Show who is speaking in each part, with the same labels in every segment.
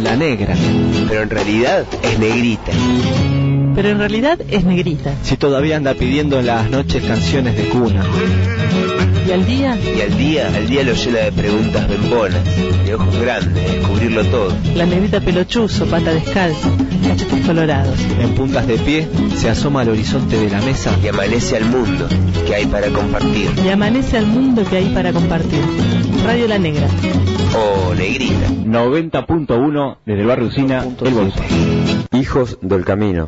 Speaker 1: La negra.
Speaker 2: Pero en realidad es negrita.
Speaker 3: Pero en realidad es negrita.
Speaker 1: Si todavía anda pidiendo en las noches canciones de cuna.
Speaker 3: ¿Y al día?
Speaker 2: Y al día lo llena de preguntas bembonas, de ojos grandes, descubrirlo todo.
Speaker 3: La negrita pelochuzo, pata descalza, cachetes colorados.
Speaker 1: En puntas de pie se asoma al horizonte de la mesa.
Speaker 2: Y amanece al mundo que hay para compartir.
Speaker 3: Y amanece al mundo que hay para compartir. Radio La Negra.
Speaker 2: O negrita.
Speaker 4: 90.1 desde el barrio Usina, El Bolsón.
Speaker 5: Hijos del camino.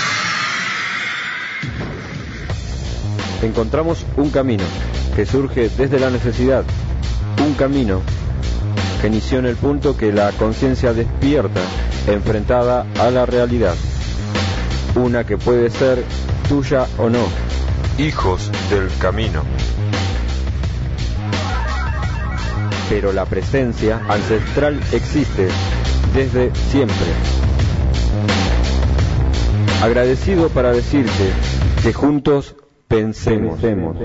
Speaker 5: Encontramos un camino que surge desde la necesidad, un camino que inició en el punto que la conciencia despierta, enfrentada a la realidad, una que puede ser tuya o no.
Speaker 6: Hijos del camino.
Speaker 5: Pero la presencia ancestral existe desde siempre. Agradecido para decirte que juntos pensemos.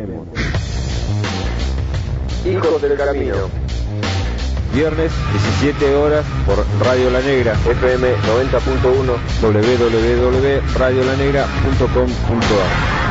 Speaker 5: Hijos del camino. Viernes, 17 horas, por Radio La Negra, FM 90.1, www.radiolanegra.com.ar.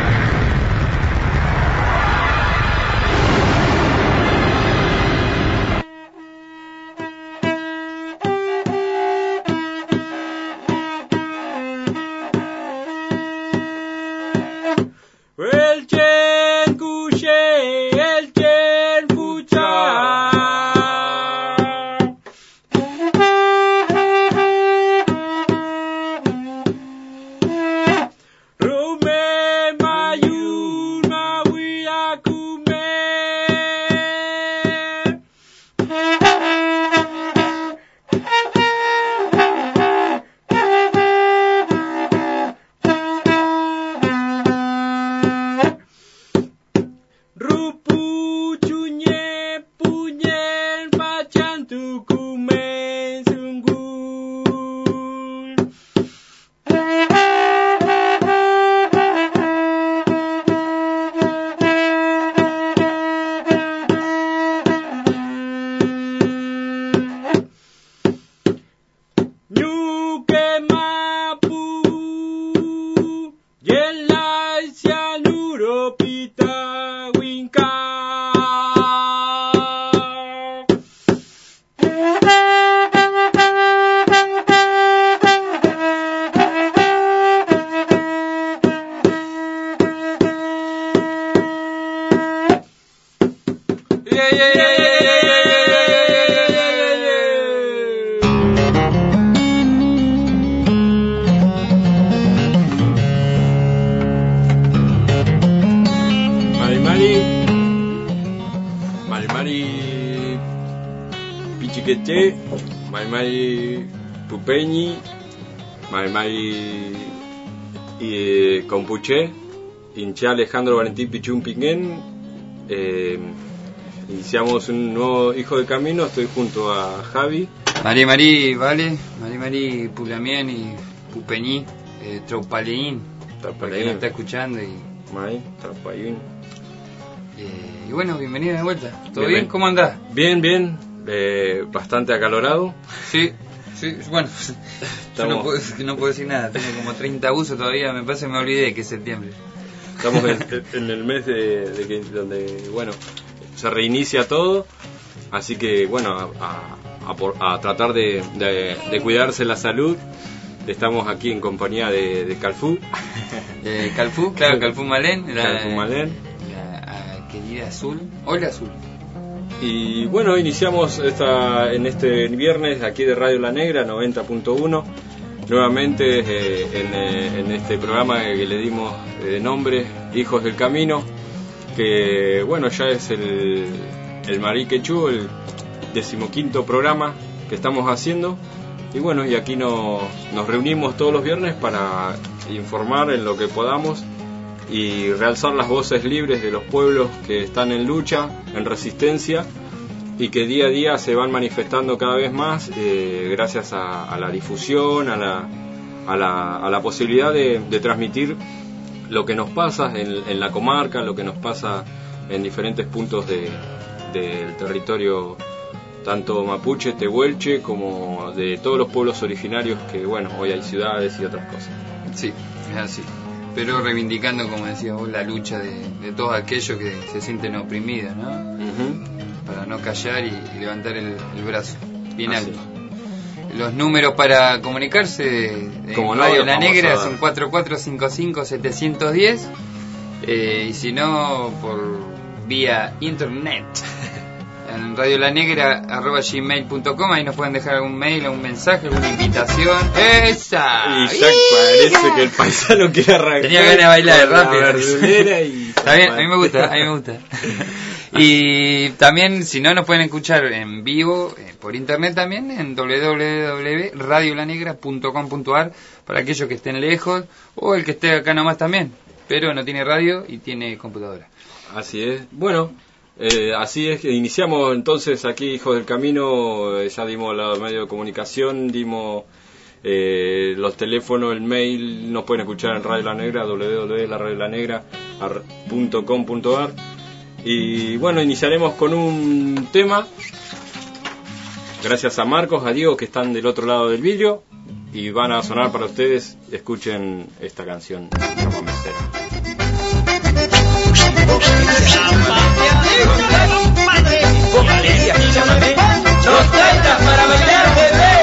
Speaker 7: Maimai Pupeñi, Maimai Compuché, Inché Alejandro Valentín Pichún Pinguén. Iniciamos un nuevo Hijo del Camino. Estoy junto a Javi.
Speaker 8: Mari, ¿vale? Mari Pulamien y Pupeñi, Traupaleín. Porque no está escuchando y...
Speaker 7: Traupaleín.
Speaker 8: Y bueno, bienvenido de vuelta. ¿Todo bien? ¿Cómo andás?
Speaker 7: Bien. Bastante acalorado.
Speaker 8: Sí, bueno, yo no puedo decir nada. Tengo como 30 usos todavía, me parece que me olvidé que es septiembre.
Speaker 7: Estamos en el mes donde, bueno, se reinicia todo. Así que, bueno, a tratar de cuidarse la salud. Estamos aquí en compañía de Calfú.
Speaker 8: Calfú, claro, Calfú Malén.
Speaker 7: Calfú Malén.
Speaker 8: La querida Azul. Hola, Azul.
Speaker 7: Y bueno, iniciamos en este viernes aquí de Radio La Negra 90.1 nuevamente en este programa que le dimos de nombre Hijos del Camino, que bueno, ya es el Marí Quechú, el 15º programa que estamos haciendo. Y bueno, y aquí nos reunimos todos los viernes para informar en lo que podamos y realzar las voces libres de los pueblos que están en lucha, en resistencia, y que día a día se van manifestando cada vez más gracias a la difusión, a la posibilidad de transmitir lo que nos pasa en la comarca, lo que nos pasa en diferentes puntos del territorio tanto mapuche, tehuelche, como de todos los pueblos originarios que, bueno, hoy hay ciudades y otras cosas.
Speaker 8: Sí, es así. Pero reivindicando, como decías vos, la lucha de todos aquellos que se sienten oprimidos, ¿no? Para no callar y levantar el brazo bien alto. Los números para comunicarse en Radio La Negra son 4455-710 y si no, por vía internet en radiolanegra@gmail.com. Ahí nos pueden dejar algún mail, algún mensaje, alguna invitación. ¡Esa!
Speaker 7: Y ya parece que el paisano quiere arrancar.
Speaker 8: Tenía ganas de bailar rápido.
Speaker 7: Está
Speaker 8: bien, a mí me gusta. Y también, si no, nos pueden escuchar en vivo por internet también en www.radiolanegra.com.ar para aquellos que estén lejos o el que esté acá nomás también, pero no tiene radio y tiene computadora.
Speaker 7: Así es. Bueno, así es que iniciamos entonces aquí, Hijos del Camino. Ya dimos los medios de comunicación, dimos los teléfonos, el mail. Nos pueden escuchar en Radio La Negra, www.radiolanegra.com.ar. Y bueno, iniciaremos con un tema. Gracias a Marcos, a Diego, que están del otro lado del vidrio, y van a sonar para ustedes. Escuchen esta canción, Chamamecera.
Speaker 9: Nos traigas para bailar, bebé.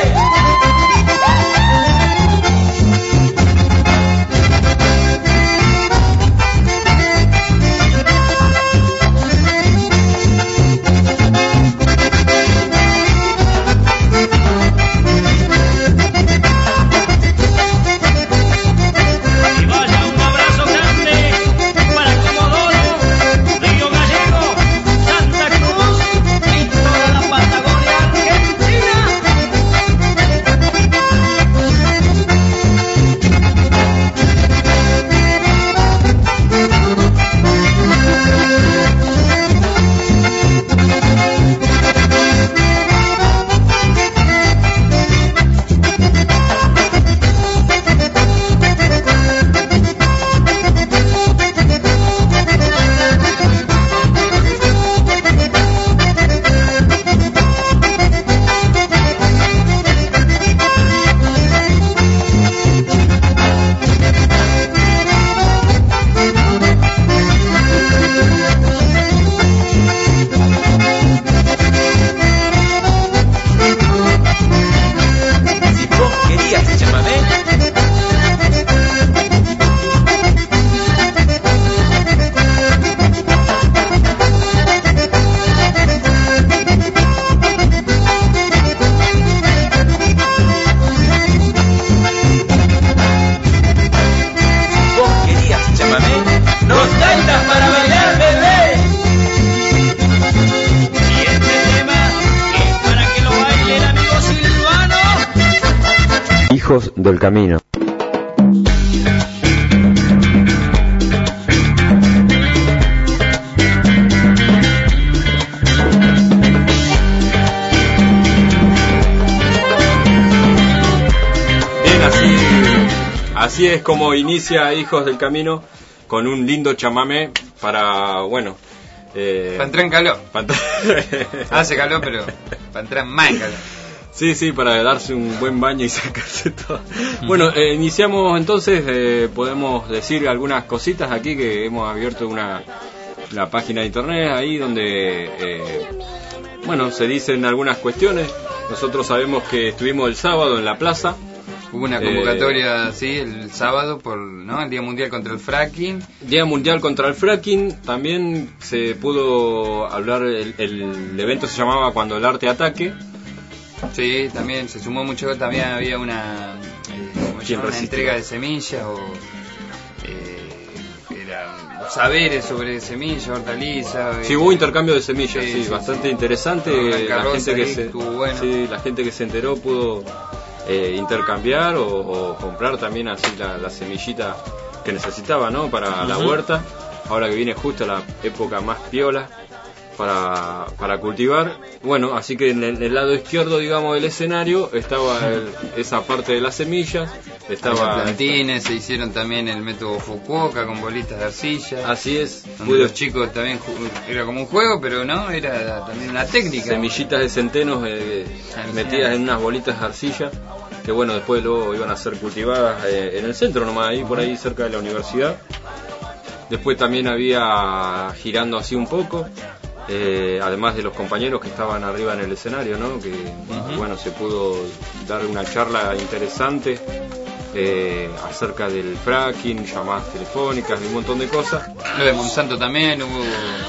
Speaker 5: Hijos del Camino.
Speaker 7: Bien, así es como inicia Hijos del Camino, con un lindo chamamé para, bueno...
Speaker 8: para entrar en calor. Hace calor, pero para entrar más en calor.
Speaker 7: Sí, para darse un buen baño y sacarse todo. Bueno, iniciamos entonces, podemos decir algunas cositas aquí, que hemos abierto la página de internet ahí donde, bueno, se dicen algunas cuestiones. Nosotros sabemos que estuvimos el sábado en la plaza.
Speaker 8: Hubo una convocatoria, sí, el sábado por, ¿no?, el Día Mundial contra el Fracking.
Speaker 7: Día Mundial contra el Fracking. También se pudo hablar, el evento se llamaba Cuando el Arte Ataque.
Speaker 8: Sí, también se sumó mucho, también había una entrega de semillas o saberes sobre semillas, hortalizas.
Speaker 7: Sí, hubo intercambio de semillas, sí, bastante interesante. La gente que se enteró pudo intercambiar o comprar también así la semillita que necesitaba, ¿no?, para la huerta. Ahora que viene justo la época más piola para cultivar. Bueno, así que en el lado izquierdo, digamos, del escenario estaba esa parte de las semillas, Estaba
Speaker 8: plantines, se hicieron también el método Fukuoka con bolitas de arcilla.
Speaker 7: Así es.
Speaker 8: Los chicos también era como un juego, pero no, era también una técnica.
Speaker 7: Semillitas de centenos metidas en unas bolitas de arcilla, que bueno, después luego iban a ser cultivadas en el centro nomás, ahí por ahí cerca de la universidad. Después también había, girando así un poco, además de los compañeros que estaban arriba en el escenario, ¿no? Que bueno, se pudo dar una charla interesante acerca del fracking, llamadas telefónicas y un montón de cosas.
Speaker 8: Lo de Monsanto también hubo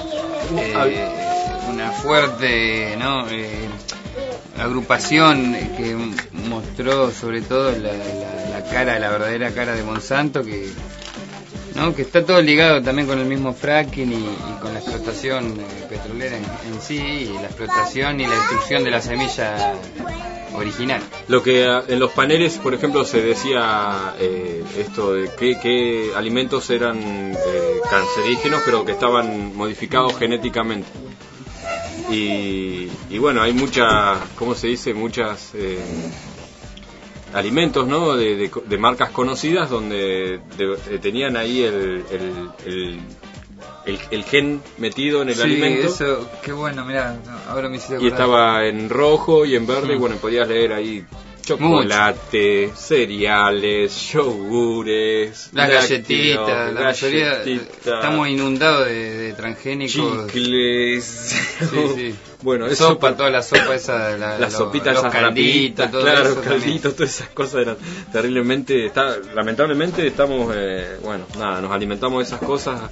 Speaker 8: una fuerte, ¿no? Agrupación que mostró sobre todo la verdadera cara de Monsanto, que está todo ligado también con el mismo fracking y con la explotación petrolera en sí, y la explotación y la destrucción de la semilla original.
Speaker 7: Lo que en los paneles, por ejemplo, se decía esto de qué alimentos eran cancerígenos, pero que estaban modificados genéticamente. Y bueno, hay muchas, ¿cómo se dice? Muchas alimentos, ¿no? De marcas conocidas donde tenían ahí el gen metido en el alimento.
Speaker 8: Eso, qué bueno, mirá, ahora me hiciste acordar.
Speaker 7: Y estaba en rojo y en verde, y bueno, podías leer ahí chocolate, cereales, yogures,
Speaker 8: las galletitas, la mayoría estamos inundados de transgénicos,
Speaker 7: chicles,
Speaker 8: sí.
Speaker 7: Bueno,
Speaker 8: sopa, toda la sopa esa,
Speaker 7: las sopitas,
Speaker 8: los calditos, todo
Speaker 7: claro,
Speaker 8: eso
Speaker 7: calditos, todas esas cosas eran terriblemente, lamentablemente estamos, nos alimentamos de esas cosas.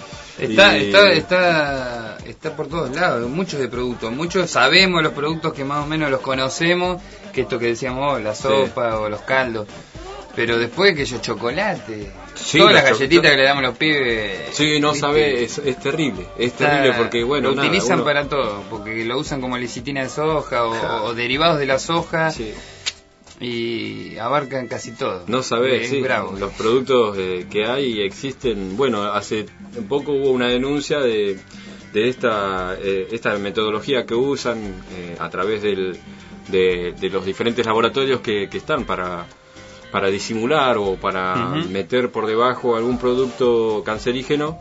Speaker 8: Está por todos lados, muchos de productos, muchos sabemos los productos que más o menos los conocemos, que esto que decíamos, la sopa o los caldos, pero después que yo chocolate, todas las galletitas que le damos a los pibes,
Speaker 7: sí, no sabes, es terrible, porque bueno,
Speaker 8: lo utilizan para todo, porque lo usan como lecitina de soja o derivados de la soja. Sí. Y abarcan casi todo.
Speaker 7: No sabés, sí, bravo. Los productos que hay existen. Bueno, hace un poco hubo una denuncia de esta metodología que usan a través de los diferentes laboratorios que están para disimular o para meter por debajo algún producto cancerígeno.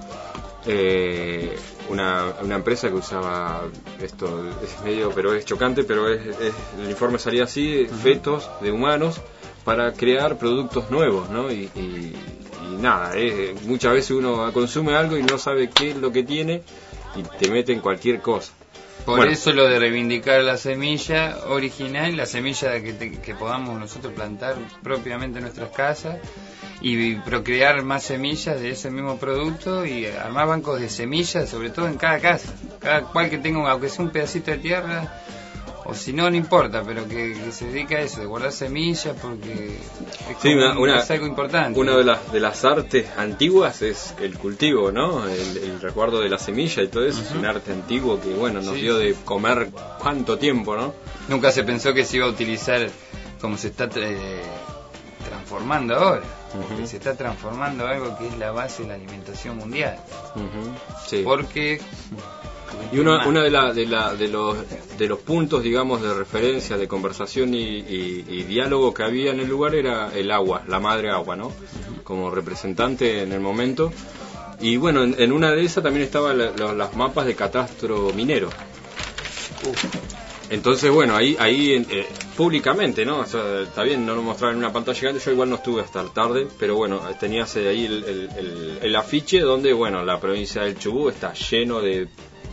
Speaker 7: Una empresa que usaba esto, es medio, pero es chocante, pero el informe salía así, fetos de humanos para crear productos nuevos, ¿no? Y nada, muchas veces uno consume algo y no sabe qué es lo que tiene y te mete en cualquier cosa.
Speaker 8: Por eso lo de reivindicar la semilla original, la semilla que podamos nosotros plantar propiamente en nuestras casas y procrear más semillas de ese mismo producto y armar bancos de semillas, sobre todo en cada casa, cada cual que tenga, aunque sea un pedacito de tierra, o si no, no importa, pero que se dedique a eso, de guardar semillas, porque es algo importante.
Speaker 7: Una de las artes antiguas es el cultivo, ¿no? El recuerdo de la semilla y todo eso es un arte antiguo que, bueno, nos dio de comer cuánto tiempo, ¿no?
Speaker 8: Nunca se pensó que se iba a utilizar como se está transformando ahora, porque se está transformando algo que es la base de la alimentación mundial.
Speaker 7: Sí.
Speaker 8: Porque
Speaker 7: y una de los puntos, digamos, de referencia, de conversación y diálogo que había en el lugar era el agua, la madre agua, ¿no? Como representante en el momento. Y bueno, en una de esas también estaban las mapas de catastro minero. Entonces, bueno, ahí públicamente, ¿no? O sea, está bien, no lo mostraron en una pantalla gigante, yo igual no estuve hasta tarde, pero bueno, tenías ahí el afiche donde, bueno, la provincia del Chubut está lleno de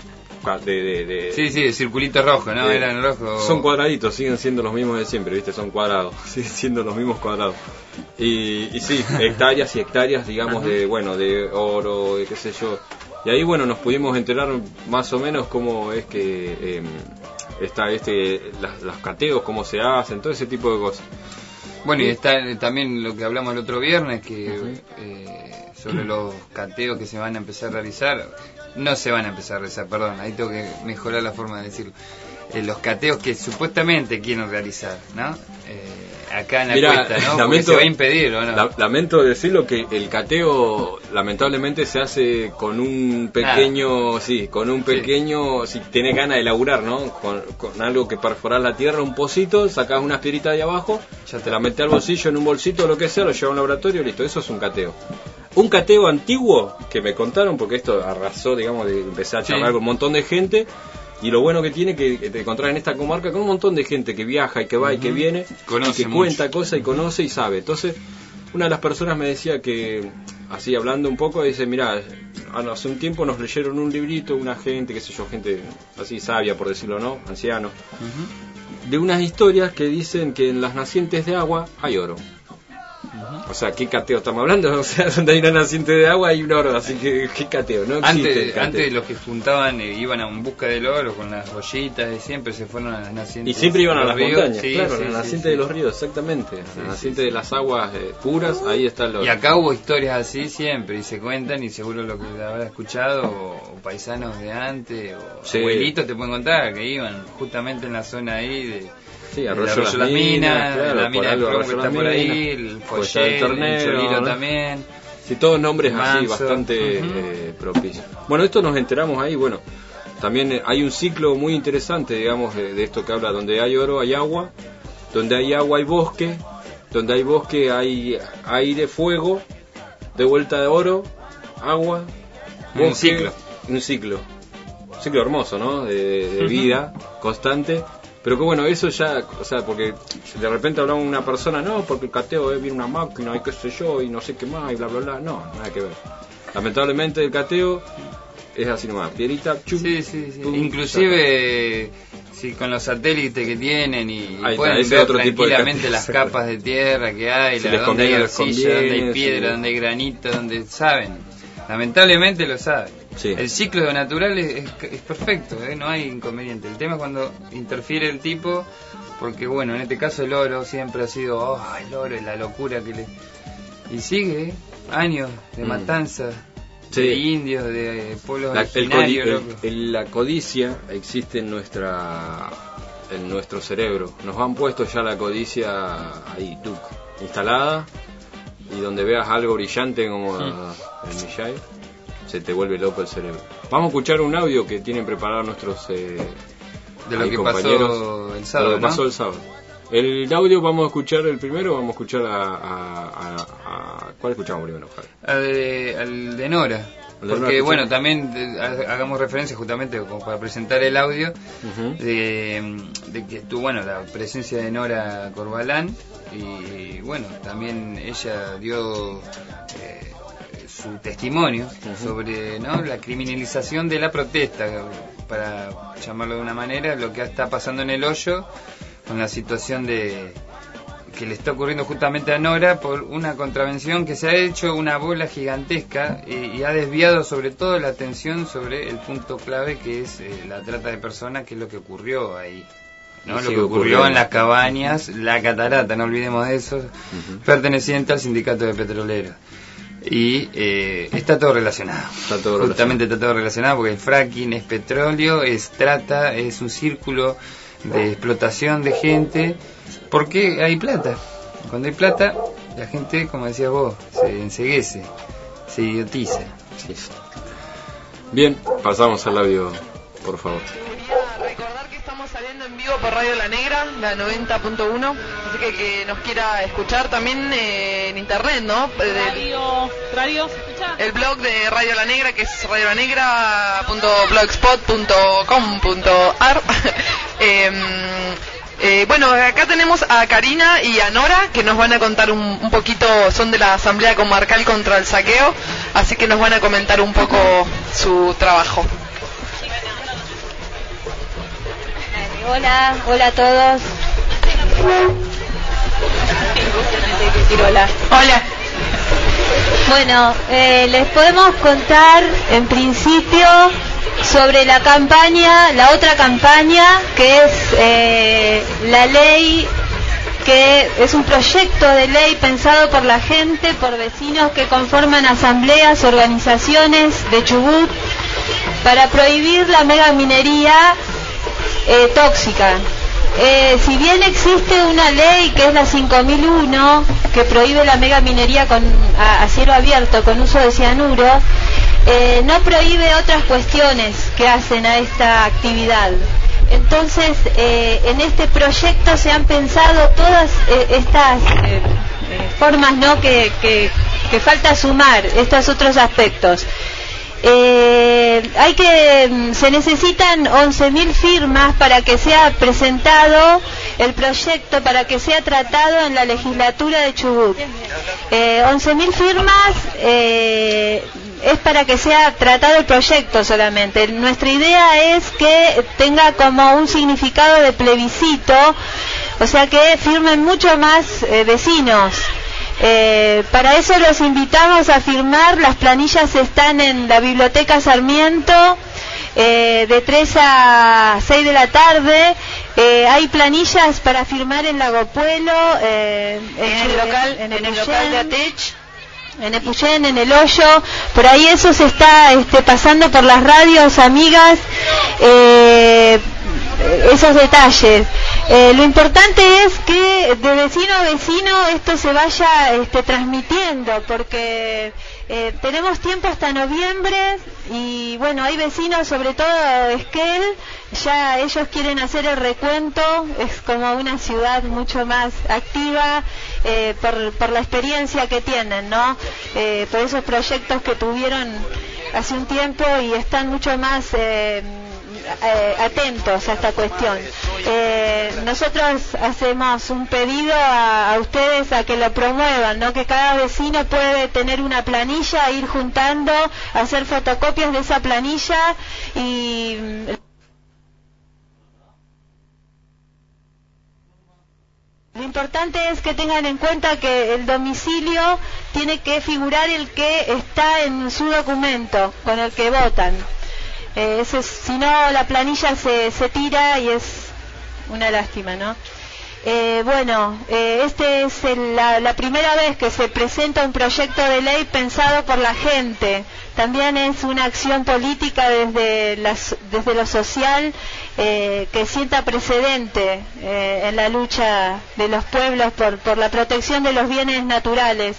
Speaker 8: sí, de circulitos rojos, ¿no? Eran rojos.
Speaker 7: Son cuadraditos, siguen siendo los mismos de siempre, ¿viste? Son cuadrados, siguen siendo los mismos cuadrados. Y sí, hectáreas y hectáreas, digamos, de oro, de qué sé yo. Y ahí, bueno, nos pudimos enterar más o menos cómo es que está los cateos, cómo se hacen, todo ese tipo de cosas.
Speaker 8: Bueno, y está también lo que hablamos el otro viernes, que sobre los cateos que se van a empezar a realizar. No se van a empezar a realizar, perdón, ahí tengo que mejorar la forma de decirlo. Los cateos que supuestamente quieren realizar, ¿no? acá en la
Speaker 7: Mirá,
Speaker 8: cuesta, ¿no? Porque se va a impedir, ¿o no?
Speaker 7: Lamento decirlo que el cateo lamentablemente se hace con un pequeño, si tenés ganas de laburar, ¿no? Con algo que perforás la tierra, un pocito, sacás unas piedritas de abajo, ya te la metés al bolsillo, en un bolsito, lo que sea, lo llevas a un laboratorio, listo, eso es un cateo. Un cateo antiguo que me contaron, porque esto arrasó, digamos, de empezar a charlar con un montón de gente. Y lo bueno que tiene que te encontrás en esta comarca con un montón de gente que viaja y que va y que viene,
Speaker 8: conoce
Speaker 7: y que cuenta cosas y conoce y sabe. Entonces, una de las personas me decía que, así hablando un poco, dice, mirá, hace un tiempo nos leyeron un librito, una gente, qué sé yo, gente así sabia, por decirlo, ¿no? Ancianos, de unas historias que dicen que en las nacientes de agua hay oro. O sea, ¿qué cateo estamos hablando? O sea, donde hay una naciente de agua hay un oro, así que ¿qué cateo? No existe el cateo.
Speaker 8: Antes los que juntaban iban en busca del oro con las ollitas y siempre se fueron a las nacientes.
Speaker 7: Y siempre iban a las
Speaker 8: ríos,
Speaker 7: montañas, claro, a la naciente de los ríos, exactamente. La naciente de las aguas puras, ahí está el oro.
Speaker 8: Y acá hubo historias así siempre, y se cuentan, y seguro lo que habrá escuchado, o paisanos de antes, o abuelitos te pueden contar, que iban justamente en la zona ahí de...
Speaker 7: Sí,
Speaker 8: Arroyo Las Minas, claro, la mina de Plomo que está por ahí, el Follel, el Cholilo, ¿no? También.
Speaker 7: Sí, todos nombres así bastante propicios. Bueno, esto nos enteramos ahí, bueno, también hay un ciclo muy interesante, digamos, de esto que habla, donde hay oro hay agua, donde hay agua hay bosque, donde hay bosque hay aire, fuego, de vuelta de oro, agua, bosque, un ciclo hermoso, ¿no? De vida constante. Pero que bueno, eso ya, o sea, porque de repente hablaba una persona, no, porque el cateo viene una máquina y qué sé yo, y no sé qué más, y bla, bla, bla. No, nada que ver. Lamentablemente el cateo es así nomás, piedrita, chum.
Speaker 8: Sí. Inclusive, con los satélites que tienen y pueden ver
Speaker 7: otro
Speaker 8: tranquilamente las capas de tierra que hay, donde hay arcilla, donde hay piedra, donde hay granito, donde saben. Lamentablemente lo saben. Sí. El ciclo natural es perfecto, no hay inconveniente. El tema es cuando interfiere el tipo, porque bueno, en este caso el oro siempre ha sido, el oro es la locura que le... Y sigue, años de matanza, de indios, de pueblos originarios.
Speaker 7: La codicia existe en nuestro cerebro. Nos han puesto ya la codicia ahí, instalada, y donde veas algo brillante como el Millay, se te vuelve loco el cerebro. Vamos a escuchar un audio que tienen preparado nuestros
Speaker 8: de lo que
Speaker 7: compañeros,
Speaker 8: pasó el sábado,
Speaker 7: de lo que pasó el sábado. El audio vamos a escuchar el primero, vamos a escuchar a ¿cuál escuchamos primero, Javi?
Speaker 8: Al de Nora. Porque bueno, también hagamos referencia justamente como para presentar el audio de que estuvo la presencia de Nora Corbalán, y bueno, también ella dio su testimonio sobre la criminalización de la protesta, para llamarlo de una manera, lo que está pasando en el hoyo con la situación que le está ocurriendo justamente a Nora por una contravención que se ha hecho una bola gigantesca y ha desviado sobre todo la atención sobre el punto clave, que es la trata de personas, que es lo que ocurrió ahí, ¿no? Lo que ocurrió en las cabañas, la catarata, no olvidemos de eso, perteneciente al sindicato de petroleros. Y está todo relacionado. Está todo relacionado porque el fracking es petróleo, es trata, es un círculo de explotación de gente, porque hay plata. Cuando hay plata, la gente, como decías vos, se enceguece, se idiotiza.
Speaker 7: Sí. Bien, pasamos al audio, por favor.
Speaker 10: Quería recordar que estamos saliendo en vivo por Radio La Negra, la 90.1, así que nos quiera escuchar también en internet, ¿no?
Speaker 3: Radio, ¿se escucha?
Speaker 10: El blog de Radio La Negra, que es radiolanegra.blogspot.com.ar. Bueno, acá tenemos a Karina y a Nora, que nos van a contar un poquito, son de la Asamblea Comarcal contra el Saqueo, así que nos van a comentar un poco su trabajo.
Speaker 11: Hola a todos.
Speaker 10: Hola.
Speaker 11: Bueno, les podemos contar en principio sobre la otra campaña, que es la ley, que es un proyecto de ley pensado por la gente, por vecinos que conforman asambleas, organizaciones de Chubut, para prohibir la megaminería tóxica. si bien existe una ley que es la 5001 que prohíbe la megaminería a cielo abierto con uso de cianuro, no prohíbe otras cuestiones que hacen a esta actividad. Entonces, en este proyecto se han pensado todas estas formas, ¿no?, que falta sumar estos otros aspectos. Se necesitan 11.000 firmas para que sea presentado el proyecto, para que sea tratado en la legislatura de Chubut. 11.000 firmas es para que sea tratado el proyecto solamente. Nuestra idea es que tenga como un significado de plebiscito, o sea que firmen mucho más vecinos. Para eso los invitamos a firmar. Las planillas están en la Biblioteca Sarmiento, de 3 a 6 de la tarde. Hay planillas para firmar en Lago Puelo, en el local de Atech, en Epuyén, en El Hoyo. Por ahí eso se está pasando por las radios amigas, esos detalles. Lo importante es que de vecino a vecino esto se vaya transmitiendo, porque tenemos tiempo hasta noviembre y bueno, hay vecinos, sobre todo Esquel, ya ellos quieren hacer el recuento. Es como una ciudad mucho más activa por la experiencia que tienen, ¿no? Por esos proyectos que tuvieron hace un tiempo y están mucho más atentos a esta cuestión. Nosotros hacemos un pedido a ustedes a que lo promuevan, ¿no? Que cada vecino puede tener una planilla, ir juntando, hacer fotocopias de esa planilla y lo importante es que tengan en cuenta que el domicilio tiene que figurar el que está en su documento con el que votan. Si no, la planilla se tira y es una lástima, ¿no? Esta es la primera vez que se presenta un proyecto de ley pensado por la gente. También es una acción política desde lo social, que sienta precedente en la lucha de los pueblos por la protección de los bienes naturales.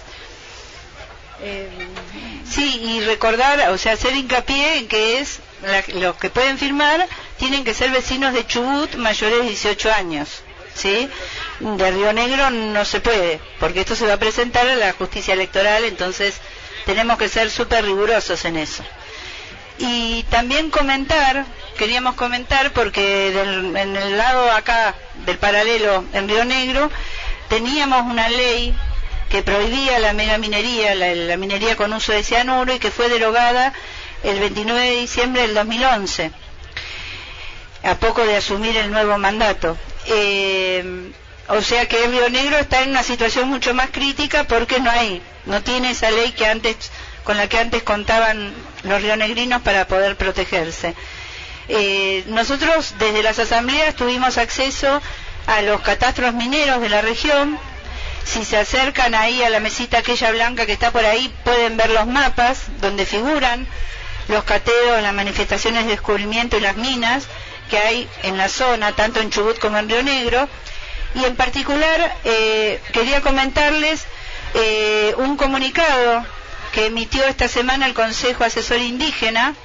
Speaker 12: Sí, y recordar, o sea, hacer hincapié en que los que pueden firmar tienen que ser vecinos de Chubut mayores de 18 años, ¿sí? De Río Negro no se puede, porque esto se va a presentar a la justicia electoral, entonces tenemos que ser súper rigurosos en eso. Y también queríamos comentar, porque en el lado acá del paralelo en Río Negro teníamos una ley que prohibía la megaminería, la minería con uso de cianuro, y que fue derogada el 29 de diciembre del 2011, a poco de asumir el nuevo mandato. O sea que Río Negro está en una situación mucho más crítica porque no tiene esa ley con la que antes contaban los rionegrinos para poder protegerse. Nosotros desde las asambleas tuvimos acceso a los catastros mineros de la región. Si se acercan ahí a la mesita aquella blanca que está por ahí, pueden ver los mapas donde figuran los cateos, las manifestaciones de descubrimiento y las minas que hay en la zona, tanto en Chubut como en Río Negro. Y en particular quería comentarles un comunicado que emitió esta semana el Consejo Asesor Indígena,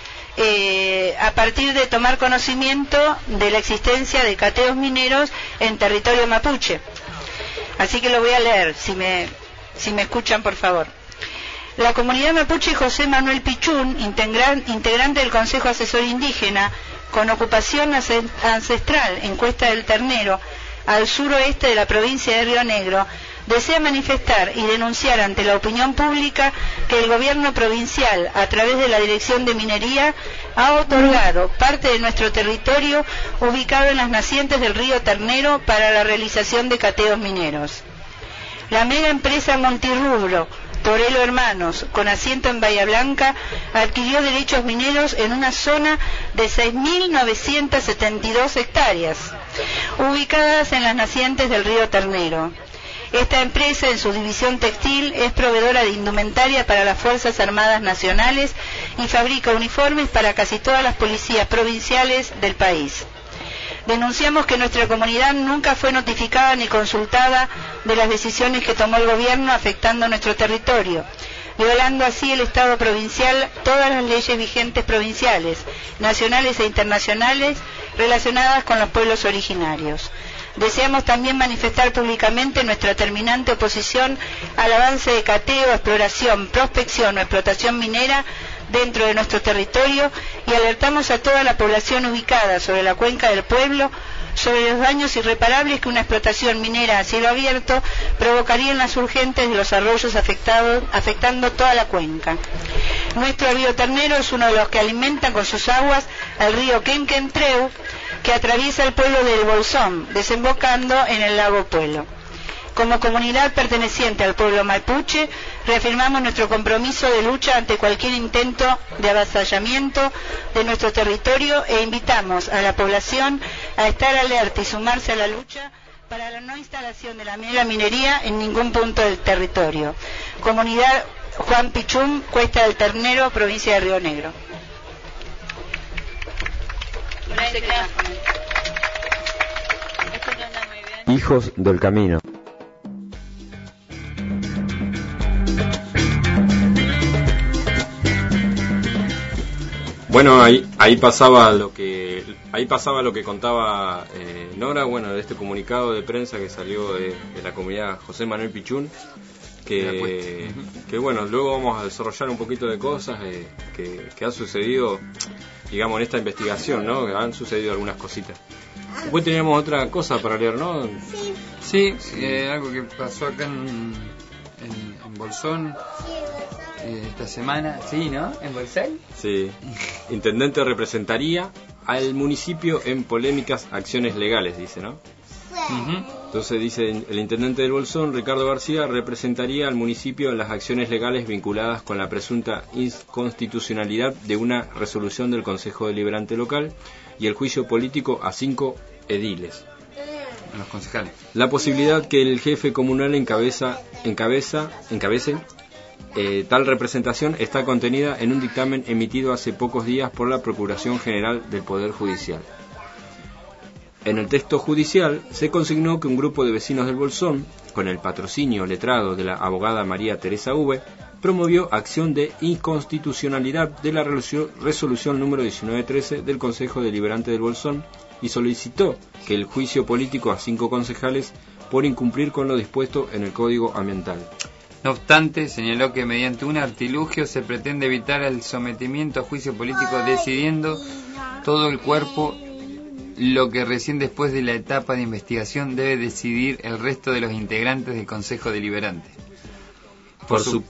Speaker 12: a partir de tomar conocimiento de la existencia de cateos mineros en territorio mapuche. Así que lo voy a leer, si me escuchan, por favor. La comunidad mapuche José Manuel Pichún, integrante del Consejo Asesor Indígena, con ocupación ancestral en Cuesta del Ternero, al suroeste de la provincia de Río Negro, desea manifestar y denunciar ante la opinión pública que el gobierno provincial, a través de la Dirección de Minería, ha otorgado parte de nuestro territorio ubicado en las nacientes del río Ternero para la realización de cateos mineros. La mega empresa Montirrubro, Torelo Hermanos, con asiento en Bahía Blanca, adquirió derechos mineros en una zona de 6.972 hectáreas, ubicadas en las nacientes del río Ternero. Esta empresa, en su división textil, es proveedora de indumentaria para las Fuerzas Armadas Nacionales y fabrica uniformes para casi todas las policías provinciales del país. Denunciamos que nuestra comunidad nunca fue notificada ni consultada de las decisiones que tomó el gobierno afectando nuestro territorio, violando así el Estado provincial todas las leyes vigentes provinciales, nacionales e internacionales relacionadas con los pueblos originarios. Deseamos también manifestar públicamente nuestra terminante oposición al avance de cateo, exploración, prospección o explotación minera dentro de nuestro territorio y alertamos a toda la población ubicada sobre la cuenca del pueblo sobre los daños irreparables que una explotación minera a cielo abierto provocaría en las urgentes de los arroyos afectando toda la cuenca. Nuestro río Ternero es uno de los que alimentan con sus aguas al río Quenquentreu, que atraviesa el pueblo del Bolsón, desembocando en el lago Puelo. Como comunidad perteneciente al pueblo mapuche, reafirmamos nuestro compromiso de lucha ante cualquier intento de avasallamiento de nuestro territorio e invitamos a la población a estar alerta y sumarse a la lucha para la no instalación de la minería en ningún punto del territorio. Comunidad Juan Pichum, Cuesta del Ternero, provincia de Río Negro.
Speaker 5: Hijos del camino.
Speaker 7: Bueno, ahí pasaba lo que contaba Nora, bueno, de este comunicado de prensa que salió de la comunidad José Manuel Pichún, que bueno, luego vamos a desarrollar un poquito de cosas que han sucedido, digamos, en esta investigación, ¿no? Han sucedido algunas cositas. Después teníamos otra cosa para leer, ¿no?
Speaker 8: Sí, algo que pasó acá en Bolsón esta semana, sí, ¿no? ¿En Bolsón?
Speaker 7: Sí. Intendente representaría al municipio en polémicas acciones legales, dice, ¿no? Entonces dice, el intendente del Bolsón, Ricardo García, representaría al municipio en las acciones legales vinculadas con la presunta inconstitucionalidad de una resolución del Consejo Deliberante Local y el juicio político a 5 ediles.
Speaker 8: A los concejales.
Speaker 7: La posibilidad que el jefe comunal encabece tal representación está contenida en un dictamen emitido hace pocos días por la Procuración General del Poder Judicial. En el texto judicial se consignó que un grupo de vecinos del Bolsón, con el patrocinio letrado de la abogada María Teresa V, promovió acción de inconstitucionalidad de la resolución número 1913 del Consejo Deliberante del Bolsón y solicitó que el juicio político a 5 concejales por incumplir con lo dispuesto en el Código Ambiental.
Speaker 8: No obstante, señaló que mediante un artilugio se pretende evitar el sometimiento a juicio político decidiendo todo el cuerpo lo que recién después de la etapa de investigación debe decidir el resto de los integrantes del Consejo Deliberante.
Speaker 7: Por su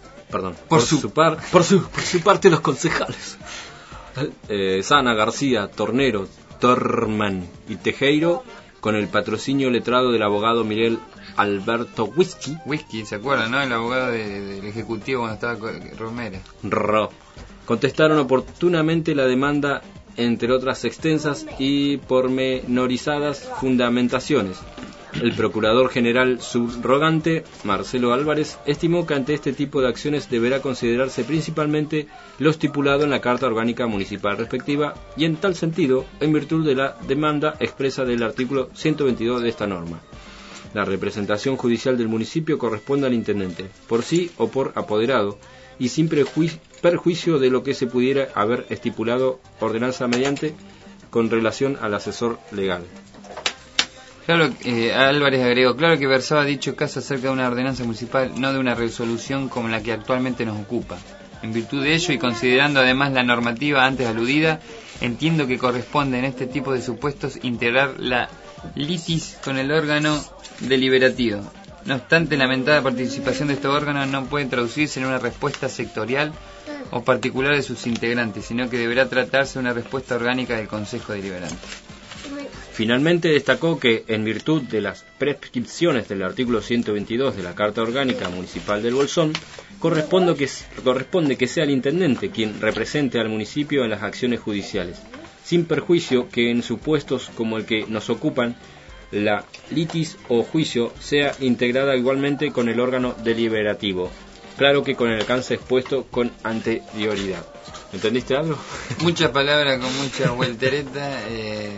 Speaker 7: parte los concejales Sana, García, Tornero, Torman y Tejero, con el patrocinio letrado del abogado Miguel Alberto Whisky,
Speaker 8: ¿se acuerdan, no? El abogado del Ejecutivo cuando estaba Romero.
Speaker 7: Contestaron oportunamente la demanda, entre otras extensas y pormenorizadas fundamentaciones. El Procurador General subrogante, Marcelo Álvarez, estimó que ante este tipo de acciones deberá considerarse principalmente lo estipulado en la Carta Orgánica Municipal respectiva y en tal sentido, en virtud de la demanda expresa del artículo 122 de esta norma. La representación judicial del municipio corresponde al intendente, por sí o por apoderado, y sin perjuicio de lo que se pudiera haber estipulado ordenanza mediante con relación al asesor legal.
Speaker 8: Claro, Álvarez agregó, claro que versaba dicho caso acerca de una ordenanza municipal, no de una resolución como la que actualmente nos ocupa. En virtud de ello y considerando además la normativa antes aludida, entiendo que corresponde en este tipo de supuestos integrar la litis con el órgano deliberativo. No obstante, la lamentada participación de estos órganos no puede traducirse en una respuesta sectorial o particular de sus integrantes, sino que deberá tratarse de una respuesta orgánica del Consejo Deliberante.
Speaker 7: Finalmente destacó que, en virtud de las prescripciones del artículo 122 de la Carta Orgánica Municipal del Bolsón, corresponde que sea el intendente quien represente al municipio en las acciones judiciales, sin perjuicio que en supuestos como el que nos ocupan, la litis o juicio sea integrada igualmente con el órgano deliberativo, claro que con el alcance expuesto con anterioridad. ¿Entendiste algo?
Speaker 8: Muchas palabras con mucha vueltereta,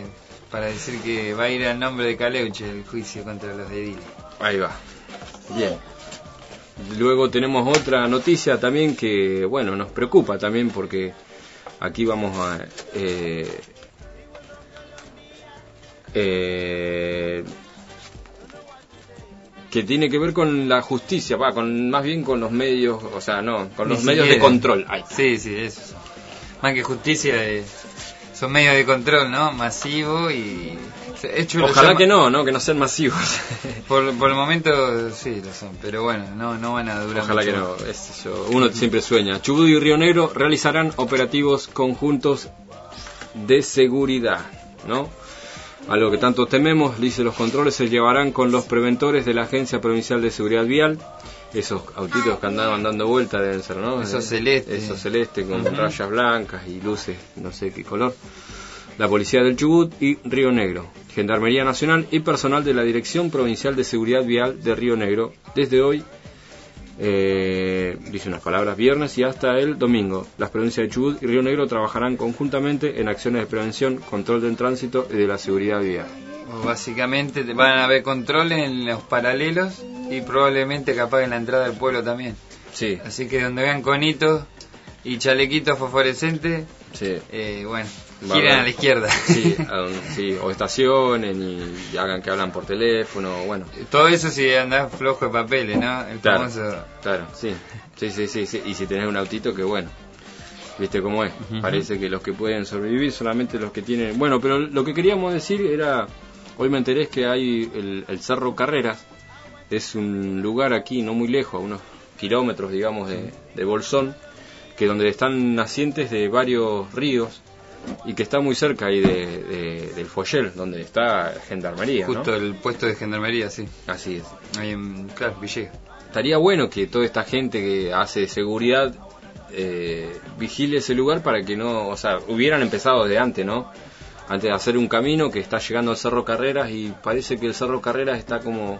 Speaker 8: para decir que va a ir al nombre de Caleuche el juicio contra los de Edile.
Speaker 7: Ahí va. Bien. Luego tenemos otra noticia también que, bueno, nos preocupa también porque aquí vamos a... que tiene que ver con la justicia, más bien con los medios, o sea, no, con los medios de control. Ahí.
Speaker 8: Sí, eso. Más que justicia, son medios de control, ¿no? Masivo y...
Speaker 7: Ojalá que no sean masivos.
Speaker 8: Por el momento sí lo son, pero bueno, no van a durar.
Speaker 7: Ojalá
Speaker 8: mucho.
Speaker 7: Que no, uno siempre sueña. Chubut y Río Negro realizarán operativos conjuntos de seguridad, ¿no? A lo que tanto tememos, dice, los controles se llevarán con los preventores de la Agencia Provincial de Seguridad Vial. Esos autitos que andaban dando vuelta deben ser, ¿no?
Speaker 8: Esos celeste
Speaker 7: con rayas blancas y luces, no sé qué color. La Policía del Chubut y Río Negro, Gendarmería Nacional y personal de la Dirección Provincial de Seguridad Vial de Río Negro, desde hoy, dice unas palabras, viernes y hasta el domingo. Las provincias de Chubut y Río Negro trabajarán conjuntamente en acciones de prevención, control del tránsito y de la seguridad vial.
Speaker 8: Básicamente van a haber controles en los paralelos y probablemente que apaguen la entrada del pueblo también.
Speaker 7: Sí.
Speaker 8: Así que donde vean conitos y chalequitos fosforescentes,
Speaker 7: sí.
Speaker 8: Bueno, giren a la izquierda.
Speaker 7: Sí, o estacionen y hagan que hablan por teléfono, bueno.
Speaker 8: Todo eso si andás flojo de papeles, ¿no?
Speaker 7: Claro, sí. Y si tenés un autito, que bueno. ¿Viste cómo es? Parece que los que pueden sobrevivir solamente los que tienen... Bueno, pero lo que queríamos decir era... Hoy me enteré que hay el Cerro Carreras. Es un lugar aquí, no muy lejos, a unos kilómetros, digamos, de Bolsón, que donde están nacientes de varios ríos y que está muy cerca ahí del Foyel, donde está Gendarmería,
Speaker 8: justo,
Speaker 7: ¿no?
Speaker 8: El puesto de Gendarmería, sí.
Speaker 7: Así es.
Speaker 8: Ahí en, claro, Villegas.
Speaker 7: Estaría bueno que toda esta gente que hace seguridad vigile ese lugar para que no, o sea, hubieran empezado desde antes, ¿no? Antes de hacer un camino que está llegando al Cerro Carreras y parece que el Cerro Carreras está como...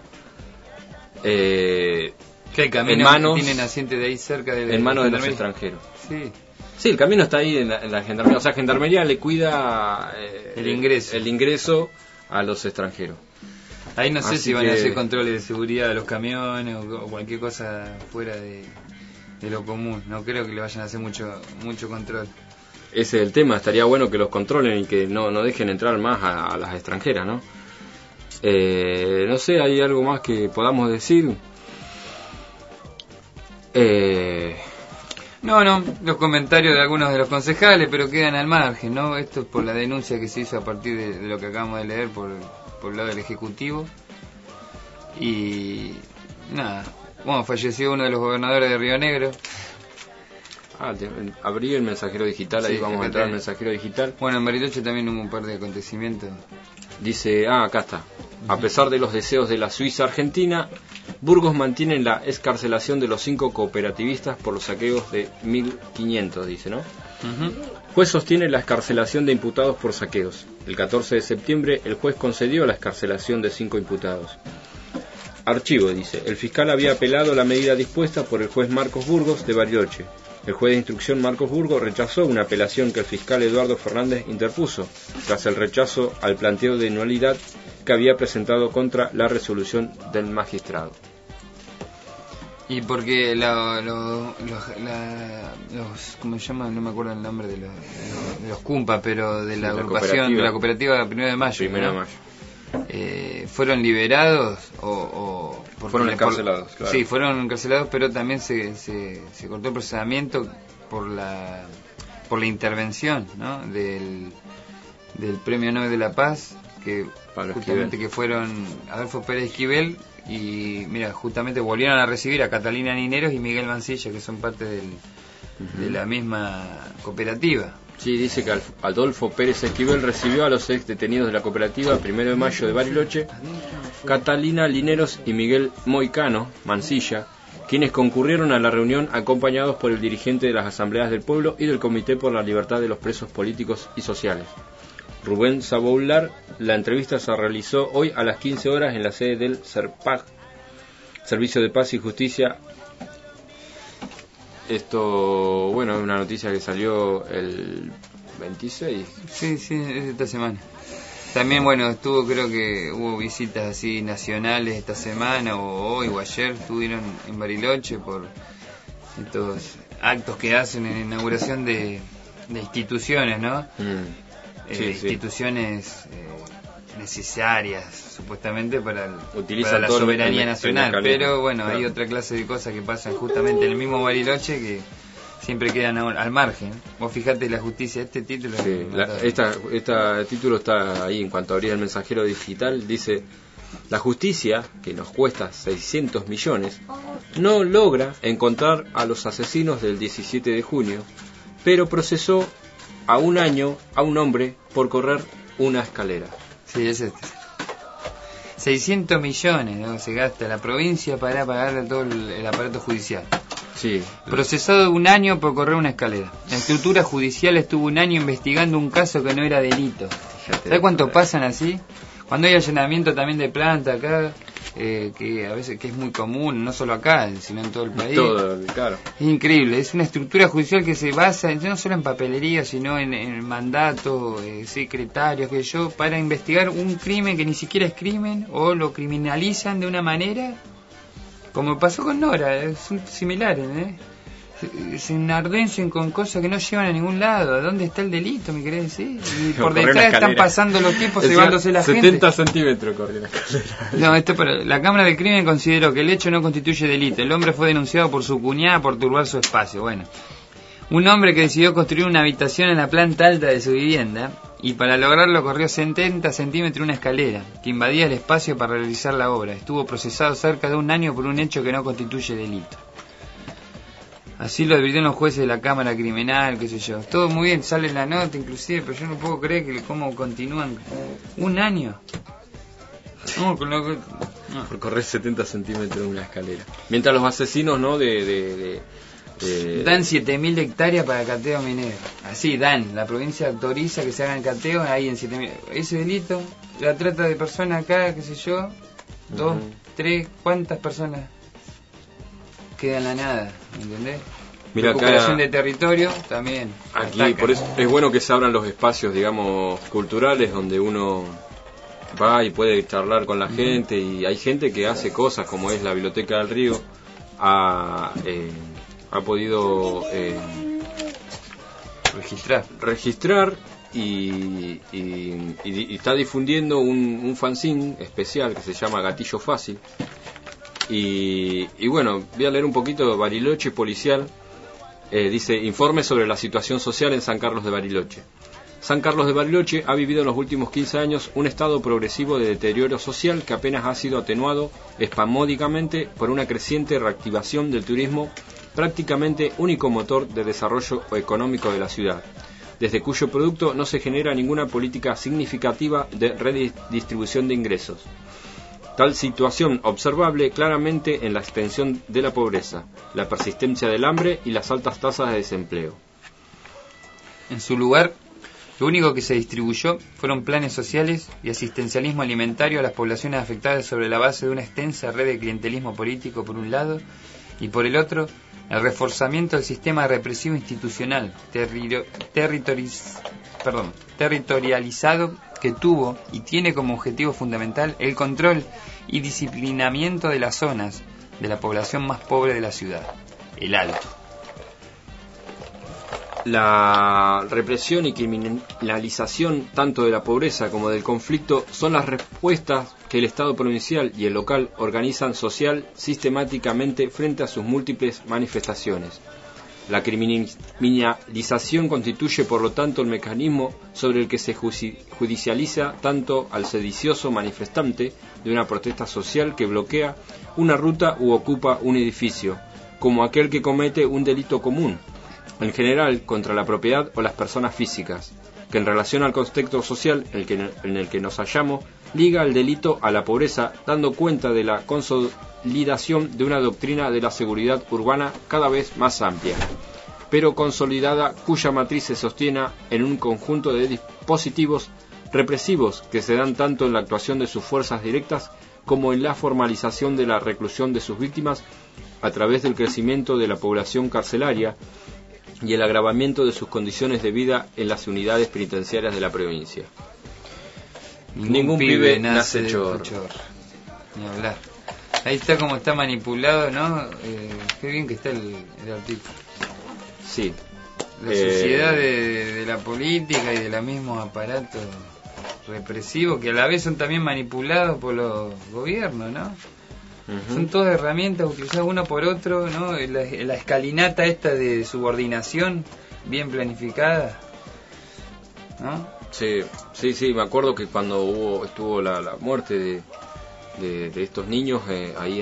Speaker 8: que el camino tiene naciente de ahí cerca
Speaker 7: en manos de los extranjeros.
Speaker 8: Sí,
Speaker 7: el camino está ahí en la Gendarmería. O sea, Gendarmería le cuida
Speaker 8: el ingreso
Speaker 7: a los extranjeros.
Speaker 8: Ahí no sé si van a hacer controles de seguridad de los camiones o cualquier cosa fuera de lo común. No creo que le vayan a hacer mucho control.
Speaker 7: Ese es el tema. Estaría bueno que los controlen y que no dejen entrar más a las extranjeras, ¿no? No sé, ¿hay algo más que podamos decir?
Speaker 8: No, los comentarios de algunos de los concejales, pero quedan al margen, ¿no? Esto es por la denuncia que se hizo a partir de lo que acabamos de leer por el lado del Ejecutivo. Y nada, bueno, falleció uno de los gobernadores de Río Negro.
Speaker 7: Abrí el mensajero digital, ahí vamos a entrar al mensajero digital.
Speaker 8: Bueno, en Bariloche también hubo un par de acontecimientos.
Speaker 7: Dice, acá está. A pesar de los deseos de la Suiza Argentina, Burgos mantiene la excarcelación de los 5 cooperativistas por los saqueos de 1500, dice, ¿no? Juez sostiene la excarcelación de imputados por saqueos. El 14 de septiembre el juez concedió la excarcelación de 5 imputados. Archivo, dice, el fiscal había apelado la medida dispuesta por el juez Marcos Burgos de Bariloche. El juez de instrucción Marcos Burgos rechazó una apelación que el fiscal Eduardo Fernández interpuso, tras el rechazo al planteo de nulidad que había presentado contra la resolución del magistrado.
Speaker 8: Y porque los ¿cómo se llama? No me acuerdo el nombre de los CUMPA, pero de la agrupación, de la cooperativa 1 de mayo.
Speaker 7: 1 de mayo.
Speaker 8: ¿Fueron liberados o
Speaker 7: fueron encarcelados? Claro.
Speaker 8: Sí, fueron encarcelados, pero también se cortó el procesamiento por la intervención, ¿no? del Premio Nobel de la Paz, que justamente que fueron Adolfo Pérez Esquivel, y mira, justamente volvieron a recibir a Catalina Nineros y Miguel Mancilla, que son parte de la misma cooperativa.
Speaker 7: Sí, dice que Adolfo Pérez Esquivel recibió a los ex detenidos de la cooperativa 1 de mayo de Bariloche, Catalina Lineros y Miguel Moicano Mancilla, quienes concurrieron a la reunión acompañados por el dirigente de las asambleas del pueblo y del Comité por la Libertad de los Presos Políticos y Sociales, Rubén Saboular. La entrevista se realizó hoy a las 15 horas en la sede del SERPAG, Servicio de Paz y Justicia. Esto, bueno, es una noticia que salió el 26.
Speaker 8: Sí, es esta semana. También, bueno, creo que hubo visitas así nacionales esta semana, o hoy o ayer, estuvieron en Bariloche por estos actos que hacen en inauguración de instituciones, ¿no? Instituciones necesarias, supuestamente, para la soberanía nacional. Pero bueno, hay otra clase de cosas que pasan justamente en el mismo Bariloche que siempre quedan al margen. Vos fijate la justicia, este título...
Speaker 7: Sí, este título está ahí, en cuanto abrir el Mensajero Digital, dice: la justicia, que nos cuesta 600 millones, no logra encontrar a los asesinos del 17 de junio, pero procesó a un año a un hombre por correr una escalera.
Speaker 8: Sí, es 600 millones, ¿no? Se gasta la provincia para pagar todo el aparato judicial.
Speaker 7: Sí.
Speaker 8: Procesado un año por correr una escalera. La estructura judicial estuvo un año investigando un caso que no era delito. ¿Sabes cuánto pasan así? Cuando hay allanamiento también de planta acá, que a veces que es muy común, no solo acá, sino en todo el país.
Speaker 7: Todo, claro.
Speaker 8: Es increíble, es una estructura judicial que se basa no solo en papelería, sino en mandatos, secretarios, para investigar un crimen que ni siquiera es crimen, o lo criminalizan de una manera, como pasó con Nora, son similares, se enardencen con cosas que no llevan a ningún lado. ¿A dónde está el delito, me querés decir? Y por detrás están pasando los tipos, llevándose la
Speaker 7: 70
Speaker 8: gente.
Speaker 7: 70 centímetros corrió la escalera.
Speaker 8: No, la Cámara del Crimen consideró que el hecho no constituye delito. El hombre fue denunciado por su cuñada por turbar su espacio. Bueno, un hombre que decidió construir una habitación en la planta alta de su vivienda, y para lograrlo corrió 70 centímetros una escalera que invadía el espacio para realizar la obra. Estuvo procesado cerca de un año por un hecho que no constituye delito. Así lo advirtieron los jueces de la Cámara Criminal, qué sé yo. Todo muy bien, sale en la nota inclusive, pero yo no puedo creer que cómo continúan. Un año. No.
Speaker 7: Por correr 70 centímetros de una escalera. Mientras los asesinos, ¿no?
Speaker 8: Dan 7.000 hectáreas para cateo minero. Así dan. La provincia autoriza que se hagan cateo ahí en 7.000. Ese delito, la trata de personas acá, qué sé yo, 2, 3, ¿cuántas personas quedan en la nada? ¿Entendés?
Speaker 7: Mira,
Speaker 8: recuperación
Speaker 7: acá,
Speaker 8: de territorio también.
Speaker 7: Aquí,
Speaker 8: ataca.
Speaker 7: por eso es bueno que se abran los espacios, digamos, culturales, donde uno va y puede charlar con la gente, y hay gente que hace cosas, como es la Biblioteca del Río, ha podido registrar y está difundiendo un fanzine especial que se llama Gatillo Fácil. Y bueno, voy a leer un poquito de Bariloche Policial. Dice: informe sobre la situación social en San Carlos de Bariloche. San Carlos de Bariloche ha vivido en los últimos 15 años un estado progresivo de deterioro social que apenas ha sido atenuado espasmódicamente por una creciente reactivación del turismo, prácticamente único motor de desarrollo económico de la ciudad, desde cuyo producto no se genera ninguna política significativa de redistribución de ingresos. Tal situación observable claramente en la extensión de la pobreza, la persistencia del hambre y las altas tasas de desempleo.
Speaker 8: En su lugar, lo único que se distribuyó fueron planes sociales y asistencialismo alimentario a las poblaciones afectadas sobre la base de una extensa red de clientelismo político por un lado, y por el otro, el reforzamiento del sistema represivo institucional territorializado que tuvo y tiene como objetivo fundamental el control y disciplinamiento de las zonas de la población más pobre de la ciudad, el Alto.
Speaker 7: La represión y criminalización tanto de la pobreza como del conflicto son las respuestas que el Estado provincial y el local organizan social sistemáticamente frente a sus múltiples manifestaciones. La criminalización constituye, por lo tanto, el mecanismo sobre el que se judicializa tanto al sedicioso manifestante de una protesta social que bloquea una ruta u ocupa un edificio, como aquel que comete un delito común, en general contra la propiedad o las personas físicas, que en relación al contexto social en el que nos hallamos, liga el delito a la pobreza, dando cuenta de la consolidación de una doctrina de la seguridad urbana cada vez más amplia, pero consolidada, cuya matriz se sostiene en un conjunto de dispositivos represivos que se dan tanto en la actuación de sus fuerzas directas como en la formalización de la reclusión de sus víctimas a través del crecimiento de la población carcelaria y el agravamiento de sus condiciones de vida en las unidades penitenciarias de la provincia. Ningún pibe nace chorro.
Speaker 8: Ni hablar. Ahí está como está manipulado, ¿no? Qué bien que está el artículo.
Speaker 7: Sí.
Speaker 8: La sociedad de la política y de los mismos aparatos represivos, que a la vez son también manipulados por los gobiernos, ¿no? Son todas herramientas utilizadas uno por otro, ¿no? La escalinata esta de subordinación bien planificada, ¿no?
Speaker 7: Sí, me acuerdo que cuando estuvo la muerte de estos niños ahí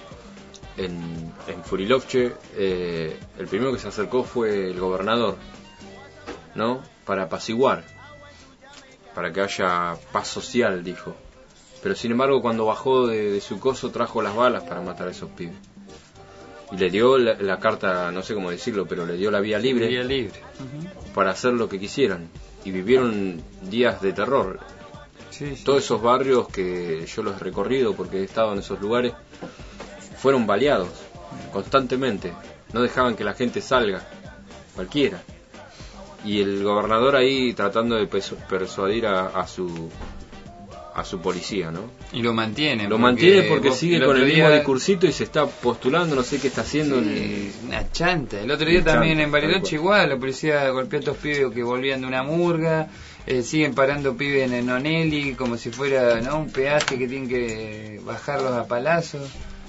Speaker 7: en Furilovche, el primero que se acercó fue el gobernador, ¿no? Para apaciguar, para que haya paz social, dijo. Pero sin embargo, cuando bajó de su coso, trajo las balas para matar a esos pibes. Y le dio la carta, no sé cómo decirlo, pero le dio la vía libre. Para hacer lo que quisieran. Y vivieron días de terror. Sí. Todos esos barrios que yo los he recorrido porque he estado en esos lugares, fueron baleados constantemente. No dejaban que la gente salga, cualquiera. Y el gobernador ahí tratando de persuadir a su policía, ¿no?
Speaker 8: Y lo mantiene.
Speaker 7: Lo mantiene porque sigue con el mismo discursito y se está postulando, no sé qué está haciendo.
Speaker 8: Una chanta. El otro día también en Bariloche igual, la policía golpeó a estos pibes que volvían de una murga, siguen parando pibes en el Nonelli como si fuera, ¿no?, un peaje que tienen que bajarlos a palazos.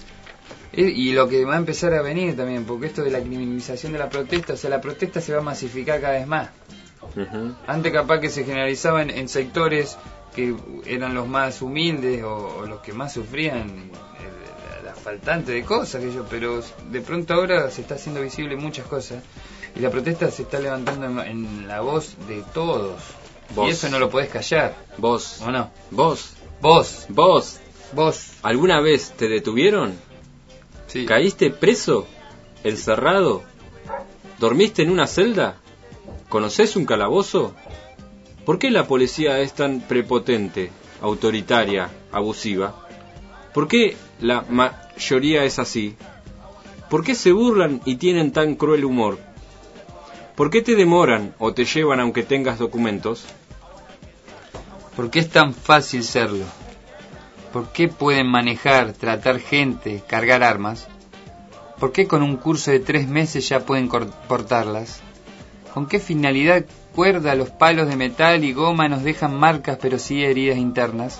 Speaker 8: Y lo que va a empezar a venir también, porque esto de la criminalización de la protesta, o sea, la protesta se va a masificar cada vez más. Antes capaz que se generalizaban en sectores que eran los más humildes o los que más sufrían la faltante de cosas, pero de pronto ahora se está haciendo visible muchas cosas y la protesta se está levantando en la voz de todos. Y eso no lo podés callar.
Speaker 7: ¿Vos?
Speaker 8: ¿O no?
Speaker 7: ¿Vos? ¿Alguna vez te detuvieron?
Speaker 8: Sí.
Speaker 7: ¿Caíste preso? ¿Encerrado? ¿Dormiste en una celda? ¿Conocés un calabozo? ¿Por qué la policía es tan prepotente, autoritaria, abusiva? ¿Por qué la mayoría es así? ¿Por qué se burlan y tienen tan cruel humor? ¿Por qué te demoran o te llevan aunque tengas documentos?
Speaker 8: ¿Por qué es tan fácil serlo? ¿Por qué pueden manejar, tratar gente, cargar armas? ¿Por qué con un curso de 3 meses ya pueden portarlas? ¿Con qué finalidad cuerda, los palos de metal y goma nos dejan marcas pero sí heridas internas?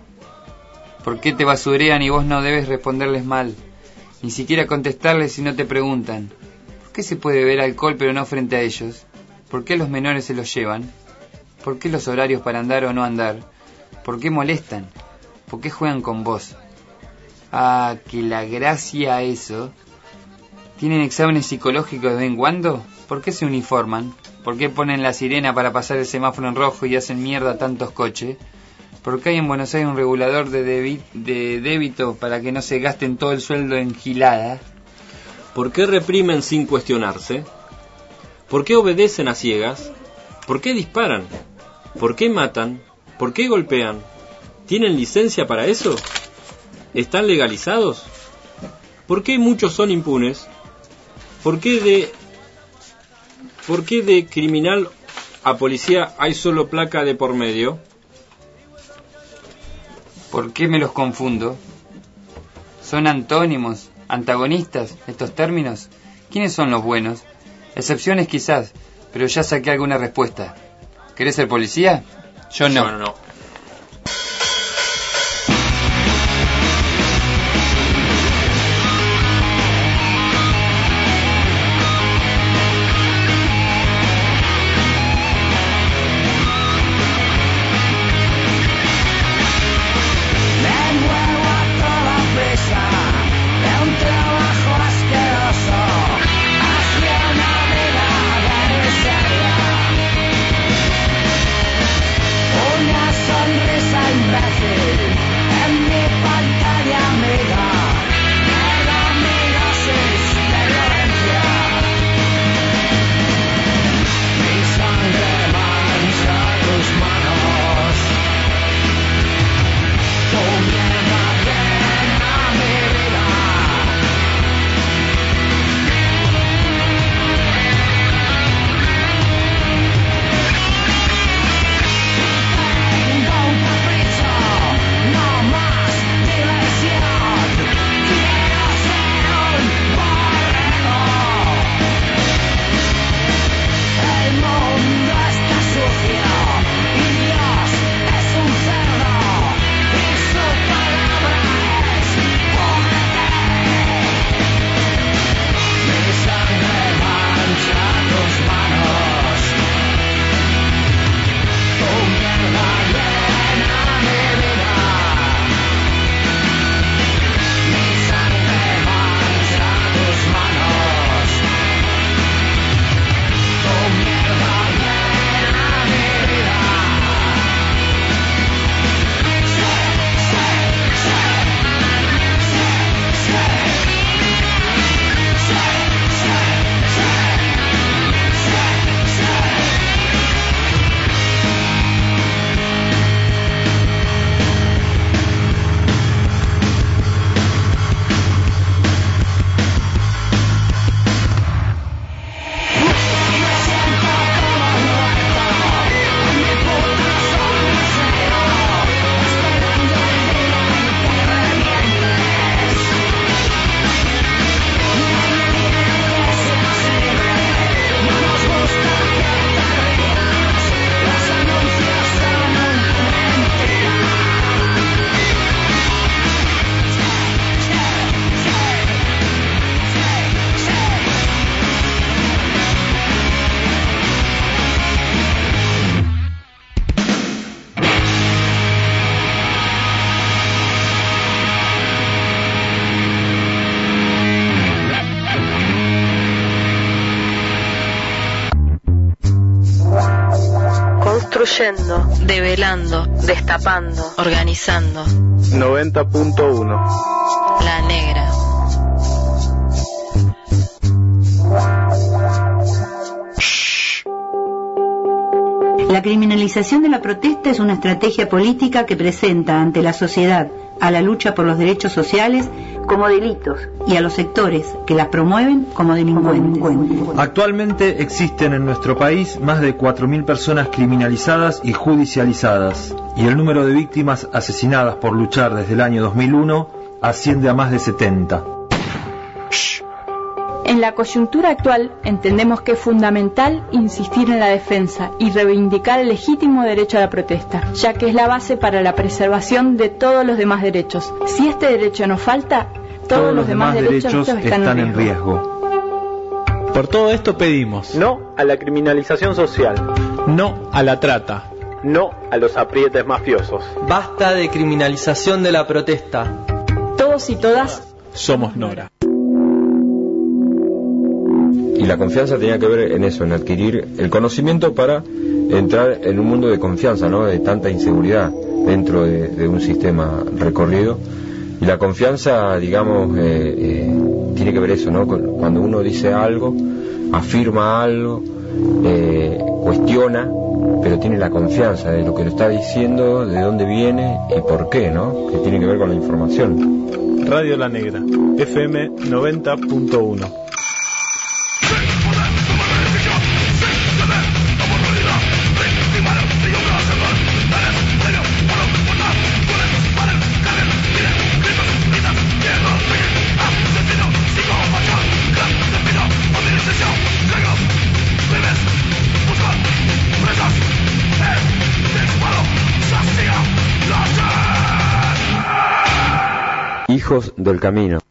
Speaker 8: ¿Por qué te basurean y vos no debes responderles mal? Ni siquiera contestarles si no te preguntan. ¿Por qué se puede beber alcohol pero no frente a ellos? ¿Por qué los menores se los llevan? ¿Por qué los horarios para andar o no andar? ¿Por qué molestan? ¿Por qué juegan con vos? Ah, que la gracia a eso. ¿Tienen exámenes psicológicos de vez en cuando? ¿Por qué se uniforman? ¿Por qué ponen la sirena para pasar el semáforo en rojo y hacen mierda a tantos coches? ¿Por qué hay en Buenos Aires un regulador de débito para que no se gasten todo el sueldo en giladas?
Speaker 7: ¿Por qué reprimen sin cuestionarse? ¿Por qué obedecen a ciegas? ¿Por qué disparan? ¿Por qué matan? ¿Por qué golpean? ¿Tienen licencia para eso? ¿Están legalizados? ¿Por qué muchos son impunes? ¿Por qué de criminal a policía hay solo placa de por medio?
Speaker 8: ¿Por qué me los confundo? ¿Son antónimos, antagonistas, estos términos? ¿Quiénes son los buenos? Excepciones quizás, pero ya saqué alguna respuesta. ¿Querés ser policía? Yo no.
Speaker 7: No.
Speaker 13: Una
Speaker 3: construyendo,
Speaker 10: develando,
Speaker 3: destapando,
Speaker 10: organizando.
Speaker 13: 90.1
Speaker 10: La Negra.
Speaker 14: La criminalización de la protesta es una estrategia política que presenta ante la sociedad a la lucha por los derechos sociales como delitos y a los sectores que las promueven como delincuentes.
Speaker 15: Actualmente existen en nuestro país más de 4.000 personas criminalizadas y judicializadas, y el número de víctimas asesinadas por luchar desde el año 2001 asciende a más de 70.
Speaker 16: En la coyuntura actual entendemos que es fundamental insistir en la defensa y reivindicar el legítimo derecho a la protesta, ya que es la base para la preservación de todos los demás derechos. Si este derecho nos falta, todos los demás derechos están en riesgo.
Speaker 17: Por todo esto pedimos:
Speaker 13: no a la criminalización social,
Speaker 17: no a la trata,
Speaker 13: no a los aprietes mafiosos.
Speaker 18: Basta de criminalización de la protesta.
Speaker 16: Todos y todas
Speaker 17: somos Nora.
Speaker 5: Y la confianza tenía que ver en eso, en adquirir el conocimiento para entrar en un mundo de confianza, ¿no? De tanta inseguridad dentro de un sistema recorrido. Y la confianza, digamos, tiene que ver eso, ¿no? Cuando uno dice algo, afirma algo, cuestiona, pero tiene la confianza de lo que lo está diciendo, de dónde viene y por qué, ¿no? Que tiene que ver con la información.
Speaker 13: Radio La Negra, FM 90.1.
Speaker 5: Hijos del camino.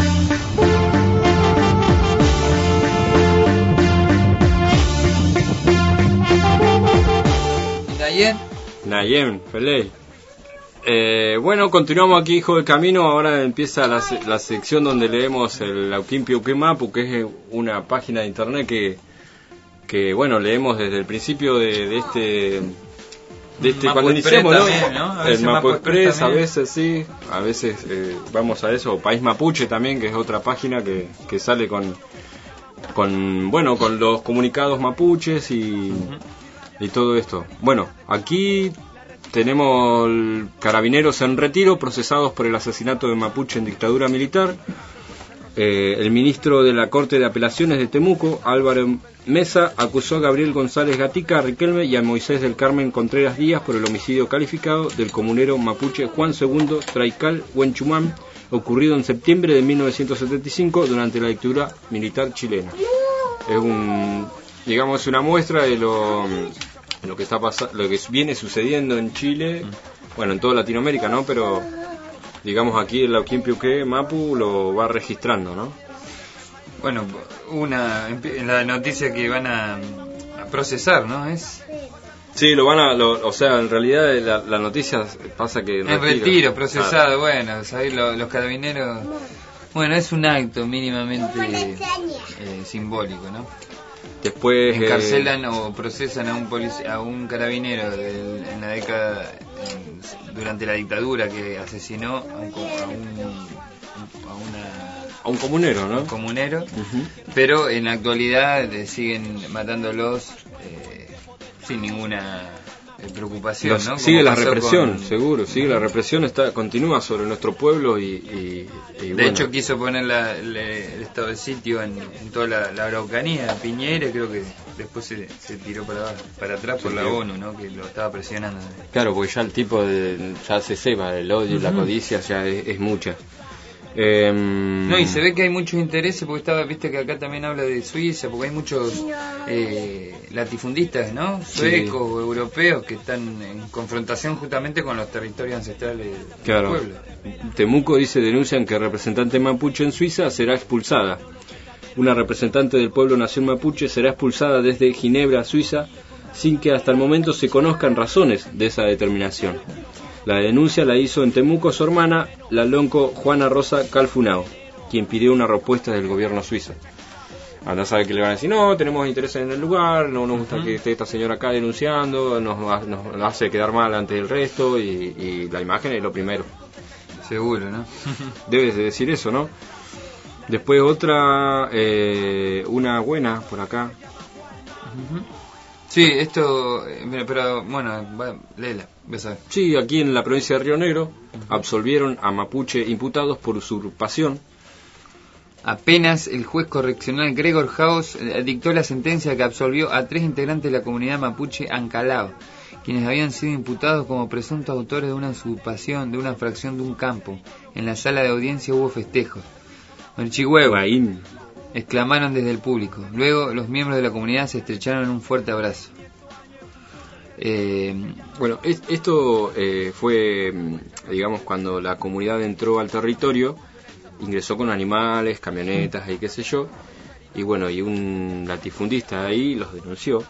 Speaker 7: Nayem, Feley. Bueno, continuamos aquí, Hijo del Camino. Ahora empieza la sección donde leemos el Auquimpio Quemapu, que es una página de internet que bueno, leemos desde el principio de este cuando iniciamos, ¿no? El Mapu Express, a veces sí, a veces vamos a eso, País Mapuche también, que es otra página que sale con los comunicados mapuches y todo esto. Bueno, aquí tenemos carabineros en retiro procesados por el asesinato de Mapuche en dictadura militar. El ministro de la Corte de Apelaciones de Temuco, Álvaro Mesa, acusó a Gabriel González Gatica, a Riquelme y a Moisés del Carmen Contreras Díaz por el homicidio calificado del comunero mapuche Juan II Traical Huenchumán, ocurrido en septiembre de 1975 durante la dictadura militar chilena. Es una muestra de lo que está pasando, lo que viene sucediendo en Chile, bueno, en toda Latinoamérica, ¿no? Pero digamos aquí el Auquimpio Mapu lo va registrando, ¿no?
Speaker 8: Bueno, en la noticia que van a procesar, ¿no?
Speaker 7: Sí, o sea, en realidad la noticia pasa que
Speaker 8: en retiro, procesado, bueno, ¿sabés? Los carabineros, bueno, es un acto mínimamente simbólico, ¿no?
Speaker 7: Después
Speaker 8: encarcelan o procesan a un carabinero en la década durante la dictadura que asesinó
Speaker 7: a un comunero, ¿no?
Speaker 8: Un comunero, pero en la actualidad siguen matándolos sin ninguna preocupación, ¿no?
Speaker 7: Sigue la represión, seguro, sigue la represión, continúa sobre nuestro pueblo y
Speaker 8: de hecho quiso poner el estado de sitio en toda la Araucanía, Piñera, creo que después se tiró para atrás por la ONU, ¿no? Que lo estaba presionando.
Speaker 7: Claro, porque ya el tipo ya se sepa, el odio y la codicia ya es mucha.
Speaker 8: No, y se ve que hay muchos intereses, porque viste que acá también habla de Suiza, porque hay muchos latifundistas, ¿no? Suecos o europeos que están en confrontación justamente con los territorios ancestrales del pueblo.
Speaker 7: Temuco denuncian que representante mapuche en Suiza será expulsada. Una representante del pueblo nación mapuche será expulsada desde Ginebra, Suiza, sin que hasta el momento se conozcan razones de esa determinación. La denuncia la hizo en Temuco su hermana, la lonco Juana Rosa Calfunao, quien pidió una respuesta del gobierno suizo. Andá a saber que le van a decir, no, tenemos interés en el lugar, no nos gusta que esté esta señora acá denunciando, nos hace quedar mal ante el resto, y la imagen es lo primero.
Speaker 8: Seguro, ¿no?
Speaker 7: Debes de decir eso, ¿no? Después otra, una buena por acá.
Speaker 8: Sí, esto, pero bueno, léela, ves a ver.
Speaker 7: Sí, aquí en la provincia de Río Negro absolvieron a mapuche imputados por usurpación.
Speaker 8: Apenas el juez correccional Gregor House dictó la sentencia que absolvió a 3 integrantes de la comunidad mapuche Ancalao, quienes habían sido imputados como presuntos autores de una usurpación de una fracción de un campo. En la sala de audiencia hubo festejos. Chihuahua, exclamaron desde el público. Luego los miembros de la comunidad se estrecharon en un fuerte abrazo.
Speaker 7: Bueno, esto fue, digamos, cuando la comunidad entró al territorio, ingresó con animales, camionetas y qué sé yo, y bueno, y un latifundista ahí los denunció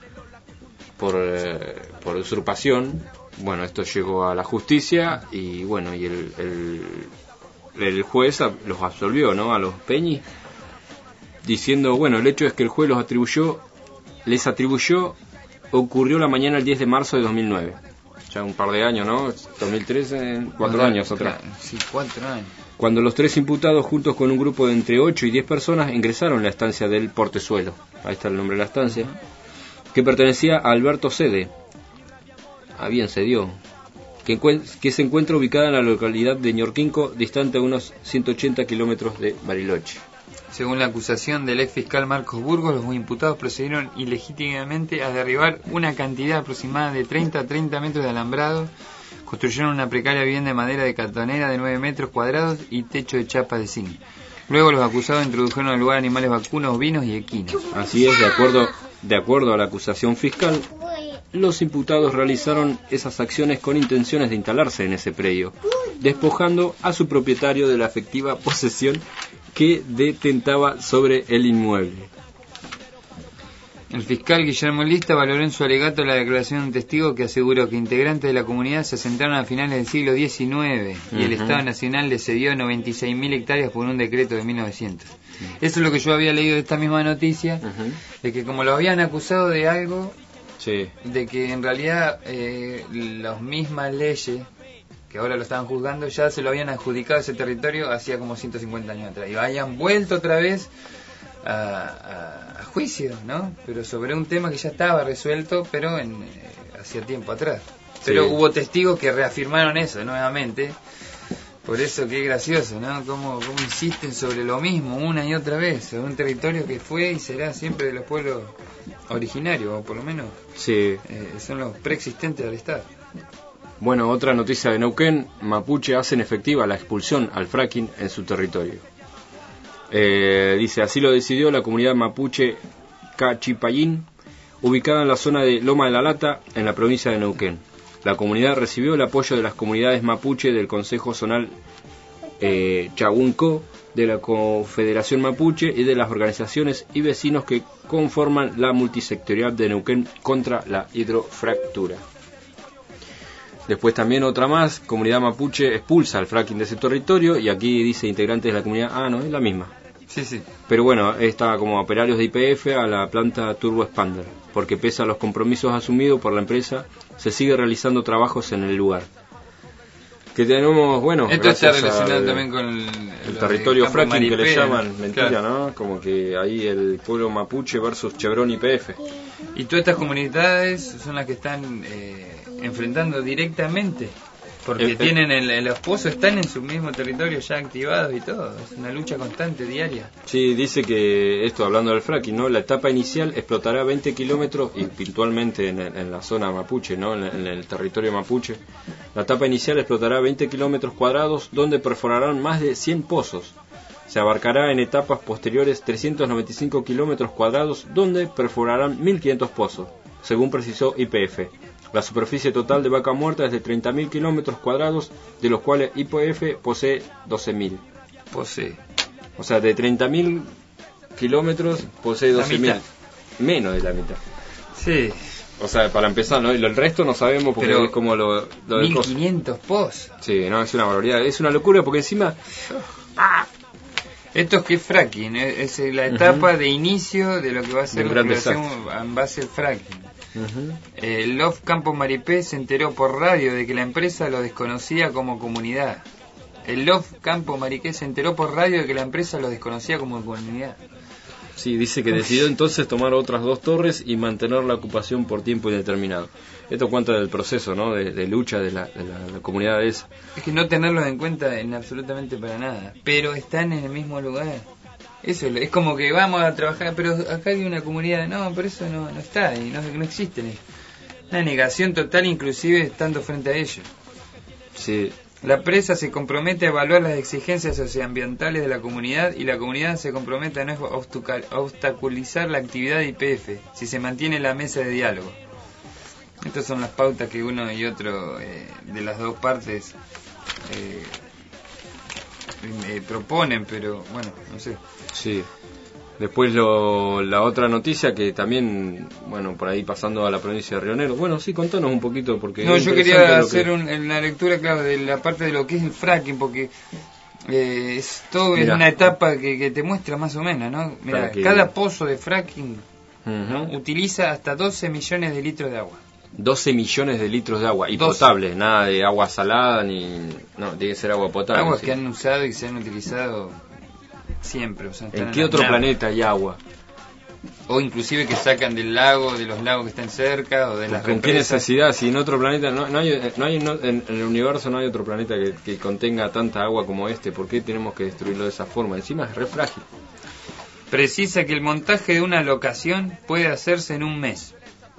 Speaker 7: por usurpación. Bueno, esto llegó a la justicia y bueno, y el juez los absolvió, ¿no?, a los peñis, diciendo, bueno, el hecho es que el juez les atribuyó, ocurrió la mañana del 10 de marzo de 2009. Ya un par de años, ¿no? 2013, 4 años atrás.
Speaker 8: Sí, 4 años.
Speaker 7: Cuando los 3 imputados, juntos con un grupo de entre 8 y 10 personas, ingresaron a la estancia del Portezuelo. Ahí está el nombre de la estancia. Que pertenecía a Alberto Sede. Bien se dio. Que se encuentra ubicada en la localidad de Ñorquinco, distante a unos 180 kilómetros de Bariloche.
Speaker 8: Según la acusación del ex fiscal Marcos Burgos, los imputados procedieron ilegítimamente a derribar una cantidad aproximada de 30 a 30 metros de alambrado, construyeron una precaria vivienda de madera de cartonera de 9 metros cuadrados y techo de chapa de zinc. Luego los acusados introdujeron al lugar animales vacunos, ovinos y equinos.
Speaker 7: Así es, de acuerdo a la acusación fiscal, los imputados realizaron esas acciones con intenciones de instalarse en ese predio, despojando a su propietario de la efectiva posesión que detentaba sobre el inmueble.
Speaker 8: El fiscal Guillermo Lista valoró en su alegato la declaración de un testigo que aseguró que integrantes de la comunidad se asentaron a finales del siglo XIX y el Estado Nacional le cedió 96.000 hectáreas por un decreto de 1900. Eso es lo que yo había leído de esta misma noticia, de que como lo habían acusado de algo, de que en realidad las mismas leyes que ahora lo estaban juzgando ya se lo habían adjudicado a ese territorio hacía como 150 años atrás y hayan vuelto otra vez a juicio, ¿no? Pero sobre un tema que ya estaba resuelto, pero hacía tiempo atrás. Pero hubo testigos que reafirmaron eso nuevamente. Por eso que es gracioso, ¿no? Cómo insisten sobre lo mismo una y otra vez, sobre un territorio que fue y será siempre de los pueblos originarios, o por lo menos son los preexistentes del Estado.
Speaker 7: Bueno, otra noticia de Neuquén: mapuche hacen efectiva la expulsión al fracking en su territorio. Dice, así lo decidió la comunidad mapuche Cachipayín, ubicada en la zona de Loma de la Lata, en la provincia de Neuquén. La comunidad recibió el apoyo de las comunidades mapuche del Consejo Zonal Chagunco, de la Confederación Mapuche y de las organizaciones y vecinos que conforman la multisectorial de Neuquén contra la hidrofractura. Después también otra más, comunidad mapuche expulsa al fracking de ese territorio, y aquí dice integrantes de la comunidad, no, es la misma.
Speaker 8: Sí.
Speaker 7: Pero bueno, está como operarios de YPF a la planta Turbo Expander, porque pese a los compromisos asumidos por la empresa, se sigue realizando trabajos en el lugar. Que tenemos, bueno,
Speaker 8: esto está relacionado también con el
Speaker 7: territorio fracking
Speaker 8: Maripé,
Speaker 7: que le llaman, mentira,
Speaker 8: claro.
Speaker 7: ¿no? Como que ahí el pueblo mapuche versus Chevron YPF.
Speaker 8: Y todas estas comunidades son las que están enfrentando directamente, porque tienen los pozos, están en su mismo territorio ya activados y todo. Es una lucha constante, diaria.
Speaker 7: Sí, dice que esto, hablando del fracking, ¿no? La etapa inicial explotará 20 kilómetros, y puntualmente en la zona mapuche, ¿no? En el territorio mapuche, la etapa inicial explotará 20 kilómetros cuadrados, donde perforarán más de 100 pozos. Se abarcará en etapas posteriores 395 kilómetros cuadrados, donde perforarán 1.500 pozos, según precisó YPF. La superficie total de Vaca Muerta es de 30.000 kilómetros cuadrados, de los cuales YPF posee 12.000. O sea, de 30.000 kilómetros posee 12.000. Menos de la mitad.
Speaker 8: Sí.
Speaker 7: O sea, para empezar, ¿no? Y el resto no sabemos porque
Speaker 8: pero
Speaker 7: es como lo
Speaker 8: 1.500 pozos.
Speaker 7: Sí, no, es una barbaridad. Es una locura porque encima...
Speaker 8: Esto que es fracking, es la etapa de inicio de lo que va a ser la exploración en base al fracking. Love Campo Maripé se enteró por radio de que la empresa lo desconocía como comunidad. El Love Campo Maripé se enteró por radio de que la empresa lo desconocía como comunidad.
Speaker 7: Sí, dice que decidió entonces tomar otras 2 torres y mantener la ocupación por tiempo indeterminado. Esto cuenta del proceso, ¿no? de lucha de la comunidad esa.
Speaker 8: Es que no tenerlo en cuenta en absolutamente para nada, pero están en el mismo lugar. Eso es como que vamos a trabajar, pero acá hay una comunidad, no, pero eso no está y no existe. Una negación total, inclusive estando frente a ellos.
Speaker 7: Sí.
Speaker 8: La empresa se compromete a evaluar las exigencias socioambientales de la comunidad y la comunidad se compromete a no obstaculizar la actividad de YPF si se mantiene la mesa de diálogo. Estas son las pautas que uno y otro de las dos partes proponen, pero bueno, no sé.
Speaker 7: Sí. Después la otra noticia que también, bueno, por ahí pasando a la provincia de Río Negro. Bueno, sí, contanos un poquito porque...
Speaker 8: No, yo quería hacer una lectura, claro, de la parte de lo que es el fracking, porque es una etapa que te muestra más o menos, ¿no? Mira, cada pozo de fracking utiliza hasta 12 millones de litros de agua.
Speaker 7: 12 millones de litros de agua, y potable, nada de agua salada, no, tiene que ser agua potable.
Speaker 8: Aguas que han usado y se han utilizado siempre. O sea,
Speaker 7: ¿en qué otro planeta hay agua?
Speaker 8: O inclusive que sacan del lago, de los lagos que están cerca, o de las represas.
Speaker 7: ¿Con qué necesidad? Si en otro planeta, en el universo no hay otro planeta que contenga tanta agua como este, ¿por qué tenemos que destruirlo de esa forma? Encima es re frágil.
Speaker 8: Precisa que el montaje de una locación puede hacerse en un mes,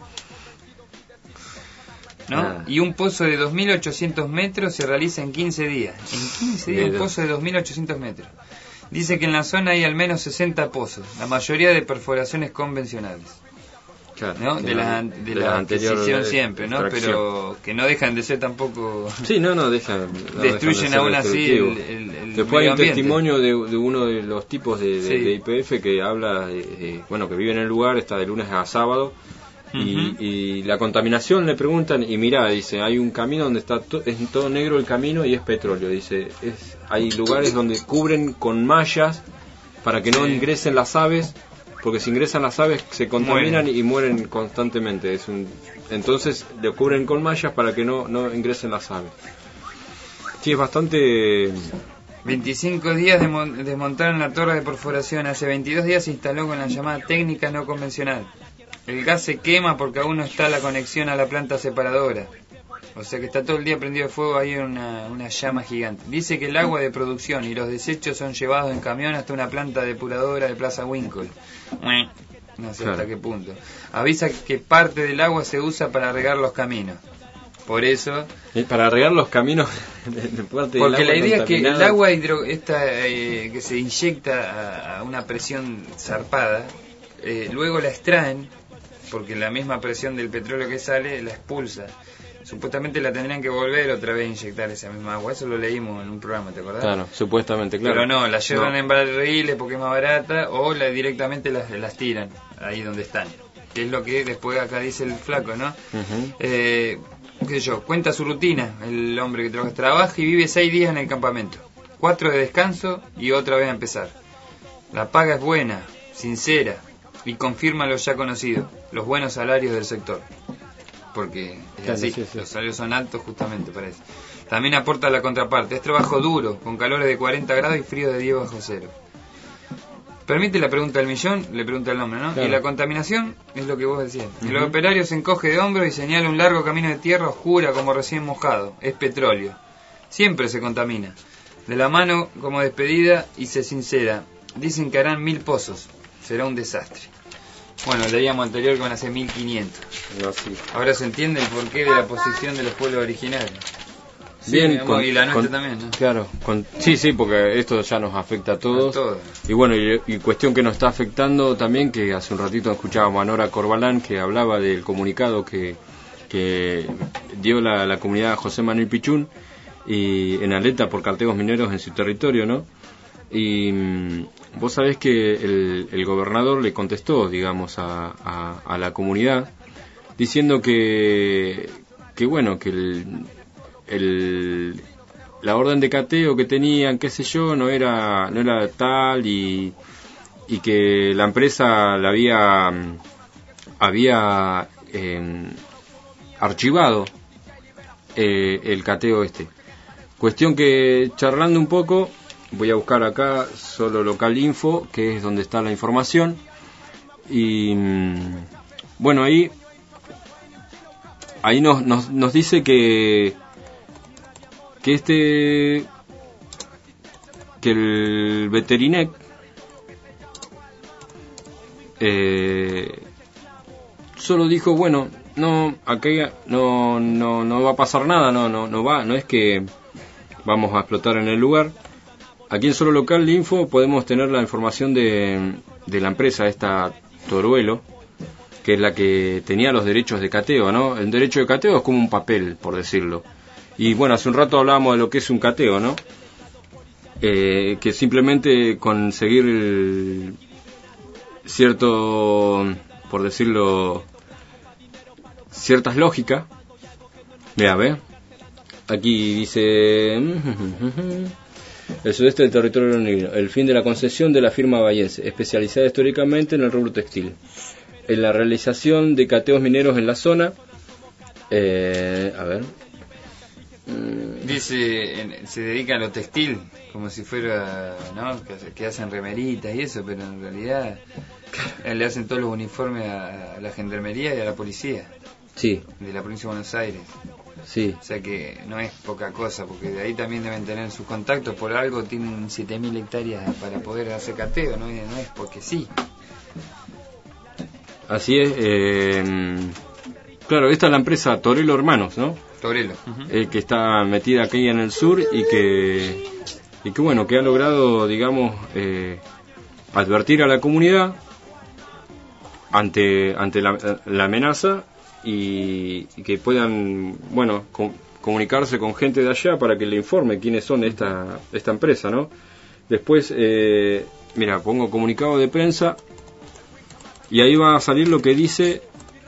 Speaker 8: ¿no? Y un pozo de 2.800 metros se realiza en 15 días. En 15 días un pozo de 2.800 metros. Dice que en la zona hay al menos 60 pozos, la mayoría de perforaciones convencionales.
Speaker 7: Claro,
Speaker 8: ¿no? De la adquisición siempre, ¿no? Pero que no dejan de ser tampoco...
Speaker 7: Sí, no dejan.
Speaker 8: Destruyen aún así el
Speaker 7: Después hay un testimonio de uno de los tipos de YPF que habla, bueno, que vive en el lugar, está de lunes a sábado. Y la contaminación, le preguntan, y mirá, dice, hay un camino donde está es todo negro el camino y es petróleo, dice, hay lugares donde cubren con mallas para que no ingresen las aves, porque si ingresan las aves se contaminan y mueren constantemente. Entonces le cubren con mallas para que no ingresen las aves. Sí, es bastante...
Speaker 8: 25 días desmontaron la torre de perforación, hace 22 días se instaló con la llamada técnica no convencional. El gas se quema porque aún no está la conexión a la planta separadora. O sea que está todo el día prendido de fuego ahí una llama gigante. Dice que el agua de producción y los desechos son llevados en camión hasta una planta depuradora de Plaza Winkle. No sé hasta qué punto. Avisa que parte del agua se usa para regar los caminos. Por eso...
Speaker 7: Para regar los caminos...
Speaker 8: porque la idea es que el agua que se inyecta a una presión zarpada, luego la extraen, porque la misma presión del petróleo que sale la expulsa. Supuestamente la tendrían que volver otra vez a inyectar esa misma agua. Eso lo leímos en un programa, ¿te acordás?
Speaker 7: Claro, supuestamente, claro.
Speaker 8: Pero no, la llevan en barriles porque es más barata, o directamente las tiran ahí donde están. Que es lo que después acá dice el flaco, ¿no? Qué sé yo, cuenta su rutina. El hombre que trabaja y vive 6 días en el campamento, 4 de descanso y otra vez a empezar. La paga es buena, sincera, y confirma lo ya conocido, los buenos salarios del sector. Porque es así, los salarios son altos justamente para eso. También aporta la contraparte, es trabajo duro, con calores de 40 grados y frío de 10 bajo cero. ¿Permite la pregunta del millón? Le pregunta el hombre, ¿no? Claro. Y la contaminación es lo que vos decías. El operario se encoge de hombros y señala un largo camino de tierra oscura como recién mojado. Es petróleo. Siempre se contamina. De la mano como despedida y se sincera. Dicen que harán 1000 pozos. Será un desastre. Bueno, leíamos anterior que van a ser 1500.
Speaker 7: No, sí.
Speaker 8: Ahora se entiende el porqué de la posición de los pueblos originarios.
Speaker 7: Bien,
Speaker 8: y la nuestra también, ¿no?
Speaker 7: Claro, sí, porque esto ya nos afecta a todos. Y bueno, y cuestión que nos está afectando también, que hace un ratito escuchábamos a Nora Corbalán, que hablaba del comunicado que dio la comunidad José Manuel Pichún y en alerta por carteos mineros en su territorio, ¿no? Y vos sabés que el gobernador le contestó, digamos, a la comunidad, diciendo que bueno, que la orden de cateo que tenían, qué sé yo, no era tal y que la empresa la había archivado el cateo este. Cuestión que, charlando un poco, voy a buscar acá solo local info, que es donde está la información, y bueno, ahí nos dice que el Veterinec solo dijo, bueno, no, aquí no va a pasar nada, no es que vamos a explotar en el lugar. Aquí en Solo Local Info podemos tener la información de la empresa esta Toruelo, que es la que tenía los derechos de cateo, ¿no? El derecho de cateo es como un papel, por decirlo. Y bueno, hace un rato hablábamos de lo que es un cateo, ¿no? Que simplemente conseguir cierto, por decirlo, ciertas lógicas. Mira, ve. Aquí dice: el sudeste del territorio negro, el fin de la concesión de la firma bahiense, especializada históricamente en el rubro textil, en la realización de cateos mineros en la zona. A ver.
Speaker 8: Dice, se dedica a lo textil, como si fuera, ¿no? Que hacen remeritas y eso, pero en realidad le hacen todos los uniformes a la gendarmería y a la policía.
Speaker 7: Sí.
Speaker 8: De la provincia de Buenos Aires.
Speaker 7: Sí.
Speaker 8: O sea que no es poca cosa, porque de ahí también deben tener sus contactos, por algo tienen 7.000 hectáreas para poder hacer cateo, no es porque sí.
Speaker 7: Así es. Claro, esta es la empresa Torelo Hermanos, ¿no?
Speaker 8: Torelo.
Speaker 7: Que está metida aquí en el sur y que bueno, que ha logrado, digamos, advertir a la comunidad ante la amenaza y que puedan, bueno, comunicarse con gente de allá para que le informe quiénes son esta empresa, ¿no? Después, mira, pongo comunicado de prensa y ahí va a salir lo que dice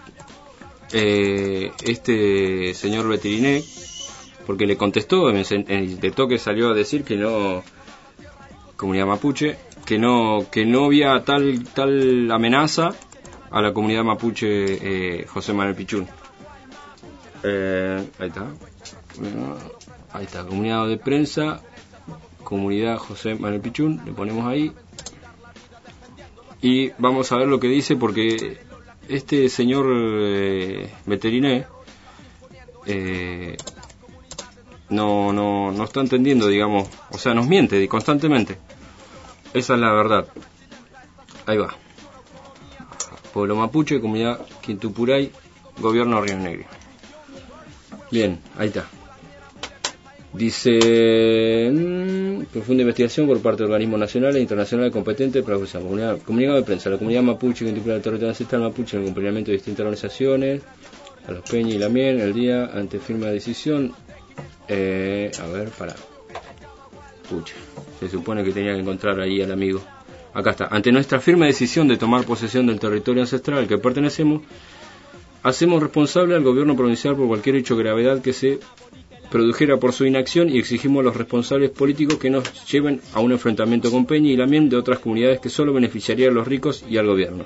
Speaker 7: este señor Veterinec, porque le contestó en el toque, salió a decir que no, comunidad mapuche, que no había tal amenaza a la comunidad mapuche José Manuel Pichún. Ahí está, comunidad de prensa, comunidad José Manuel Pichún, le ponemos ahí y vamos a ver lo que dice, porque este señor Veterinec no está entendiendo, digamos, o sea, nos miente constantemente. Esa es la verdad. Ahí va. Pueblo Mapuche, Comunidad Quintupuray, Gobierno Río Negro. Bien, ahí está. Dice: profunda investigación por parte de organismos nacionales e internacionales competentes para usar comunicado de prensa. La comunidad mapuche Quintupuray del territorio ancestral mapuche, en el acompañamiento de distintas organizaciones, a los Peña y Lamien, el día ante firma de decisión. A ver, para. Pucha, se supone que tenía que encontrar ahí al amigo. Acá está. Ante nuestra firme decisión de tomar posesión del territorio ancestral al que pertenecemos, hacemos responsable al gobierno provincial por cualquier hecho de gravedad que se produjera por su inacción y exigimos a los responsables políticos que nos lleven a un enfrentamiento con Peña y Lamien de otras comunidades que solo beneficiaría a los ricos y al gobierno.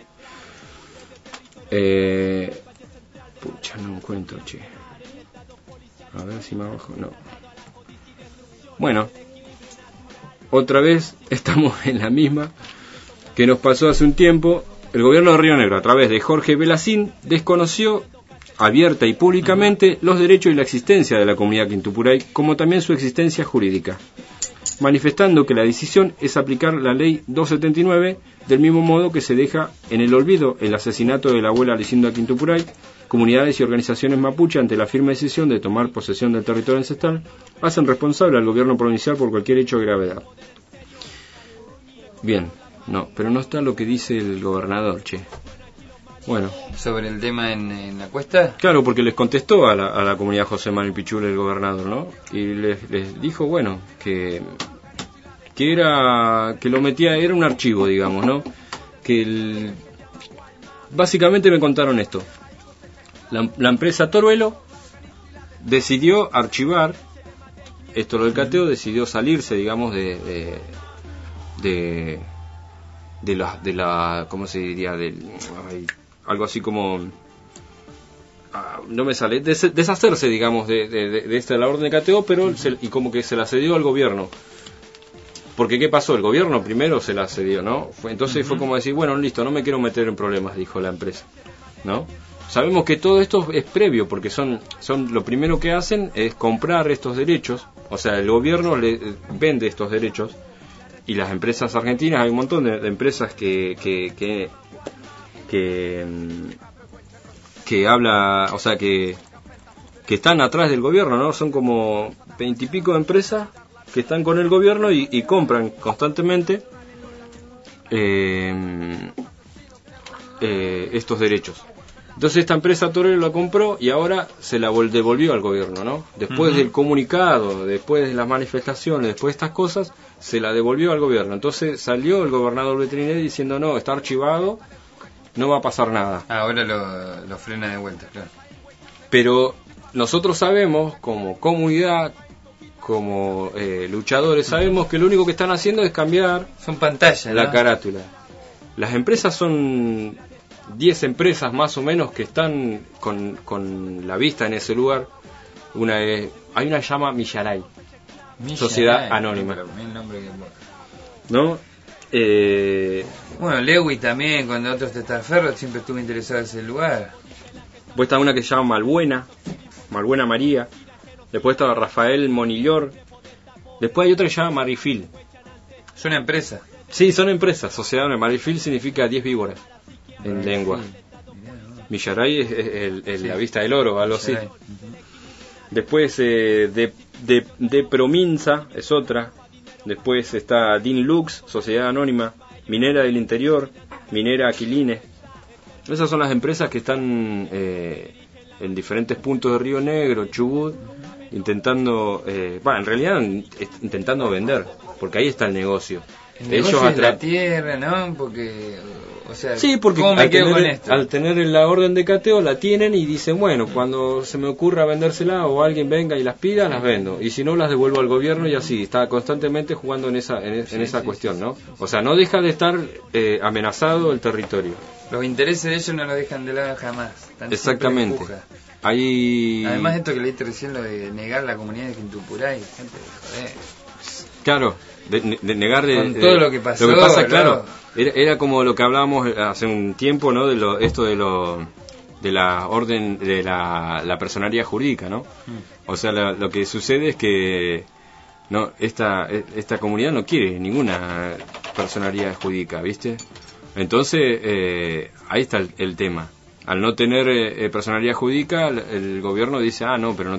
Speaker 7: Pucha, no encuentro, che. A ver si me abajo. No. Bueno, otra vez estamos en la misma que nos pasó hace un tiempo. El gobierno de Río Negro, a través de Jorge Velacín, desconoció abierta y públicamente los derechos y la existencia de la comunidad Quintupuray, como también su existencia jurídica, manifestando que la decisión es aplicar la ley 279, del mismo modo que se deja en el olvido el asesinato de la abuela Licinda Quintupuray. Comunidades y organizaciones mapuche, ante la firme decisión de tomar posesión del territorio ancestral, hacen responsable al gobierno provincial por cualquier hecho de gravedad. Bien, no, pero no está lo que dice el gobernador, che. Bueno.
Speaker 8: ¿Sobre el tema en la cuesta?
Speaker 7: Claro, porque les contestó a la comunidad José Manuel Pichún, el gobernador, ¿no? Y les dijo, bueno, que lo metía, era un archivo, digamos, ¿no? Básicamente me contaron esto. La empresa Toruelo decidió archivar esto lo del cateo, decidió salirse, digamos, de la ¿cómo se diría? Algo así como, no me sale, deshacerse, digamos, de esta la orden de cateo, pero y como que se la cedió al gobierno. Porque ¿qué pasó? El gobierno primero se la cedió, ¿no? Entonces fue como decir, bueno, listo, no me quiero meter en problemas, dijo la empresa, ¿no? Sabemos que todo esto es previo, porque son lo primero que hacen es comprar estos derechos, o sea, el gobierno le vende estos derechos, y las empresas argentinas, hay un montón de empresas que habla, o sea, que están atrás del gobierno, ¿no? Son como 20 y pico de empresas que están con el gobierno y compran constantemente estos derechos. Entonces esta empresa Torero la compró y ahora se la devolvió al gobierno, ¿no? Después del comunicado, después de las manifestaciones, después de estas cosas, se la devolvió al gobierno. Entonces salió el gobernador Beltrinelli diciendo, no, está archivado, no va a pasar nada.
Speaker 8: Ahora lo frena de vuelta, claro.
Speaker 7: Pero nosotros sabemos, como comunidad, como luchadores, sabemos que lo único que están haciendo es cambiar,
Speaker 8: son pantallas,
Speaker 7: la
Speaker 8: ¿no?
Speaker 7: carátula. Las empresas son 10 empresas más o menos que están con la vista en ese lugar. Hay una que se llama Millaray, Sociedad Anónima, ¿no?
Speaker 8: Bueno, Lewy también, cuando otros testaferros, siempre estuvo interesado en ese lugar.
Speaker 7: Después está una que se llama Malbuena María. Después está Rafael Monillor. Después hay otra que se llama Marifil.
Speaker 8: ¿Es una empresa?
Speaker 7: Sí, son empresas, Sociedad Anónima. Marifil significa 10 víboras en lengua. Millaray es la vista del oro, algo así. Después de Prominsa es otra. Después está Dinlux, Sociedad Anónima, Minera del Interior, Minera Aquiline. Esas son las empresas que están en diferentes puntos de Río Negro, Chubut, intentando, en realidad intentando vender, porque ahí está el negocio.
Speaker 8: El negocio es la tierra, ¿no? Porque, o sea,
Speaker 7: sí, porque
Speaker 8: ¿cómo me quedo con esto?
Speaker 7: Al tener la orden de cateo la tienen y dicen, bueno, cuando se me ocurra vendérsela o alguien venga y las pida, las vendo, y si no las devuelvo al gobierno, y así está constantemente jugando en esa cuestión, ¿no? O sea, no deja de estar amenazado el territorio.
Speaker 8: Los intereses de ellos no los dejan de lado jamás.
Speaker 7: Exactamente.
Speaker 8: Además, esto que leíste recién, lo de negar la comunidad de Quintupuray, gente, joder.
Speaker 7: Claro, de negar
Speaker 8: con todo lo que pasó.
Speaker 7: Lo que pasa, claro, era como lo que hablábamos hace un tiempo, ¿no? De la orden de la personería jurídica, ¿no? O sea, lo que sucede es que no esta comunidad no quiere ninguna personería jurídica, ¿viste? Entonces ahí está el tema. Al no tener personería jurídica, el gobierno dice, no, pero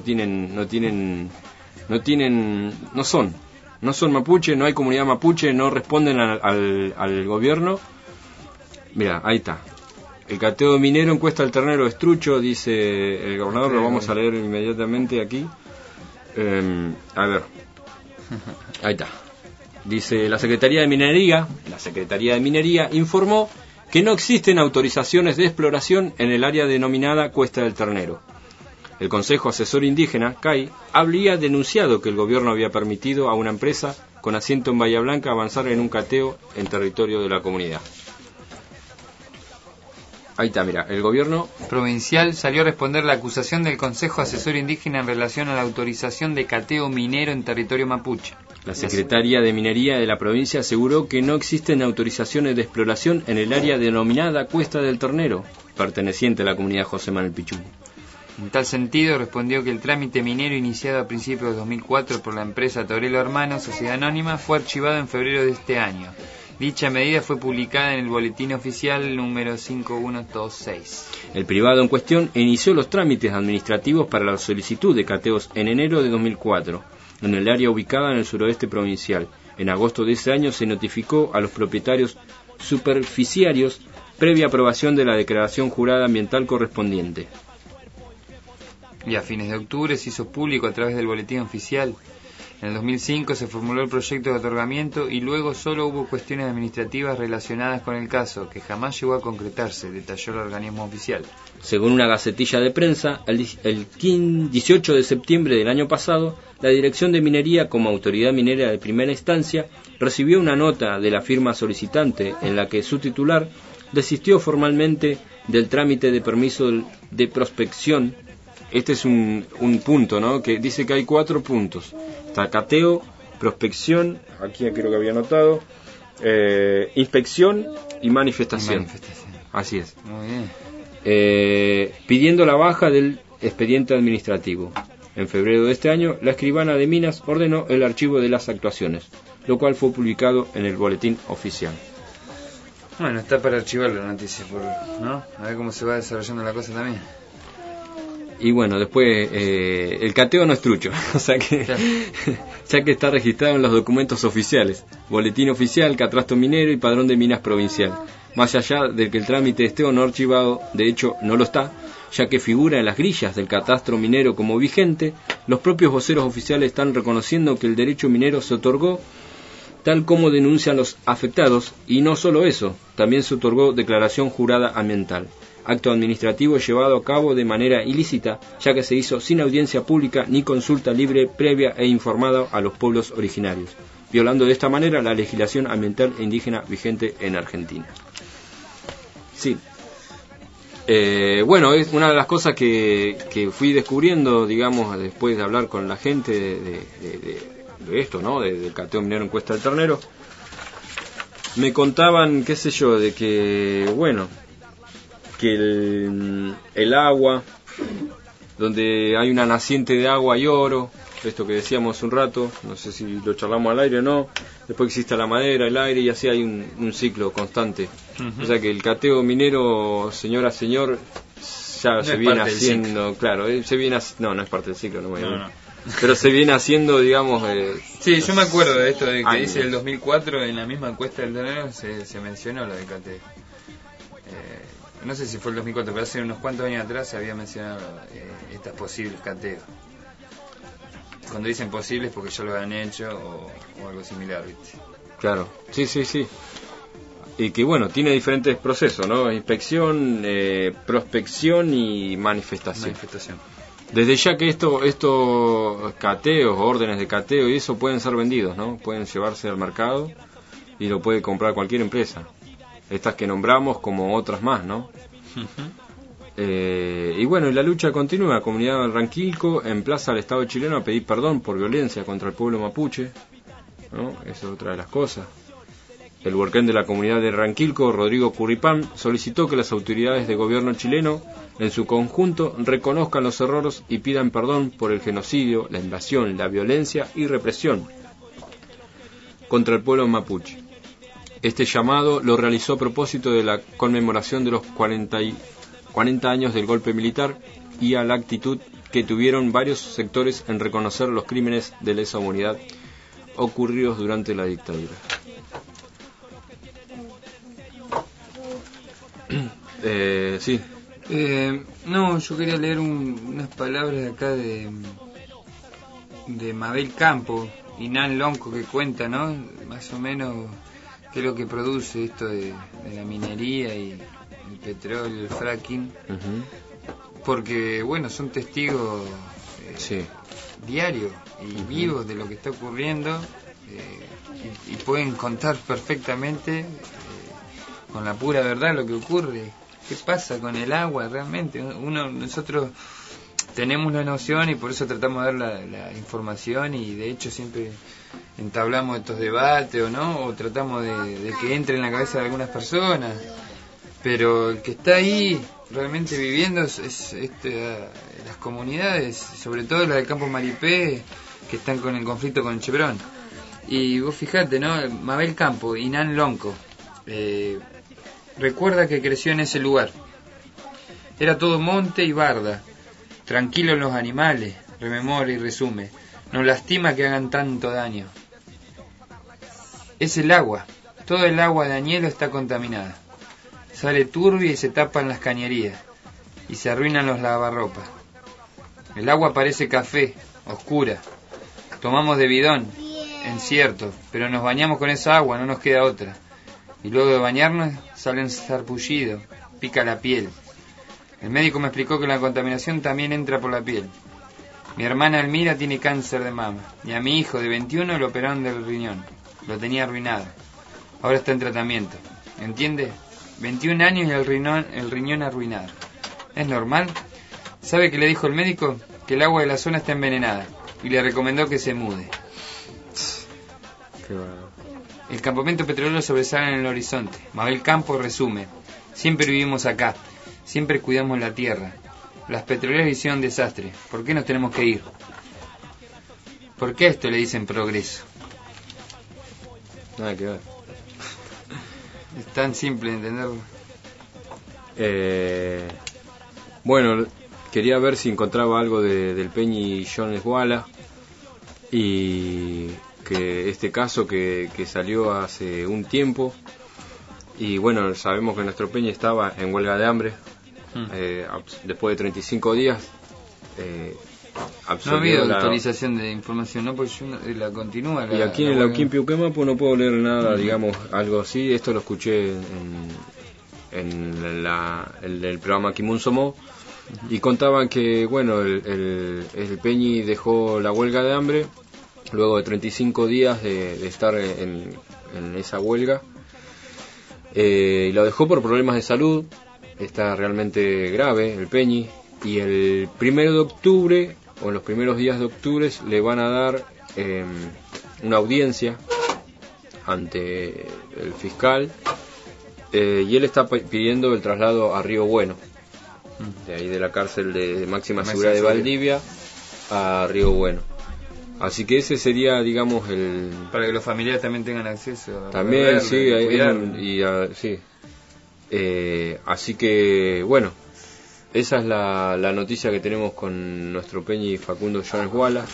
Speaker 7: no son mapuche, no hay comunidad mapuche, no responden al gobierno. Mira, ahí está. El cateo minero encuesta al ternero estrucho, dice el gobernador, lo vamos a leer inmediatamente aquí. A ver, ahí está. Dice, la Secretaría de Minería informó que no existen autorizaciones de exploración en el área denominada Cuesta del Ternero. El Consejo Asesor Indígena, CAI, habría denunciado que el gobierno había permitido a una empresa con asiento en Bahía Blanca avanzar en un cateo en territorio de la comunidad. Ahí está, mira, el gobierno
Speaker 8: provincial salió a responder la acusación del Consejo Asesor Indígena en relación a la autorización de cateo minero en territorio mapuche.
Speaker 7: La secretaria de Minería de la provincia aseguró que no existen autorizaciones de exploración en el área denominada Cuesta del Ternero, perteneciente a la comunidad José Manuel Pichú.
Speaker 8: En tal sentido, respondió que el trámite minero iniciado a principios de 2004 por la empresa Torelo Hermanos, Sociedad Anónima, fue archivado en febrero de este año. Dicha medida fue publicada en el Boletín Oficial número 5126.
Speaker 7: El privado en cuestión inició los trámites administrativos para la solicitud de cateos en enero de 2004, en el área ubicada en el suroeste provincial. En agosto de ese año se notificó a los propietarios superficiarios previa aprobación de la declaración jurada ambiental correspondiente.
Speaker 8: Y a fines de octubre se hizo público a través del Boletín Oficial En el 2005 se formuló el proyecto de otorgamiento y luego solo hubo cuestiones administrativas relacionadas con el caso, que jamás llegó a concretarse, detalló el organismo oficial.
Speaker 7: Según una gacetilla de prensa, el 18 de septiembre del año pasado, la Dirección de Minería, como autoridad minera de primera instancia, recibió una nota de la firma solicitante en la que su titular desistió formalmente del trámite de permiso de prospección. Este es un punto, ¿no? Que dice que hay 4 puntos. Está cateo, prospección, aquí creo que había anotado, inspección y manifestación. Así es.
Speaker 8: Muy bien.
Speaker 7: Pidiendo la baja del expediente administrativo. En febrero de este año, la escribana de Minas ordenó el archivo de las actuaciones, lo cual fue publicado en el boletín oficial.
Speaker 8: Bueno, está para archivar la noticia, ¿no? A ver cómo se va desarrollando la cosa también.
Speaker 7: Y bueno, después el cateo no es trucho, o sea que claro. Ya que está registrado en los documentos oficiales, boletín oficial, catastro minero y padrón de minas provincial. Más allá de que el trámite esté o no archivado, de hecho no lo está, ya que figura en las grillas del catastro minero como vigente, los propios voceros oficiales están reconociendo que el derecho minero se otorgó tal como denuncian los afectados, y no solo eso, también se otorgó declaración jurada ambiental. Acto administrativo llevado a cabo de manera ilícita, ya que se hizo sin audiencia pública ni consulta libre, previa e informada a los pueblos originarios, violando de esta manera la legislación ambiental e indígena vigente en Argentina. Sí. Bueno, es una de las cosas que fui descubriendo, digamos, después de hablar con la gente de esto, ¿no? Del cateo minero en Cuesta del Ternero. Me contaban, qué sé yo, de que, bueno, que el agua, donde hay una naciente de agua y oro, esto que decíamos un rato, no sé si lo charlamos al aire o no, después existe la madera, el aire, y así hay un ciclo constante. O sea que el cateo minero, señora, señor, ya no se viene haciendo, claro, se viene no es parte del ciclo, no. Pero se viene haciendo, digamos...
Speaker 8: sí, yo me acuerdo de esto, de que dice el 2004, en la misma Cuesta del Ternero se mencionó lo del cateo. No sé si fue el 2004, pero hace unos cuantos años atrás se había mencionado estas posibles cateos. Cuando dicen posibles porque ya lo han hecho o algo similar, ¿viste?
Speaker 7: Claro, sí. Y que bueno, tiene diferentes procesos, ¿no? Inspección, prospección y manifestación. Desde ya que estos cateos, órdenes de cateo y eso pueden ser vendidos, ¿no? Pueden llevarse al mercado y lo puede comprar cualquier empresa. Estas que nombramos como otras más, ¿no? Y bueno, y la lucha continúa. La comunidad de Ranquilco emplaza al Estado chileno a pedir perdón por violencia contra el pueblo mapuche, ¿no? Esa es otra de las cosas. El volcán de la comunidad de Ranquilco, Rodrigo Curripán, solicitó que las autoridades de gobierno chileno, en su conjunto, reconozcan los errores y pidan perdón por el genocidio, la invasión, la violencia y represión contra el pueblo mapuche. Este llamado lo realizó a propósito de la conmemoración de los 40 años del golpe militar y a la actitud que tuvieron varios sectores en reconocer los crímenes de lesa humanidad ocurridos durante la dictadura. Sí.
Speaker 8: No, yo quería leer unas palabras acá de Mabel Campo y Nan Lonco, que cuenta, ¿no? Más o menos qué es lo que produce esto de la minería y el petróleo, el fracking. Porque, bueno, son testigos diarios y vivos de lo que está ocurriendo, y pueden contar perfectamente con la pura verdad lo que ocurre. ¿Qué pasa con el agua realmente? Nosotros tenemos la noción y por eso tratamos de dar la información, y de hecho siempre entablamos estos debates o tratamos de que entre en la cabeza de algunas personas, pero el que está ahí realmente viviendo es las comunidades, sobre todo las del campo Maripé, que están con el conflicto con el Chevron. Y vos fijate, ¿no? Mabel Campo y Nan Lonco, recuerda que creció en ese lugar. Era todo monte y barda, tranquilos los animales, rememora y resume. Nos lastima que hagan tanto daño. Es el agua, todo el agua de Añelo está contaminada. Sale turbia y se tapan las cañerías, y se arruinan los lavarropas. El agua parece café, oscura. Tomamos de bidón, en cierto, pero nos bañamos con esa agua, no nos queda otra. Y luego de bañarnos salen sarpullido, pica la piel. El médico me explicó que la contaminación también entra por la piel. Mi hermana Elmira tiene cáncer de mama y a mi hijo de 21 lo operaron del riñón. Lo tenía arruinado. Ahora está en tratamiento. ¿Entiende? 21 años y el riñón arruinado. ¿Es normal? ¿Sabe qué le dijo el médico? Que el agua de la zona está envenenada y le recomendó que se mude.
Speaker 5: Qué bueno.
Speaker 8: El campamento petrolero sobresale en el horizonte. Mabel Campo resume: siempre vivimos acá, siempre cuidamos la tierra. Las petroleras hicieron desastre. ¿Por qué nos tenemos que ir? ¿Por qué a esto le dicen progreso?
Speaker 5: Nada que ver.
Speaker 8: Es tan simple entenderlo.
Speaker 7: Bueno, quería ver si encontraba algo del Peñi John Esguala y que este caso que salió hace un tiempo. Y bueno, sabemos que nuestro Peñi estaba en huelga de hambre. Después de 35 días
Speaker 8: no ha habido actualización de información, ¿no? Porque la continúa.
Speaker 7: Y aquí en el Lauquín Piuquemapo no puedo leer nada, digamos, algo así. Esto lo escuché en el programa Kimun Somó, y contaban que, bueno, el Peñi dejó la huelga de hambre luego de 35 días de estar en esa huelga. Lo dejó por problemas de salud. Está realmente grave el Peñi, y el 1 de octubre o en los primeros días de octubre le van a dar una audiencia ante el fiscal, y él está pidiendo el traslado a Río Bueno, de ahí de la cárcel de máxima seguridad de Valdivia a Río Bueno. Así que ese sería, digamos,
Speaker 8: para que los familiares también tengan acceso a
Speaker 7: también, sí, sí. Así que, bueno, esa es la noticia que tenemos con nuestro Peñi Facundo John Esguala.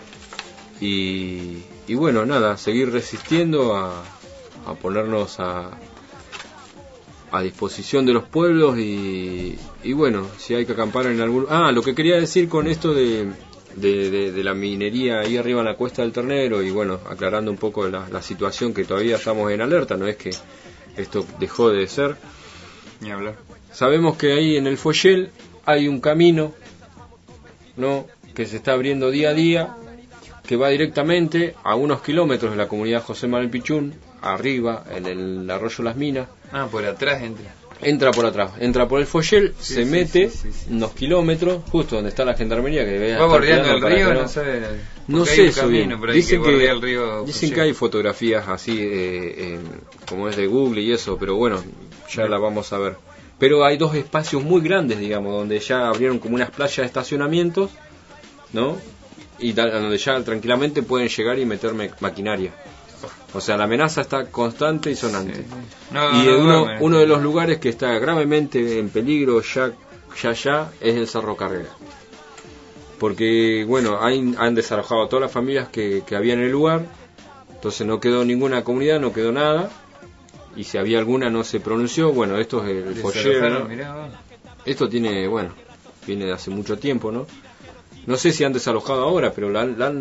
Speaker 7: Y bueno, nada, seguir resistiendo a ponernos a disposición de los pueblos y bueno, si hay que acampar en algún... lo que quería decir con esto de la minería ahí arriba en la Cuesta del Ternero, y bueno, aclarando un poco la situación, que todavía estamos en alerta, no es que esto dejó de ser.
Speaker 8: Ni hablar.
Speaker 7: Sabemos que ahí en el Foyel hay un camino, ¿no?, que se está abriendo día a día, que va directamente a unos kilómetros de la comunidad José Manuel Pichún, arriba, en el arroyo Las Minas.
Speaker 8: Por atrás entra.
Speaker 7: Entra por atrás, entra por el Foyel, se mete unos kilómetros, justo donde está la gendarmería, que debe
Speaker 8: va bordeando el río,
Speaker 7: no sé eso bien. Dicen
Speaker 8: que
Speaker 7: hay fotografías así, como es de Google y eso, pero bueno, ya la vamos a ver. Pero hay dos espacios muy grandes, digamos, donde ya abrieron como unas playas de estacionamientos, ¿no? Y donde ya tranquilamente pueden llegar y meter maquinaria. O sea, la amenaza está constante y sonante. Uno de los lugares que está gravemente en peligro ya es el Cerro Carrera. Porque, bueno, han desalojado a todas las familias que había en el lugar. Entonces no quedó ninguna comunidad, no quedó nada. Y si había alguna no se pronunció. Bueno, esto es el Foyel, ¿no? Esto viene de hace mucho tiempo, ¿no? No sé si han desalojado ahora, pero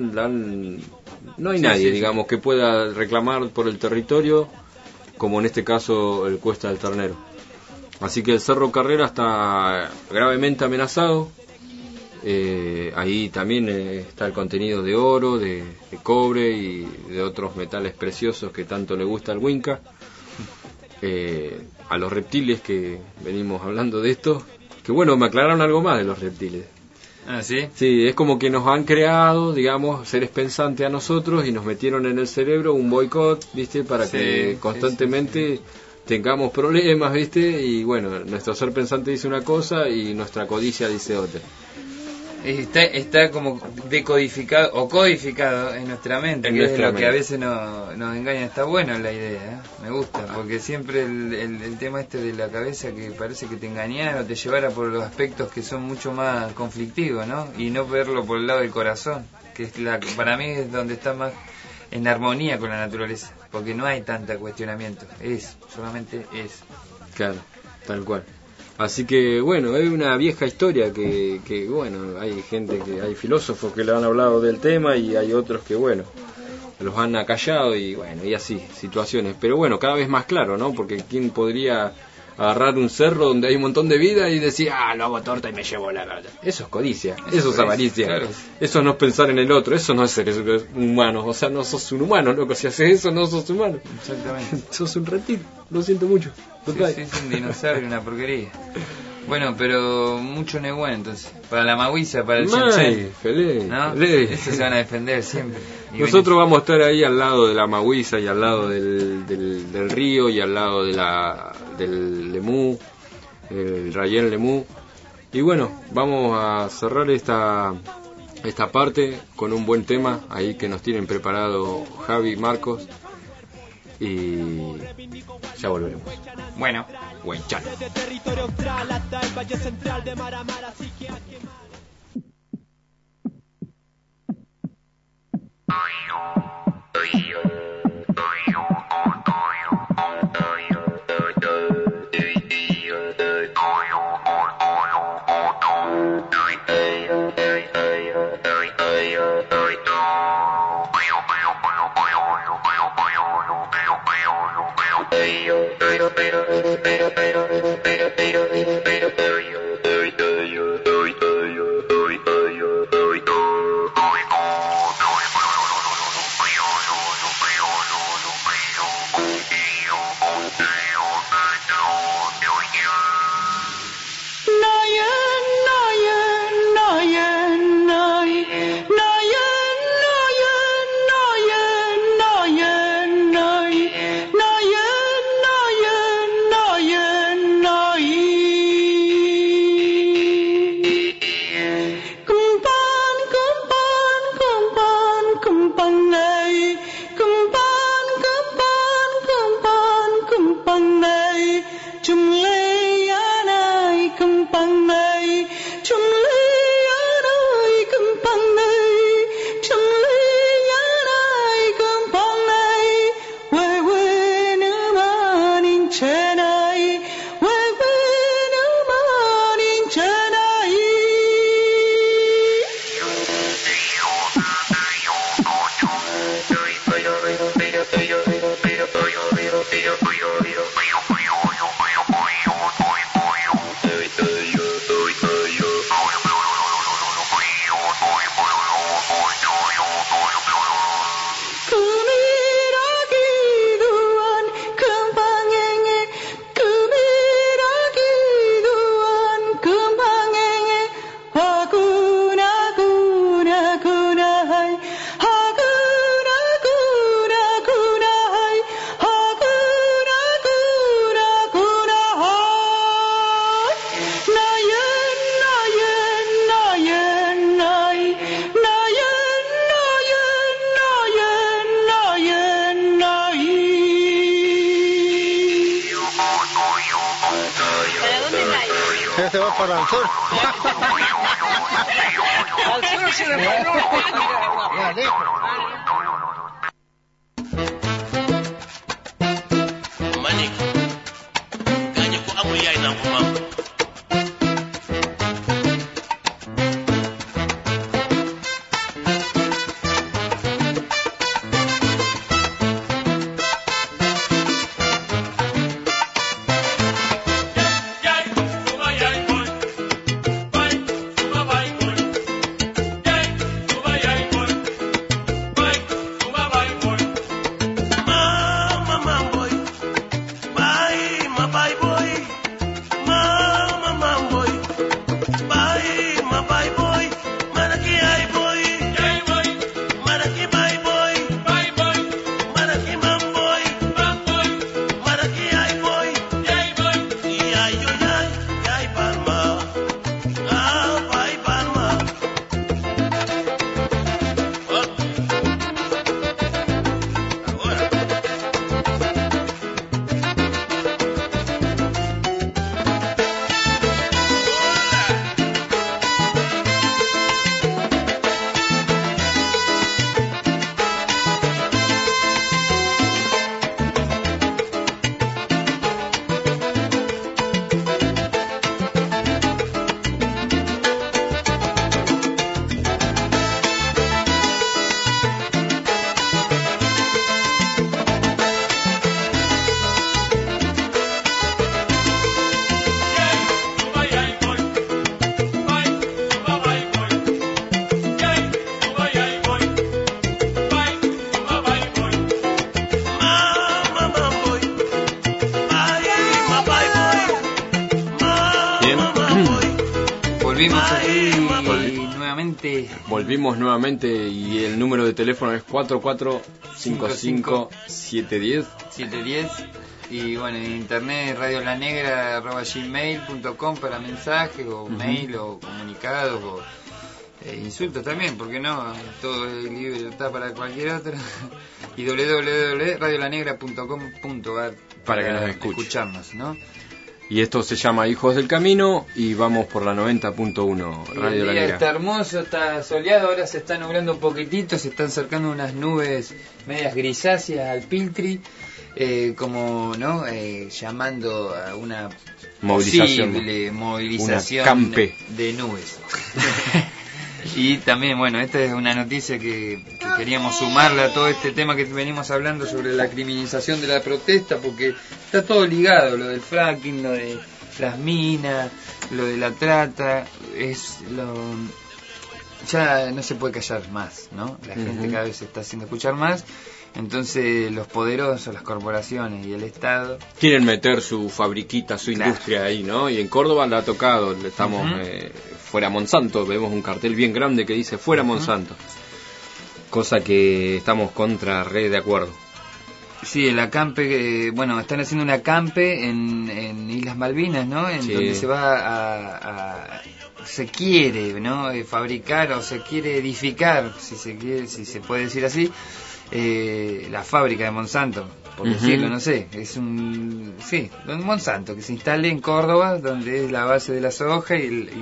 Speaker 7: no hay nadie, digamos, que pueda reclamar por el territorio, como en este caso el Cuesta del Ternero. Así que el Cerro Carrera está gravemente amenazado. Ahí también está el contenido de oro, de cobre y de otros metales preciosos que tanto le gusta al Huinca. A los reptiles, que venimos hablando de esto, que bueno, me aclararon algo más de los reptiles.
Speaker 8: ¿Sí?
Speaker 7: Sí, es como que nos han creado, digamos, seres pensantes a nosotros, y nos metieron en el cerebro un boicot, ¿viste? Para que constantemente tengamos problemas, ¿viste? Y bueno, nuestro ser pensante dice una cosa y nuestra codicia dice otra.
Speaker 8: Está como decodificado o codificado en nuestra mente, que es lo que a veces nos engaña. Está buena la idea, me gusta, porque siempre el tema de la cabeza, que parece que te engañara o te llevara por los aspectos que son mucho más conflictivos, ¿no? Y no verlo por el lado del corazón, que es para mí es donde está más en armonía con la naturaleza, porque no hay tanta cuestionamiento, solamente es.
Speaker 7: Claro, tal cual. Así que bueno, es una vieja historia que bueno, hay hay filósofos que le han hablado del tema y hay otros que bueno, los han acallado y bueno, y así, situaciones. Pero bueno, cada vez más claro, ¿no? Porque ¿quién podría agarrar un cerro donde hay un montón de vida y decir, lo hago torta y me llevo la galla? Eso es codicia, eso es avaricia, claro. Eso no es pensar en el otro, eso no es ser humano, o sea, no sos un humano, loco, si haces eso no sos humano.
Speaker 8: Exactamente.
Speaker 7: Sos un reptil, lo siento mucho.
Speaker 8: Sí, es un dinosaurio, una porquería. Bueno, pero mucho Nehuen entonces. Para la Maguisa, para el Chenchen.
Speaker 7: Feliz,
Speaker 8: ¿no?
Speaker 7: Feliz.
Speaker 8: Estos se van a defender siempre.
Speaker 7: Nosotros vamos a estar ahí al lado de la Maguisa y al lado del río y al lado del Lemú, el Rayén Lemú. Y bueno, vamos a cerrar esta parte con un buen tema ahí que nos tienen preparado Javi y Marcos. Y ya volveremos.
Speaker 8: Bueno,
Speaker 7: buen chan.
Speaker 19: Se va para el sur.
Speaker 9: Al sur se le fue, no.
Speaker 19: Ya dijo.
Speaker 9: Manik. Ganyo ko amoy yaay na ko mam. Bye, boy.
Speaker 8: Volvimos aquí nuevamente.
Speaker 7: Volvimos nuevamente y el número de teléfono es 4455-710.
Speaker 8: 710. Y bueno, en internet radiolanegra@gmail.com para mensajes o mail o comunicados o insultos también, porque no, todo es libre, está para cualquier otro. Y www.radiolanegra.com.ar
Speaker 7: para que nos
Speaker 8: escucharnos, ¿no?
Speaker 7: Y esto se llama Hijos del Camino y vamos por la 90.1 Radio La Negra.
Speaker 8: Está hermoso, está soleado, ahora se está nublando un poquitito, se están acercando unas nubes medias grisáceas al Piltri, como no llamando a una posible movilización de nubes. Y también, bueno, esta es una noticia que queríamos sumarle a todo este tema que venimos hablando sobre la criminalización de la protesta, porque está todo ligado, lo del fracking, lo de las minas, lo de la trata, ya no se puede callar más, ¿no? La gente cada vez se está haciendo escuchar más, entonces los poderosos, las corporaciones y el Estado
Speaker 7: quieren meter su fabriquita, su industria ahí, ¿no? Y en Córdoba la ha tocado, estamos fuera Monsanto, vemos un cartel bien grande que dice fuera Monsanto, cosa que estamos de acuerdo.
Speaker 8: Sí, el acampe, bueno, están haciendo un acampe en Islas Malvinas, ¿no? Donde se va se quiere, ¿no? Fabricar o se quiere edificar, si se puede decir así, la fábrica de Monsanto, por decirlo, no sé, es un Monsanto que se instale en Córdoba, donde es la base de la soja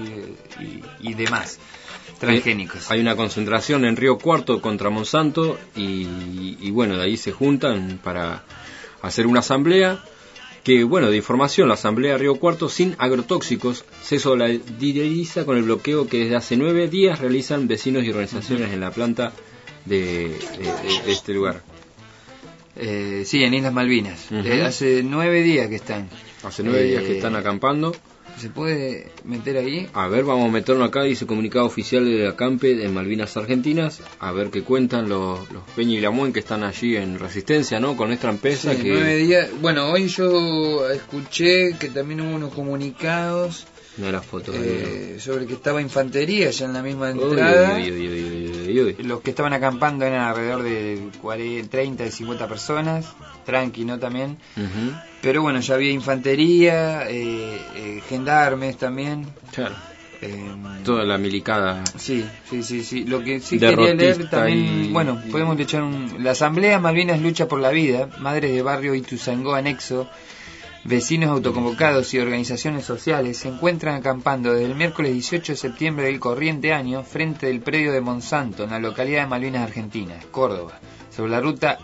Speaker 8: y demás transgénicos.
Speaker 7: Hay una concentración en Río Cuarto contra Monsanto y bueno, de ahí se juntan para hacer una asamblea que, bueno, de información, la asamblea de Río Cuarto sin agrotóxicos se solidariza con el bloqueo que desde hace 9 días realizan vecinos y organizaciones en la planta de este lugar.
Speaker 8: Sí, en Islas Malvinas. Hace 9 días que están.
Speaker 7: Hace 9 días que están acampando.
Speaker 8: ¿Se puede meter ahí?
Speaker 7: A ver, vamos a meternos acá, dice comunicado oficial del acampe en Malvinas Argentinas. A ver qué cuentan los Peña y Lamuén que están allí en resistencia, ¿no? Con esta empresa
Speaker 8: que 9 días. Bueno, hoy yo escuché que también hubo unos comunicados.
Speaker 7: De las fotos
Speaker 8: sobre que estaba infantería ya en la misma entrada. Los que estaban acampando eran alrededor de 30 y 50 personas, tranqui, ¿no? También. Pero bueno, ya había infantería, gendarmes también.
Speaker 7: Claro. Toda la milicada.
Speaker 8: Sí. Lo que sí quería leer también, bueno, podemos echar la Asamblea Malvinas Lucha por la Vida, Madres de Barrio Ituzaingó Anexo, vecinos autoconvocados y organizaciones sociales se encuentran acampando desde el miércoles 18 de septiembre del corriente año frente del predio de Monsanto en la localidad de Malvinas Argentinas, Córdoba, sobre la ruta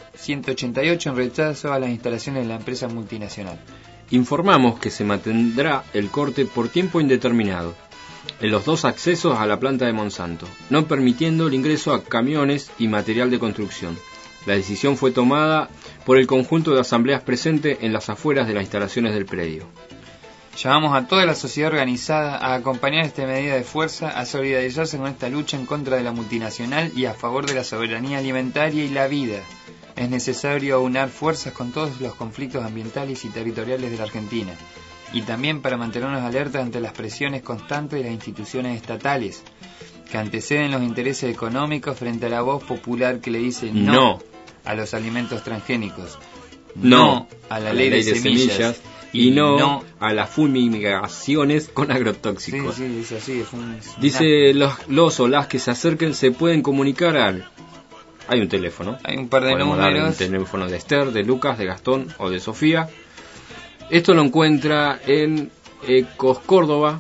Speaker 8: A188 en rechazo a las instalaciones de la empresa multinacional.
Speaker 7: Informamos que se mantendrá el corte por tiempo indeterminado en los 2 accesos a la planta de Monsanto, no permitiendo el ingreso a camiones y material de construcción. La decisión fue tomada por el conjunto de asambleas presentes en las afueras de las instalaciones del predio.
Speaker 8: Llamamos a toda la sociedad organizada a acompañar esta medida de fuerza, a solidarizarse con esta lucha en contra de la multinacional y a favor de la soberanía alimentaria y la vida. Es necesario aunar fuerzas con todos los conflictos ambientales y territoriales de la Argentina, y también para mantenernos alertas ante las presiones constantes de las instituciones estatales, que anteceden los intereses económicos frente a la voz popular que le dice no a los alimentos transgénicos, no a la ley de semillas
Speaker 7: y no a las fumigaciones con agrotóxicos.
Speaker 8: Sí, es así.
Speaker 7: Dice los o las que se acerquen se pueden comunicar hay un teléfono.
Speaker 8: Hay un par de
Speaker 7: números. Dar el teléfono de Esther, de Lucas, de Gastón o de Sofía. Esto lo encuentra en Ecos Córdoba.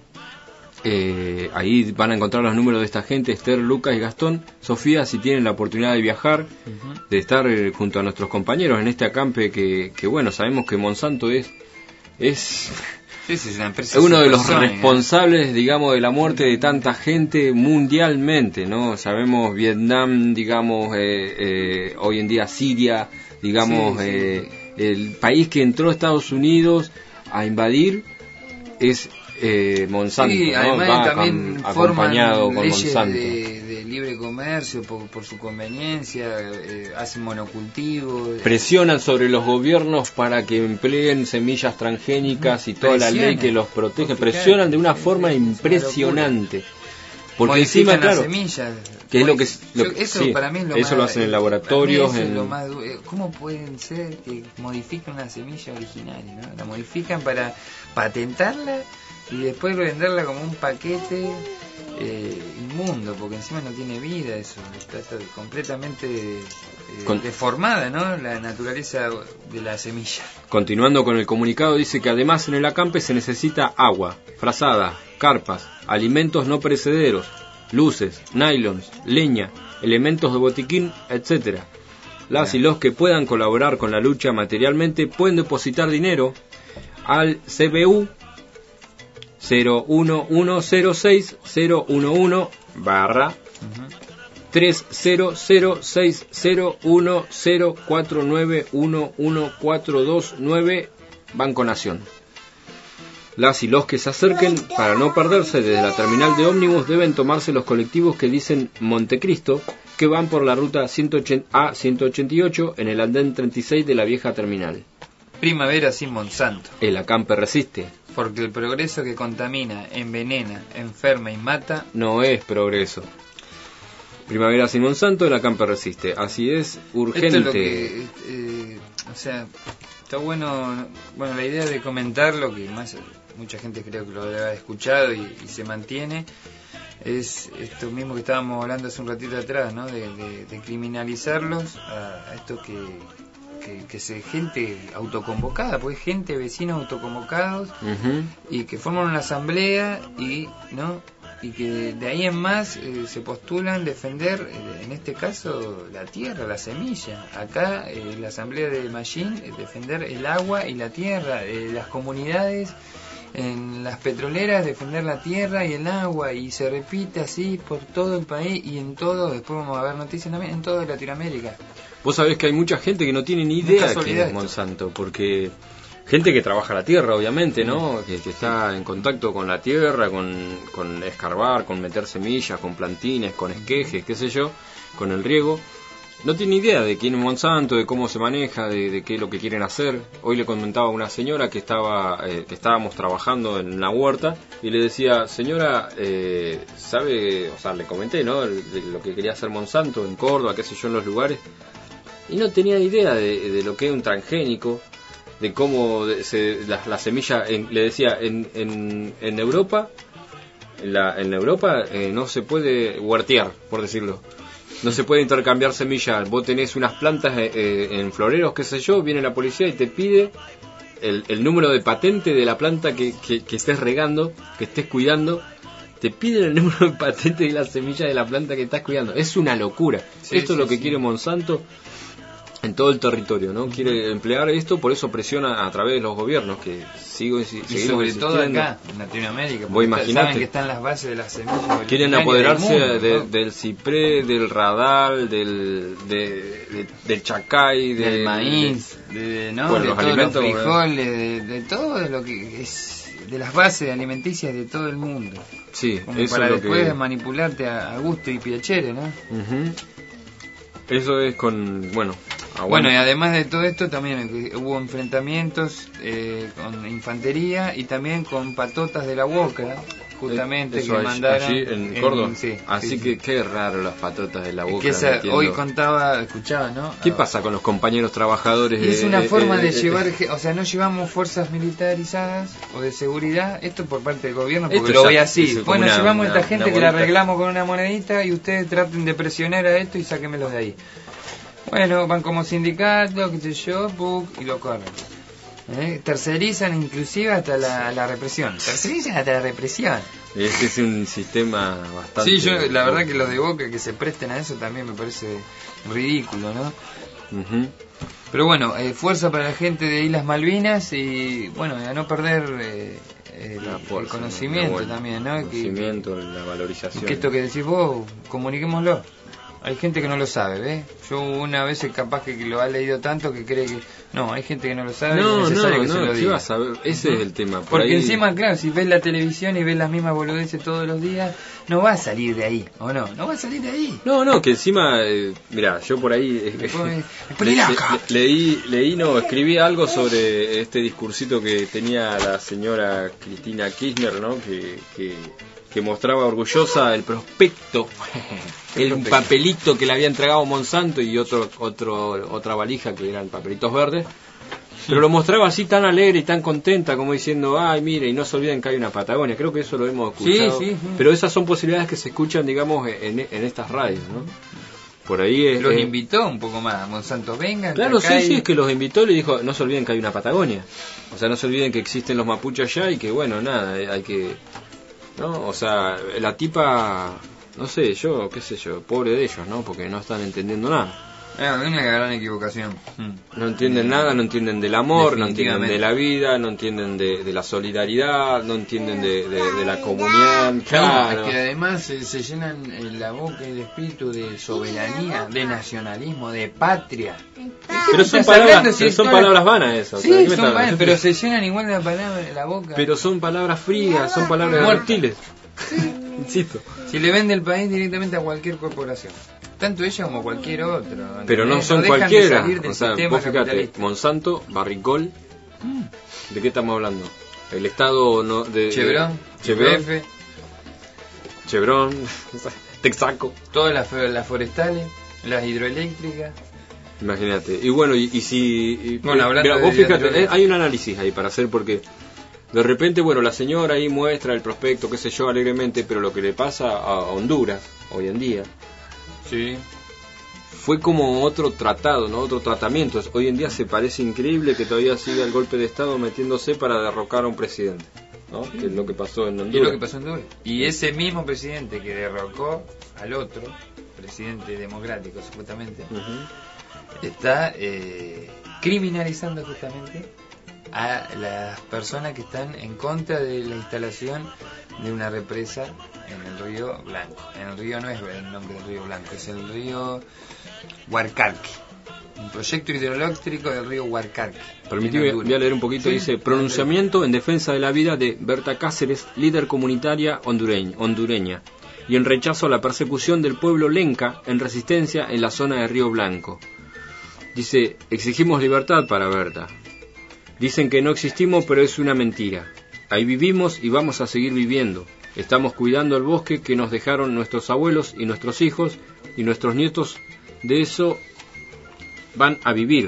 Speaker 7: Ahí van a encontrar los números de esta gente, Esther, Lucas y Gastón. Sofía, si tienen la oportunidad de viajar, de estar junto a nuestros compañeros en este acampe que bueno, sabemos que Monsanto es
Speaker 8: una empresa
Speaker 7: uno de los responsables, digamos, de la muerte de tanta gente mundialmente, ¿no? Sabemos Vietnam, digamos, hoy en día Siria, digamos, el país que entró a Estados Unidos a invadir es Monsanto,
Speaker 8: sí,
Speaker 7: ¿no?
Speaker 8: además
Speaker 7: va
Speaker 8: también
Speaker 7: acompañado con
Speaker 8: leyes
Speaker 7: Monsanto
Speaker 8: de libre comercio por su conveniencia, hacen monocultivo.
Speaker 7: Presionan sobre los gobiernos para que empleen semillas transgénicas y toda la ley que los protege. Presionan de una forma impresionante. Porque
Speaker 8: modifican
Speaker 7: encima, claro,
Speaker 8: las semillas.
Speaker 7: Que es
Speaker 8: eso
Speaker 7: sí,
Speaker 8: para mí es lo
Speaker 7: eso
Speaker 8: más,
Speaker 7: lo hacen en laboratorios.
Speaker 8: ¿Cómo pueden ser que modifican una semilla originaria, ¿no? La modifican para patentarla y después venderla como un paquete inmundo, porque encima no tiene vida, eso está completamente deformada, ¿no? La naturaleza de la semilla.
Speaker 7: Continuando con el comunicado, dice que además en el acampe se necesita agua, frazada, carpas, alimentos no perecederos, luces, nylons, leña, elementos de botiquín, etc. Las y los que puedan colaborar con la lucha materialmente pueden depositar dinero al CBU 01106-011 300601049114229 Banco Nación. Las y los que se acerquen, para no perderse desde la terminal de ómnibus, deben tomarse los colectivos que dicen Montecristo, que van por la ruta A188 en el andén 36 de la vieja terminal.
Speaker 8: Primavera sin Monsanto.
Speaker 7: El acampe resiste.
Speaker 8: Porque el progreso que contamina, envenena, enferma y mata
Speaker 7: no es progreso. Primavera sin Monsanto, el acampe resiste. Así es, urgente.
Speaker 8: Esto es lo que, o sea, está bueno la idea de comentarlo, que más mucha gente creo que lo debe haber escuchado y se mantiene, es esto mismo que estábamos hablando hace un ratito atrás, ¿no? De criminalizarlos a esto que se gente autoconvocada, pues gente, vecinos autoconvocados, y que forman una asamblea y que de ahí en más se postulan defender, en este caso, la tierra, la semilla. Acá la asamblea de Mallín, defender el agua y la tierra, las comunidades en las petroleras, defender la tierra y el agua, y se repite así por todo el país y en todo, después vamos a ver noticias también, en toda Latinoamérica.
Speaker 7: Vos sabés que hay mucha gente que no tiene ni idea de quién es Monsanto, porque gente que trabaja la tierra, obviamente, ¿no? Que está en contacto con la tierra, con escarbar, con meter semillas, con plantines, con esquejes, qué sé yo, con el riego. No tiene idea de quién es Monsanto, de cómo se maneja, de qué es lo que quieren hacer. Hoy le comentaba a una señora que estábamos trabajando en la huerta y le decía, señora, ¿sabe? O sea, le comenté, ¿no? De lo que quería hacer Monsanto en Córdoba, qué sé yo, en los lugares. Y no tenía idea de lo que es un transgénico, de cómo la semilla, le decía, en Europa, en Europa no se puede huertear, por decirlo. No se puede intercambiar semillas. Vos tenés unas plantas en floreros, qué sé yo, viene la policía y te pide el número de patente de la planta que estés regando, que estés cuidando. Te piden el número de patente de la semilla de la planta que estás cuidando. Es una locura. Esto es lo que quiere Monsanto en todo el territorio, ¿no? Quiere emplear esto, por eso presiona a través de los gobiernos, que seguimos
Speaker 8: sobre todo acá, en Latinoamérica.
Speaker 7: Vos imaginate,
Speaker 8: saben que están las bases de las semillas.
Speaker 7: Quieren apoderarse del ciprés, del radal, del chacay,
Speaker 8: del maíz, de los alimentos, los frijoles, de todo lo que es, de las bases alimenticias de todo el mundo.
Speaker 7: Sí,
Speaker 8: como
Speaker 7: eso
Speaker 8: para
Speaker 7: es lo
Speaker 8: después
Speaker 7: que
Speaker 8: manipularte a gusto y piacere, ¿no?
Speaker 7: Eso es con,
Speaker 8: Bueno, y además de todo esto también hubo enfrentamientos con infantería y también con patotas de la Boca, justamente, que mandaron
Speaker 7: allí en Córdoba.
Speaker 8: Así
Speaker 7: que qué raro las patotas de la Boca.
Speaker 8: Que hoy escuchaba, ¿no?
Speaker 7: ¿Qué pasa con los compañeros trabajadores?
Speaker 8: Y es una forma de llevar, o sea, no llevamos fuerzas militarizadas o de seguridad, esto por parte del gobierno, porque lo ve así. Bueno, llevamos a esta gente que la arreglamos con una monedita y ustedes traten de presionar a esto y sáquenmelos de ahí. Bueno, van como sindicato, qué sé yo, y lo corren. Tercerizan inclusive hasta la represión. Tercerizan hasta la represión.
Speaker 7: Este es un sistema bastante...
Speaker 8: Sí, la verdad que los de Boca que se presten a eso también me parece ridículo, ¿no? Pero bueno, fuerza para la gente de Islas Malvinas y bueno, a no perder el conocimiento también, ¿no?
Speaker 7: El conocimiento, la valorización.
Speaker 8: Que esto que decís vos, comuniquémoslo. Hay gente que no lo sabe, ¿ves? Yo una vez capaz que lo ha leído tanto que cree que... No, hay gente que no lo sabe.
Speaker 7: No,
Speaker 8: es necesario que
Speaker 7: no,
Speaker 8: se lo
Speaker 7: ¿qué
Speaker 8: diga.
Speaker 7: vas a ver? Ese es el tema.
Speaker 8: Porque
Speaker 7: ahí...
Speaker 8: encima, claro, si ves la televisión y ves las mismas boludeces todos los días, no va a salir de ahí, ¿o no? No va a salir de ahí.
Speaker 7: No, que encima, mira, yo por ahí escribí algo sobre este discursito que tenía la señora Cristina Kirchner, ¿no? Que mostraba orgullosa el prospecto, el papelito que le había entregado Monsanto y otra valija que eran papelitos verdes, pero lo mostraba así tan alegre y tan contenta como diciendo, ay, mire, y no se olviden que hay una Patagonia. Creo que eso lo hemos escuchado,
Speaker 8: sí.
Speaker 7: Pero esas son posibilidades que se escuchan, digamos, en estas radios, ¿no? Por ahí
Speaker 8: los invitó un poco más, Monsanto, vengan.
Speaker 7: Claro, sí, es que los invitó y le dijo, no se olviden que hay una Patagonia. O sea, no se olviden que existen los mapuches allá y que, bueno, nada, hay que... ¿no? O sea, la tipa, no sé, qué sé yo, pobre de ellos, ¿no? Porque no están entendiendo nada.
Speaker 8: Una gran equivocación.
Speaker 7: No entienden nada, no entienden del amor, no entienden de la vida, no entienden de la solidaridad, no entienden de la comunión. Claro.
Speaker 8: Es que además se llenan la boca y el espíritu de soberanía, de nacionalismo, de patria.
Speaker 7: Pero son palabras vanas eso.
Speaker 8: Sí, o sea, son vanas, pero se llenan igual de palabras la boca.
Speaker 7: Pero son palabras frías, son palabras reptiles. Insisto.
Speaker 8: Si le vende el país directamente a cualquier corporación. Tanto ella como cualquier otro.
Speaker 7: Pero no son cualquiera. O sea, vos fíjate, Monsanto, Barricol. ¿De qué estamos hablando? El Estado de Chevron, Texaco.
Speaker 8: Todas las forestales, las hidroeléctricas.
Speaker 7: Imagínate. Y bueno,
Speaker 8: hablando
Speaker 7: mira, vos fíjate, hay un análisis ahí para hacer porque de repente, bueno, la señora ahí muestra el prospecto, qué sé yo, alegremente, pero lo que le pasa a Honduras hoy en día.
Speaker 8: Sí.
Speaker 7: Fue como otro tratado, ¿no? Otro tratamiento. Hoy en día se parece increíble que todavía siga el golpe de Estado metiéndose para derrocar a un presidente, ¿no? Sí. Que es lo que pasó en Honduras.
Speaker 8: Y ese mismo presidente que derrocó al otro, presidente democrático supuestamente, está criminalizando justamente a las personas que están en contra de la instalación de una represa en el río Blanco. En el río no es el nombre del río Blanco, es el río Huarcarque. Un proyecto hidroeléctrico del río Huarcarque.
Speaker 7: Permitime, voy a leer un poquito. ¿Sí? Dice, pronunciamiento en defensa de la vida de Berta Cáceres, líder comunitaria hondureña, y en rechazo a la persecución del pueblo lenca en resistencia en la zona de Río Blanco. Dice, exigimos libertad para Berta. Dicen que no existimos, pero es una mentira. Ahí vivimos y vamos a seguir viviendo. Estamos cuidando el bosque que nos dejaron nuestros abuelos y nuestros hijos y nuestros nietos. De eso van a vivir.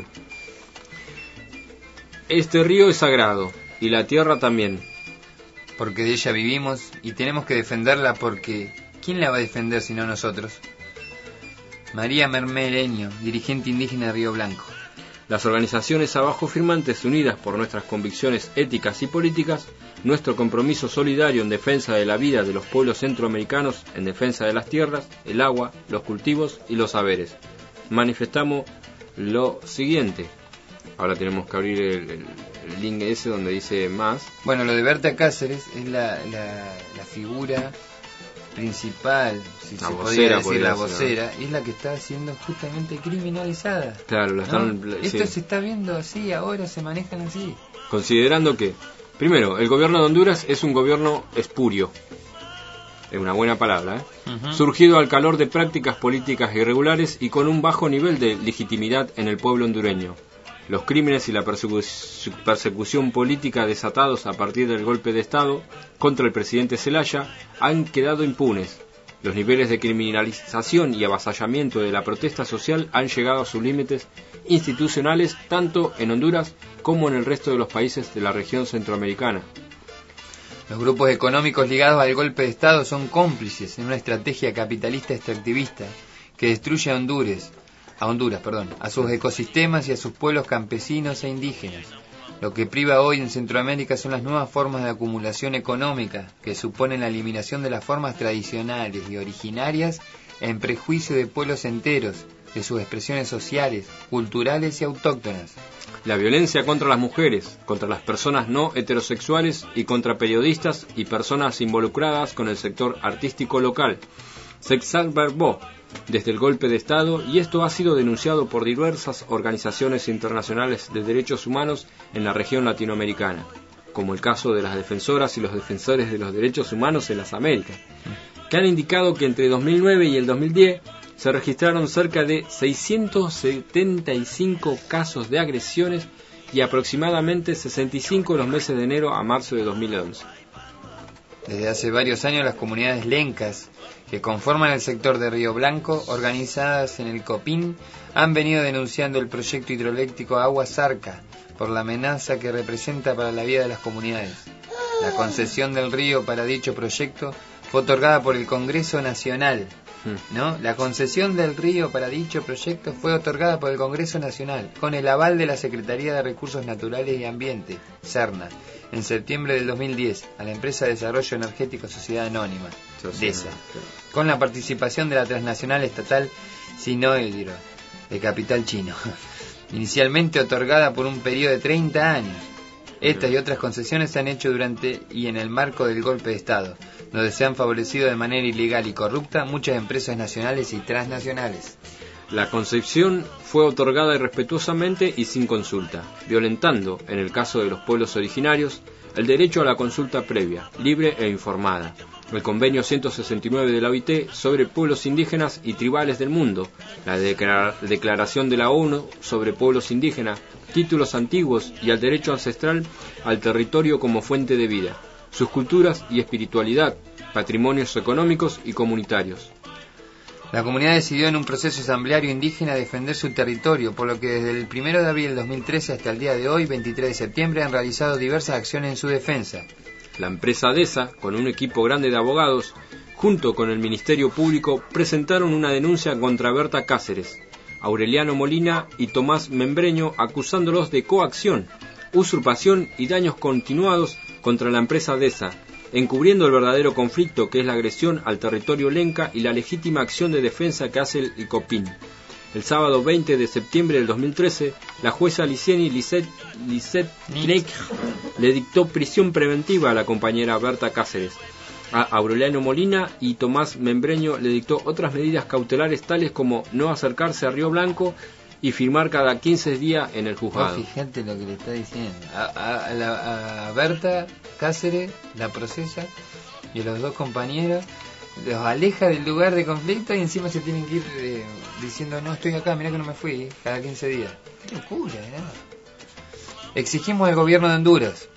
Speaker 7: Este río es sagrado y la tierra también.
Speaker 8: Porque de ella vivimos y tenemos que defenderla porque ¿quién la va a defender sino nosotros? María Mermeleño, dirigente indígena de Río Blanco.
Speaker 7: Las organizaciones abajo firmantes, unidas por nuestras convicciones éticas y políticas, nuestro compromiso solidario en defensa de la vida de los pueblos centroamericanos, en defensa de las tierras, el agua, los cultivos y los saberes. Manifestamos lo siguiente. Ahora tenemos que abrir el link ese donde dice más.
Speaker 8: Bueno, lo de Berta Cáceres es la figura principal, si se podría decir la vocera, es la que está siendo justamente criminalizada.
Speaker 7: Claro, lo están,
Speaker 8: ¿no? Esto se está viendo así, ahora se manejan así.
Speaker 7: Considerando que, primero, el gobierno de Honduras es un gobierno espurio, es una buena palabra, surgido al calor de prácticas políticas irregulares y con un bajo nivel de legitimidad en el pueblo hondureño. Los crímenes y la persecución política desatados a partir del golpe de Estado contra el presidente Zelaya han quedado impunes. Los niveles de criminalización y avasallamiento de la protesta social han llegado a sus límites institucionales tanto en Honduras como en el resto de los países de la región centroamericana.
Speaker 8: Los grupos económicos ligados al golpe de Estado son cómplices en una estrategia capitalista extractivista que destruye a Honduras, a sus ecosistemas y a sus pueblos campesinos e indígenas. Lo que priva hoy en Centroamérica son las nuevas formas de acumulación económica, que suponen la eliminación de las formas tradicionales y originarias en prejuicio de pueblos enteros, de sus expresiones sociales, culturales y autóctonas.
Speaker 7: La violencia contra las mujeres, contra las personas no heterosexuales y contra periodistas y personas involucradas con el sector artístico local. s'exacerbó desde el golpe de Estado, y esto ha sido denunciado por diversas organizaciones internacionales de derechos humanos en la región latinoamericana, como el caso de las defensoras y los defensores de los derechos humanos en las Américas, que han indicado que entre 2009 y el 2010 se registraron cerca de 675 casos de agresiones y aproximadamente 65 en los meses de enero a marzo de 2011.
Speaker 8: Desde hace varios años las comunidades lencas que conforman el sector de Río Blanco, organizadas en el Copín, han venido denunciando el proyecto hidroeléctrico Agua Zarca por la amenaza que representa para la vida de las comunidades. La concesión del río para dicho proyecto fue otorgada por el Congreso Nacional. ¿No? La concesión del río para dicho proyecto fue otorgada por el Congreso Nacional con el aval de la Secretaría de Recursos Naturales y Ambiente, Serna, en septiembre del 2010 a la empresa de Desarrollo Energético Sociedad Anónima, DESA, con la participación de la transnacional estatal Sinohydro, de capital chino, inicialmente otorgada por un periodo de 30 años. Estas y otras concesiones se han hecho durante y en el marco del golpe de Estado, donde se han favorecido de manera ilegal y corrupta muchas empresas nacionales y transnacionales.
Speaker 7: La concesión fue otorgada irrespetuosamente y sin consulta, violentando, en el caso de los pueblos originarios, el derecho a la consulta previa, libre e informada, el convenio 169 de la OIT sobre pueblos indígenas y tribales del mundo, la declaración de la ONU sobre pueblos indígenas, títulos antiguos y al derecho ancestral al territorio como fuente de vida, sus culturas y espiritualidad, patrimonios económicos y comunitarios.
Speaker 8: La comunidad decidió en un proceso asambleario indígena defender su territorio, por lo que desde el 1 de abril del 2013 hasta el día de hoy, 23 de septiembre, han realizado diversas acciones en su defensa.
Speaker 7: La empresa DESA, con un equipo grande de abogados, junto con el Ministerio Público, presentaron una denuncia contra Berta Cáceres, Aureliano Molina y Tomás Membreño, acusándolos de coacción, usurpación y daños continuados contra la empresa DESA, encubriendo el verdadero conflicto que es la agresión al territorio lenca y la legítima acción de defensa que hace el Copín. El sábado 20 de septiembre del 2013, la jueza Licieni Lisette Knecht le dictó prisión preventiva a la compañera Berta Cáceres. A Aureliano Molina y Tomás Membreño le dictó otras medidas cautelares tales como no acercarse a Río Blanco y firmar cada 15 días en el juzgado.
Speaker 8: Fíjate lo que le está diciendo. A Berta Cáceres la procesa y a los dos compañeros los aleja del lugar de conflicto y encima se tienen que ir diciendo no estoy acá, mirá que no me fui, cada 15 días. Qué locura, ¿no? Exigimos al gobierno de Honduras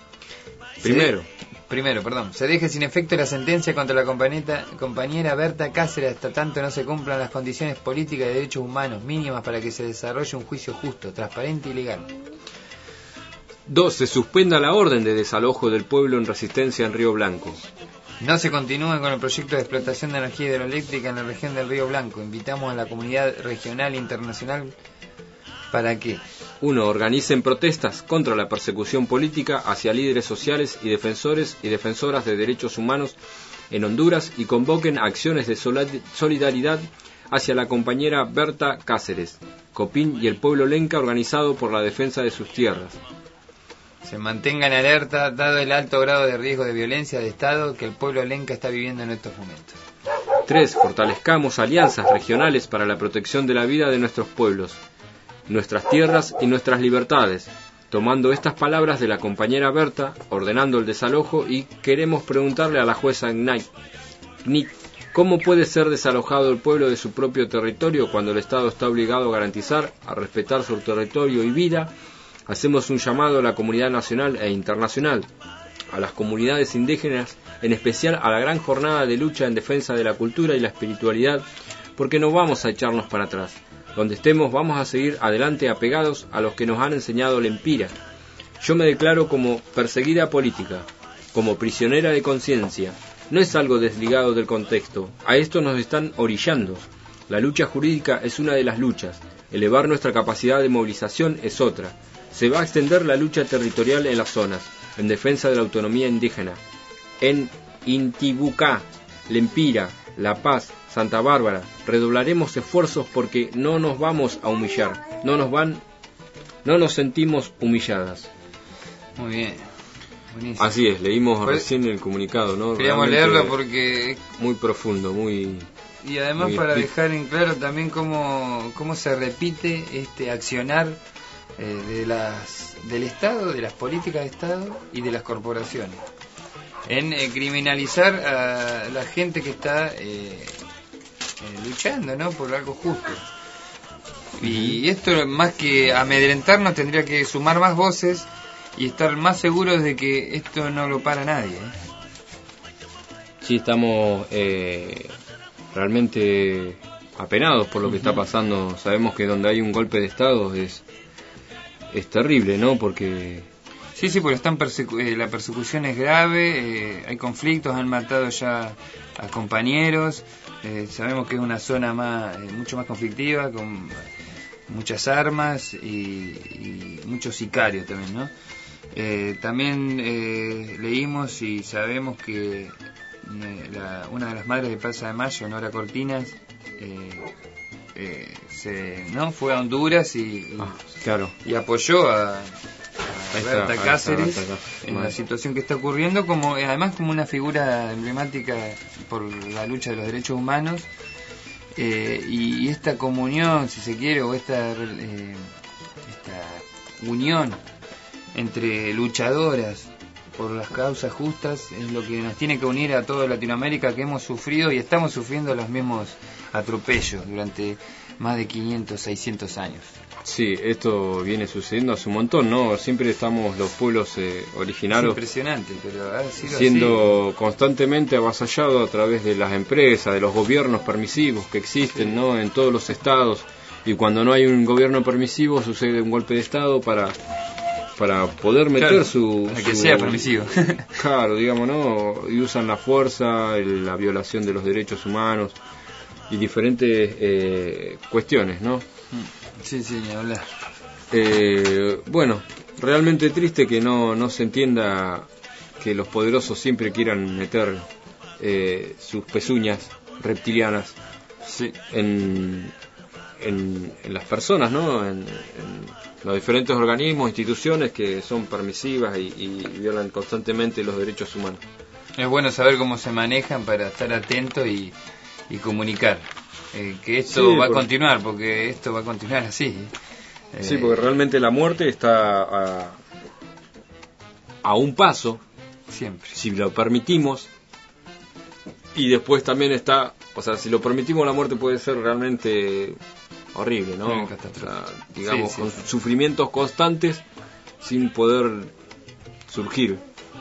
Speaker 8: se deje sin efecto la sentencia contra la compañera Berta Cáceres hasta tanto no se cumplan las condiciones políticas y de derechos humanos mínimas para que se desarrolle un juicio justo, transparente y legal.
Speaker 7: 2. Se suspenda la orden de desalojo del pueblo en resistencia en Río Blanco.
Speaker 8: No se continúe con el proyecto de explotación de energía hidroeléctrica en la región del Río Blanco. Invitamos a la comunidad regional e internacional para que
Speaker 7: 1. Organicen protestas contra la persecución política hacia líderes sociales y defensores y defensoras de derechos humanos en Honduras y convoquen acciones de solidaridad hacia la compañera Berta Cáceres, Copín y el pueblo lenca organizado por la defensa de sus tierras.
Speaker 8: Se mantenga en alerta dado el alto grado de riesgo de violencia de Estado que el pueblo lenca está viviendo en estos momentos.
Speaker 7: 3. Fortalezcamos alianzas regionales para la protección de la vida de nuestros pueblos, nuestras tierras y nuestras libertades, tomando estas palabras de la compañera Berta, ordenando el desalojo, y queremos preguntarle a la jueza Knecht, ¿cómo puede ser desalojado el pueblo de su propio territorio cuando el Estado está obligado a garantizar, a respetar su territorio y vida? Hacemos un llamado a la comunidad nacional e internacional, a las comunidades indígenas, en especial a la gran jornada de lucha en defensa de la cultura y la espiritualidad, porque no vamos a echarnos para atrás. Donde estemos vamos a seguir adelante apegados a los que nos han enseñado la empira. Yo me declaro como perseguida política, como prisionera de conciencia. No es algo desligado del contexto, a esto nos están orillando. La lucha jurídica es una de las luchas, elevar nuestra capacidad de movilización es otra. Se va a extender la lucha territorial en las zonas, en defensa de la autonomía indígena. En Intibucá, Lempira, La Paz, Santa Bárbara, redoblaremos esfuerzos porque no nos vamos a humillar, no nos sentimos humilladas.
Speaker 8: Muy bien, buenísimo.
Speaker 7: Así es, leímos recién el comunicado, ¿no?
Speaker 8: Queríamos leerlo porque
Speaker 7: muy profundo, muy
Speaker 8: Y además para dejar en claro también cómo se repite este accionar del Estado, de las políticas de Estado y de las corporaciones, en criminalizar a la gente que está luchando, ¿no?, por algo justo. Y esto, más que amedrentarnos, tendría que sumar más voces y estar más seguros de que esto no lo para nadie.
Speaker 7: Sí, estamos realmente apenados por lo que está pasando. Sabemos que donde hay un golpe de Estado es terrible, ¿no? Porque...
Speaker 8: Sí, porque la persecución es grave, hay conflictos, han matado ya a compañeros, sabemos que es una zona mucho más conflictiva, con muchas armas y muchos sicarios también, ¿no? También leímos y sabemos que una de las madres de Plaza de Mayo, Nora Cortinas, fue a Honduras y apoyó a Berta Cáceres en la situación que está ocurriendo, además como una figura emblemática por la lucha de los derechos humanos, y esta comunión, si se quiere, o esta unión entre luchadoras por las causas justas es lo que nos tiene que unir a toda Latinoamérica, que hemos sufrido y estamos sufriendo los mismos atropellos durante más de 500, 600 años.
Speaker 7: Sí, esto viene sucediendo hace un montón, ¿no? Siempre estamos los pueblos originarios.
Speaker 8: Es impresionante, pero ha sido
Speaker 7: siendo constantemente avasallados a través de las empresas, de los gobiernos permisivos que existen, ¿no?, en todos los estados. Y cuando no hay un gobierno permisivo, sucede un golpe de Estado para poder meter
Speaker 8: para que sea permisivo.
Speaker 7: Claro, digamos, ¿no? Y usan la fuerza, la violación de los derechos humanos y diferentes cuestiones, ¿no?
Speaker 8: Sí, ni hablar.
Speaker 7: Bueno, realmente triste que no se entienda que los poderosos siempre quieran meter sus pezuñas reptilianas en las personas, ¿no? En los diferentes organismos, instituciones que son permisivas y violan constantemente los derechos humanos.
Speaker 8: Es bueno saber cómo se manejan para estar atento y comunicar. Que esto va a continuar, porque esto va a continuar así.
Speaker 7: Sí, porque realmente la muerte está a un paso,
Speaker 8: siempre,
Speaker 7: si lo permitimos, y después también está, o sea, si lo permitimos, la muerte puede ser realmente horrible, ¿no? Digamos, con sufrimientos constantes sin poder surgir.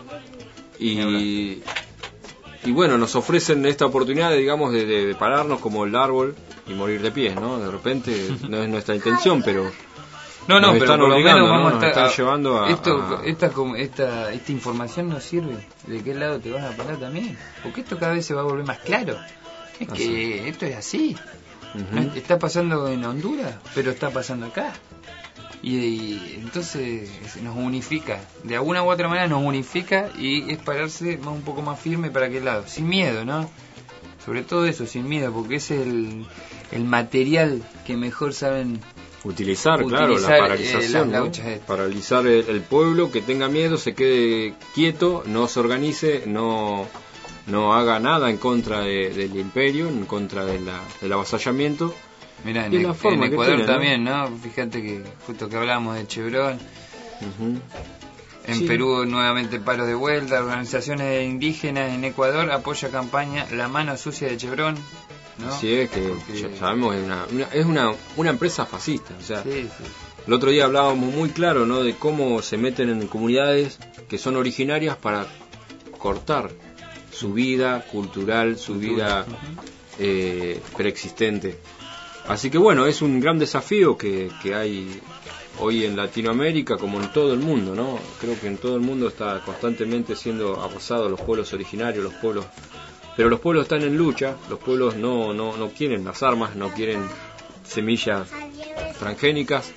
Speaker 7: Y bueno, nos ofrecen esta oportunidad, digamos, de pararnos como el árbol y morir de pie, ¿no? De repente no es nuestra intención, pero
Speaker 8: pero
Speaker 7: están
Speaker 8: por lo
Speaker 7: obligando,
Speaker 8: menos vamos
Speaker 7: ¿no?
Speaker 8: a estar
Speaker 7: llevando
Speaker 8: esta información nos sirve. ¿De qué lado te vas a parar también? Porque esto cada vez se va a volver más claro. Es que esto es así. Está pasando en Honduras, pero está pasando acá. Y entonces nos unifica, de alguna u otra manera nos unifica, y es pararse un poco más firme para aquel lado, sin miedo, ¿no? Sobre todo eso, sin miedo, porque es el material que mejor saben
Speaker 7: utilizar, claro, la paralización, ¿no? Paralizar el pueblo, que tenga miedo, se quede quieto, no se organice, no haga nada en contra del imperio, en contra del avasallamiento.
Speaker 8: Mirá, en Ecuador también, ¿no? Fíjate que justo que hablábamos de Chevron, en Perú nuevamente paro de vuelta, organizaciones indígenas en Ecuador apoya campaña La Mano Sucia de Chevron, ¿no?
Speaker 7: Sí, es que ya sabemos, es una empresa fascista, o sea, el otro día hablábamos muy claro, ¿no?, de cómo se meten en comunidades que son originarias para cortar su vida cultural, su vida preexistente. Así que bueno, es un gran desafío que hay hoy en Latinoamérica, como en todo el mundo, ¿no? Creo que en todo el mundo está constantemente siendo acosados los pueblos originarios, pero los pueblos están en lucha, los pueblos no quieren las armas, no quieren semillas transgénicas.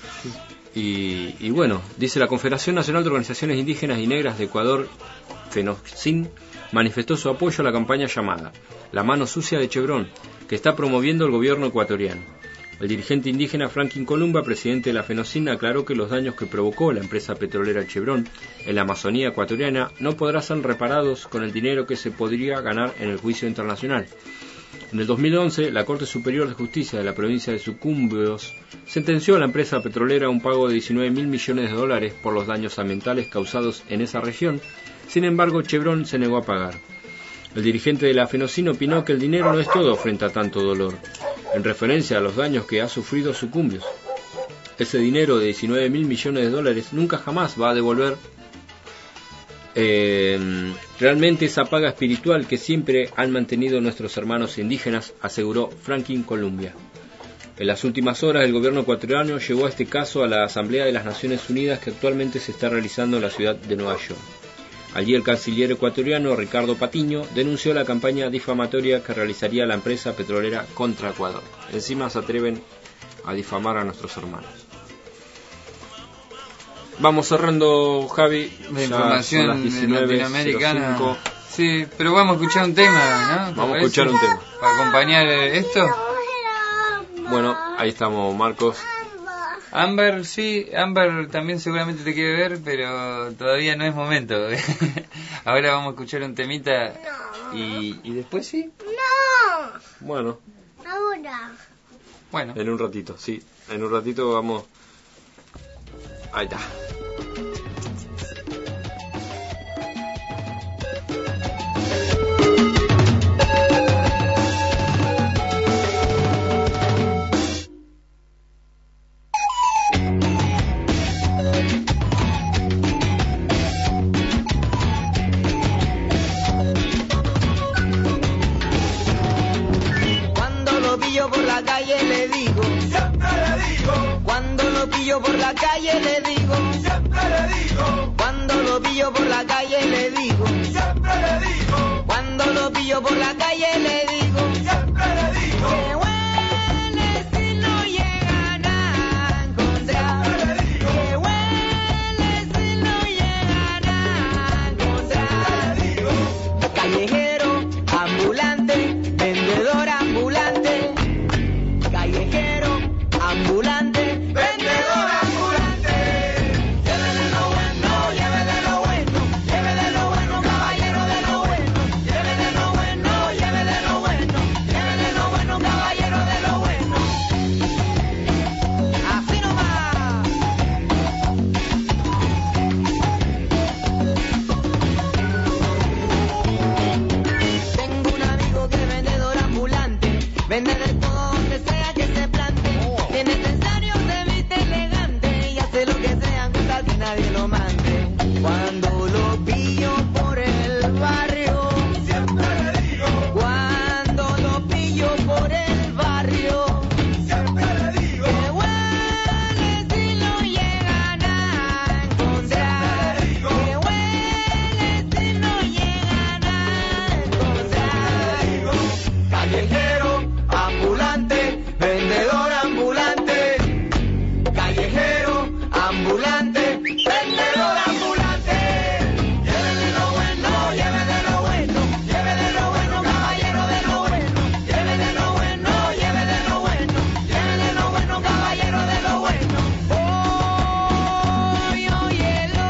Speaker 7: Y bueno, dice la Confederación Nacional de Organizaciones Indígenas y Negras de Ecuador, FENOCIN, manifestó su apoyo a la campaña llamada La Mano Sucia de Chevron, que está promoviendo el gobierno ecuatoriano. El dirigente indígena Franklin Columba, presidente de la FENOCIN, aclaró que los daños que provocó la empresa petrolera Chevron en la Amazonía ecuatoriana no podrán ser reparados con el dinero que se podría ganar en el juicio internacional. En el 2011, la Corte Superior de Justicia de la provincia de Sucumbíos sentenció a la empresa petrolera un pago de $19.000 millones por los daños ambientales causados en esa región. Sin embargo, Chevron se negó a pagar. El dirigente de la Fenocin opinó que el dinero no es todo frente a tanto dolor, en referencia a los daños que ha sufrido Sucumbíos. Ese dinero de $19.000 millones nunca jamás va a devolver realmente esa paga espiritual que siempre han mantenido nuestros hermanos indígenas, aseguró Franklin Columbia. En las últimas horas, el gobierno ecuatoriano llevó este caso a la Asamblea de las Naciones Unidas, que actualmente se está realizando en la ciudad de Nueva York. Allí el canciller ecuatoriano Ricardo Patiño denunció la campaña difamatoria que realizaría la empresa petrolera contra Ecuador. Encima se atreven a difamar a nuestros hermanos. Vamos cerrando, Javi.
Speaker 8: La información latinoamericana. Sí, pero vamos a escuchar un tema, ¿no?
Speaker 7: Vamos a escuchar un tema.
Speaker 8: Para acompañar esto.
Speaker 7: Bueno, ahí estamos, Marcos.
Speaker 8: Amber, sí, Amber también seguramente te quiere ver, pero todavía no es momento. Ahora vamos a escuchar un temita y después sí.
Speaker 19: No.
Speaker 7: Bueno.
Speaker 19: Ahora.
Speaker 8: Bueno.
Speaker 7: En un ratito, sí. En un ratito vamos. Ahí está.
Speaker 20: Cuando lo pillo por la calle le digo, siempre le digo. Cuando lo pillo por la calle le digo, siempre le digo. Cuando lo pillo por la calle le digo, siempre le digo. Cuando lo pillo por la calle le digo, siempre le digo. Que huele si no llegan a encontrar. Que huele si no llegan a encontrar. Callejero, ambulante, vendedor ambulante. Callejero, ambulante, vendedor ambulante. Llévele lo bueno, llévele lo bueno, llévele lo bueno, caballero de lo bueno. Llévele lo bueno, llévele lo bueno, llévele lo bueno, caballero de lo bueno. Así nomás. Tengo un amigo que es vendedor ambulante, vende de todo donde sea que se plante. Tiene necesario, se viste elegante y hace lo que sea con tal que nadie lo mande. Cuando lo pillo por el barrio, siempre le digo. Cuando lo pillo por el barrio, siempre le digo. Que huele si lo llegan a encontrar. Que huele si lo llegan a encontrar. Callejero, ambulante, vendedor ambulante. Callejero, ambulante, vendedor ambulante. Llévele lo bueno, llévele lo bueno, llévele lo bueno, caballero de lo bueno. Llévele lo bueno, llévele lo bueno, llévele lo bueno, caballero de lo bueno. Oy, óyelo.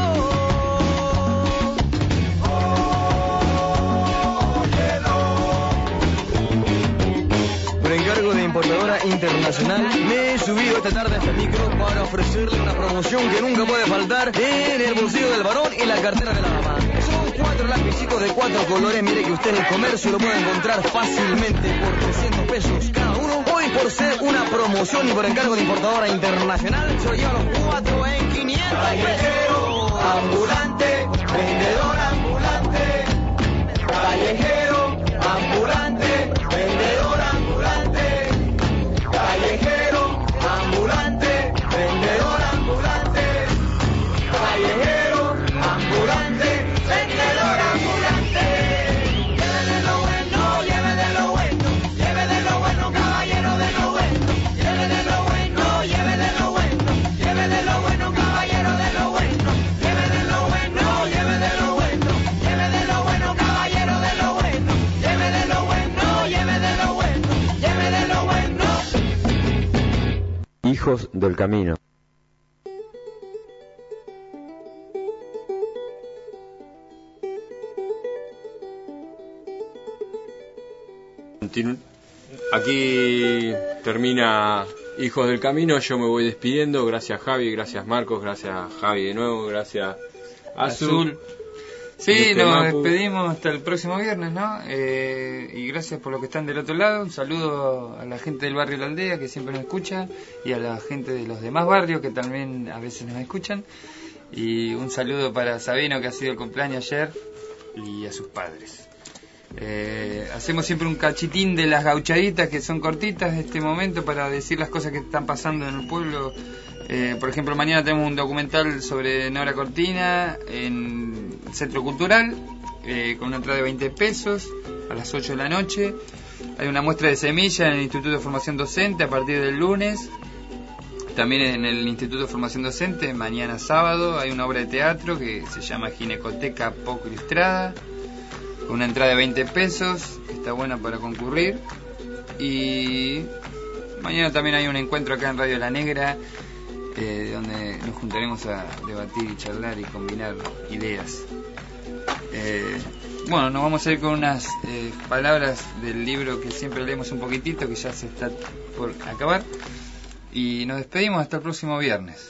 Speaker 21: Por encargo de importadora internacional, me he subido esta tarde a este micro para ofrecerle una promoción que nunca puede faltar en el bolsillo del varón y la cartera de la mamá. Son 4 lapicitos de 4 colores, mire que usted en el comercio lo puede encontrar fácilmente por 300 pesos cada uno. Hoy, por ser una promoción y por encargo de importadora internacional, se lo lleva los 4 en 500 pesos.
Speaker 20: Ambulante, vendedor ambulante. Callejero, ambulante, vendedor ambulante. Callejero, ambulante, vendedor ambulante. Callejero, ambulante, vendedor ambulante. Llévele lo bueno, llévele lo bueno, llévele lo bueno, caballero de lo bueno. Llévele lo bueno, llévele lo bueno, llévele lo bueno, caballero de lo bueno. Llévele lo bueno, llévele lo bueno, llévele lo bueno, caballero de lo bueno. Llévele lo bueno, llévele lo bueno, llévele lo bueno.
Speaker 5: Hijos del camino.
Speaker 7: aquí termina Hijos del Camino. Yo me voy despidiendo. Gracias Javi, gracias Marcos, gracias Javi de nuevo, gracias Azul.
Speaker 8: Sí, nos despedimos hasta el próximo viernes, ¿no? Y gracias por los que están del otro lado. Un saludo a la gente del barrio La Aldea que siempre nos escucha, y a la gente de los demás barrios que también a veces nos escuchan. Y un saludo para Sabino, que ha sido el cumpleaños ayer, y a sus padres. Hacemos siempre un cachitín de las gauchaditas, que son cortitas de este momento, para decir las cosas que están pasando en el pueblo. Por ejemplo, mañana tenemos un documental sobre Nora Cortina en Centro Cultural, con una entrada de 20 pesos a las 8 de la noche. Hay una muestra de semilla en el Instituto de Formación Docente a partir del lunes. También en el Instituto de Formación Docente, mañana sábado, hay una obra de teatro que se llama Ginecoteca Poco Ilustrada, con una entrada de 20 pesos, que está buena para concurrir. Y mañana también hay un encuentro acá en Radio La Negra, donde nos juntaremos a debatir y charlar y combinar ideas. Bueno, nos vamos a ir con unas palabras del libro que siempre leemos un poquitito, que ya se está por acabar, y nos despedimos hasta el próximo viernes.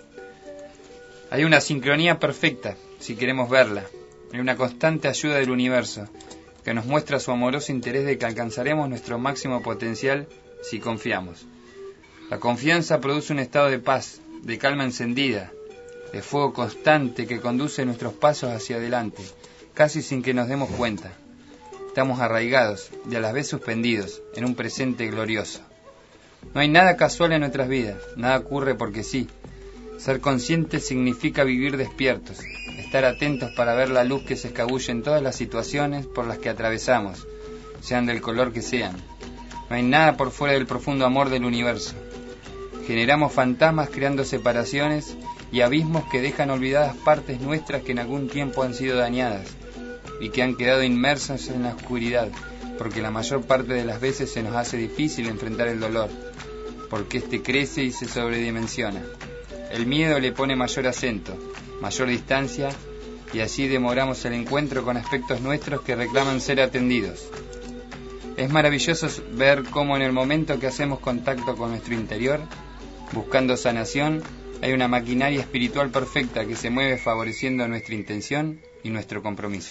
Speaker 8: Hay una sincronía perfecta, si queremos verla. Hay una constante ayuda del universo, que nos muestra su amoroso interés de que alcanzaremos nuestro máximo potencial si confiamos. La confianza produce un estado de paz, de calma encendida, de fuego constante que conduce nuestros pasos hacia adelante, casi sin que nos demos cuenta. Estamos arraigados y a la vez suspendidos en un presente glorioso. No hay nada casual en nuestras vidas, nada ocurre porque sí. Ser conscientes significa vivir despiertos, estar atentos para ver la luz que se escabulle en todas las situaciones por las que atravesamos, sean del color que sean. No hay nada por fuera del profundo amor del universo. Generamos fantasmas creando separaciones y abismos que dejan olvidadas partes nuestras que en algún tiempo han sido dañadas y que han quedado inmersas en la oscuridad, porque la mayor parte de las veces se nos hace difícil enfrentar el dolor, porque este crece y se sobredimensiona. El miedo le pone mayor acento, mayor distancia, y así demoramos el encuentro con aspectos nuestros que reclaman ser atendidos. Es maravilloso ver cómo en el momento que hacemos contacto con nuestro interior, buscando sanación, hay una maquinaria espiritual perfecta que se mueve favoreciendo nuestra intención y nuestro compromiso.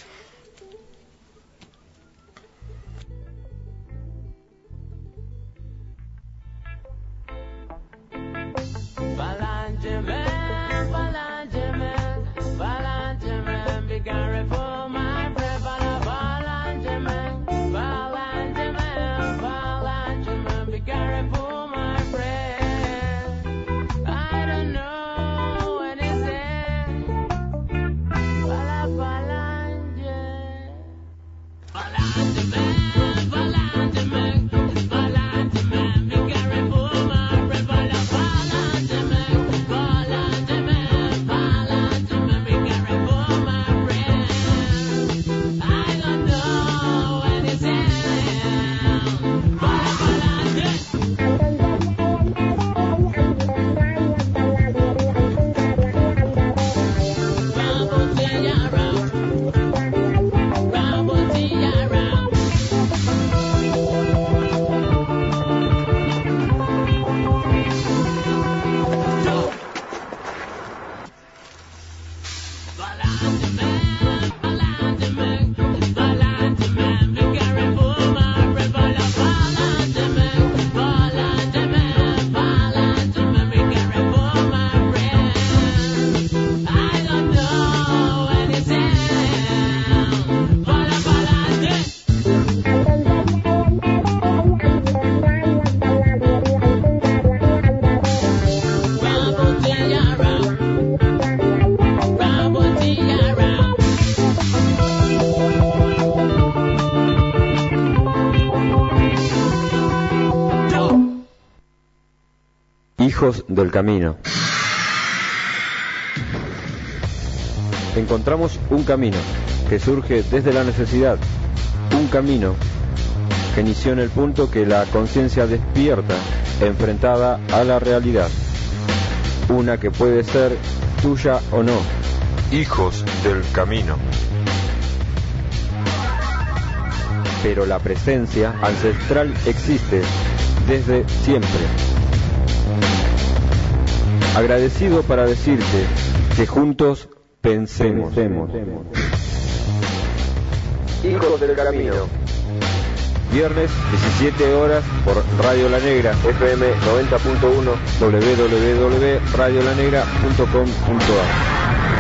Speaker 5: Hijos del Camino. Encontramos un camino que surge desde la necesidad, un camino que inició en el punto que la conciencia despierta, enfrentada a la realidad, una que puede ser tuya o no.
Speaker 6: Hijos del Camino.
Speaker 5: pero la presencia ancestral existe desde siempre. Agradecido para decirte que juntos pensemos. Hijos del Camino. Viernes, 17 horas, por Radio La Negra, FM 90.1, www.radiolanegra.com.ar.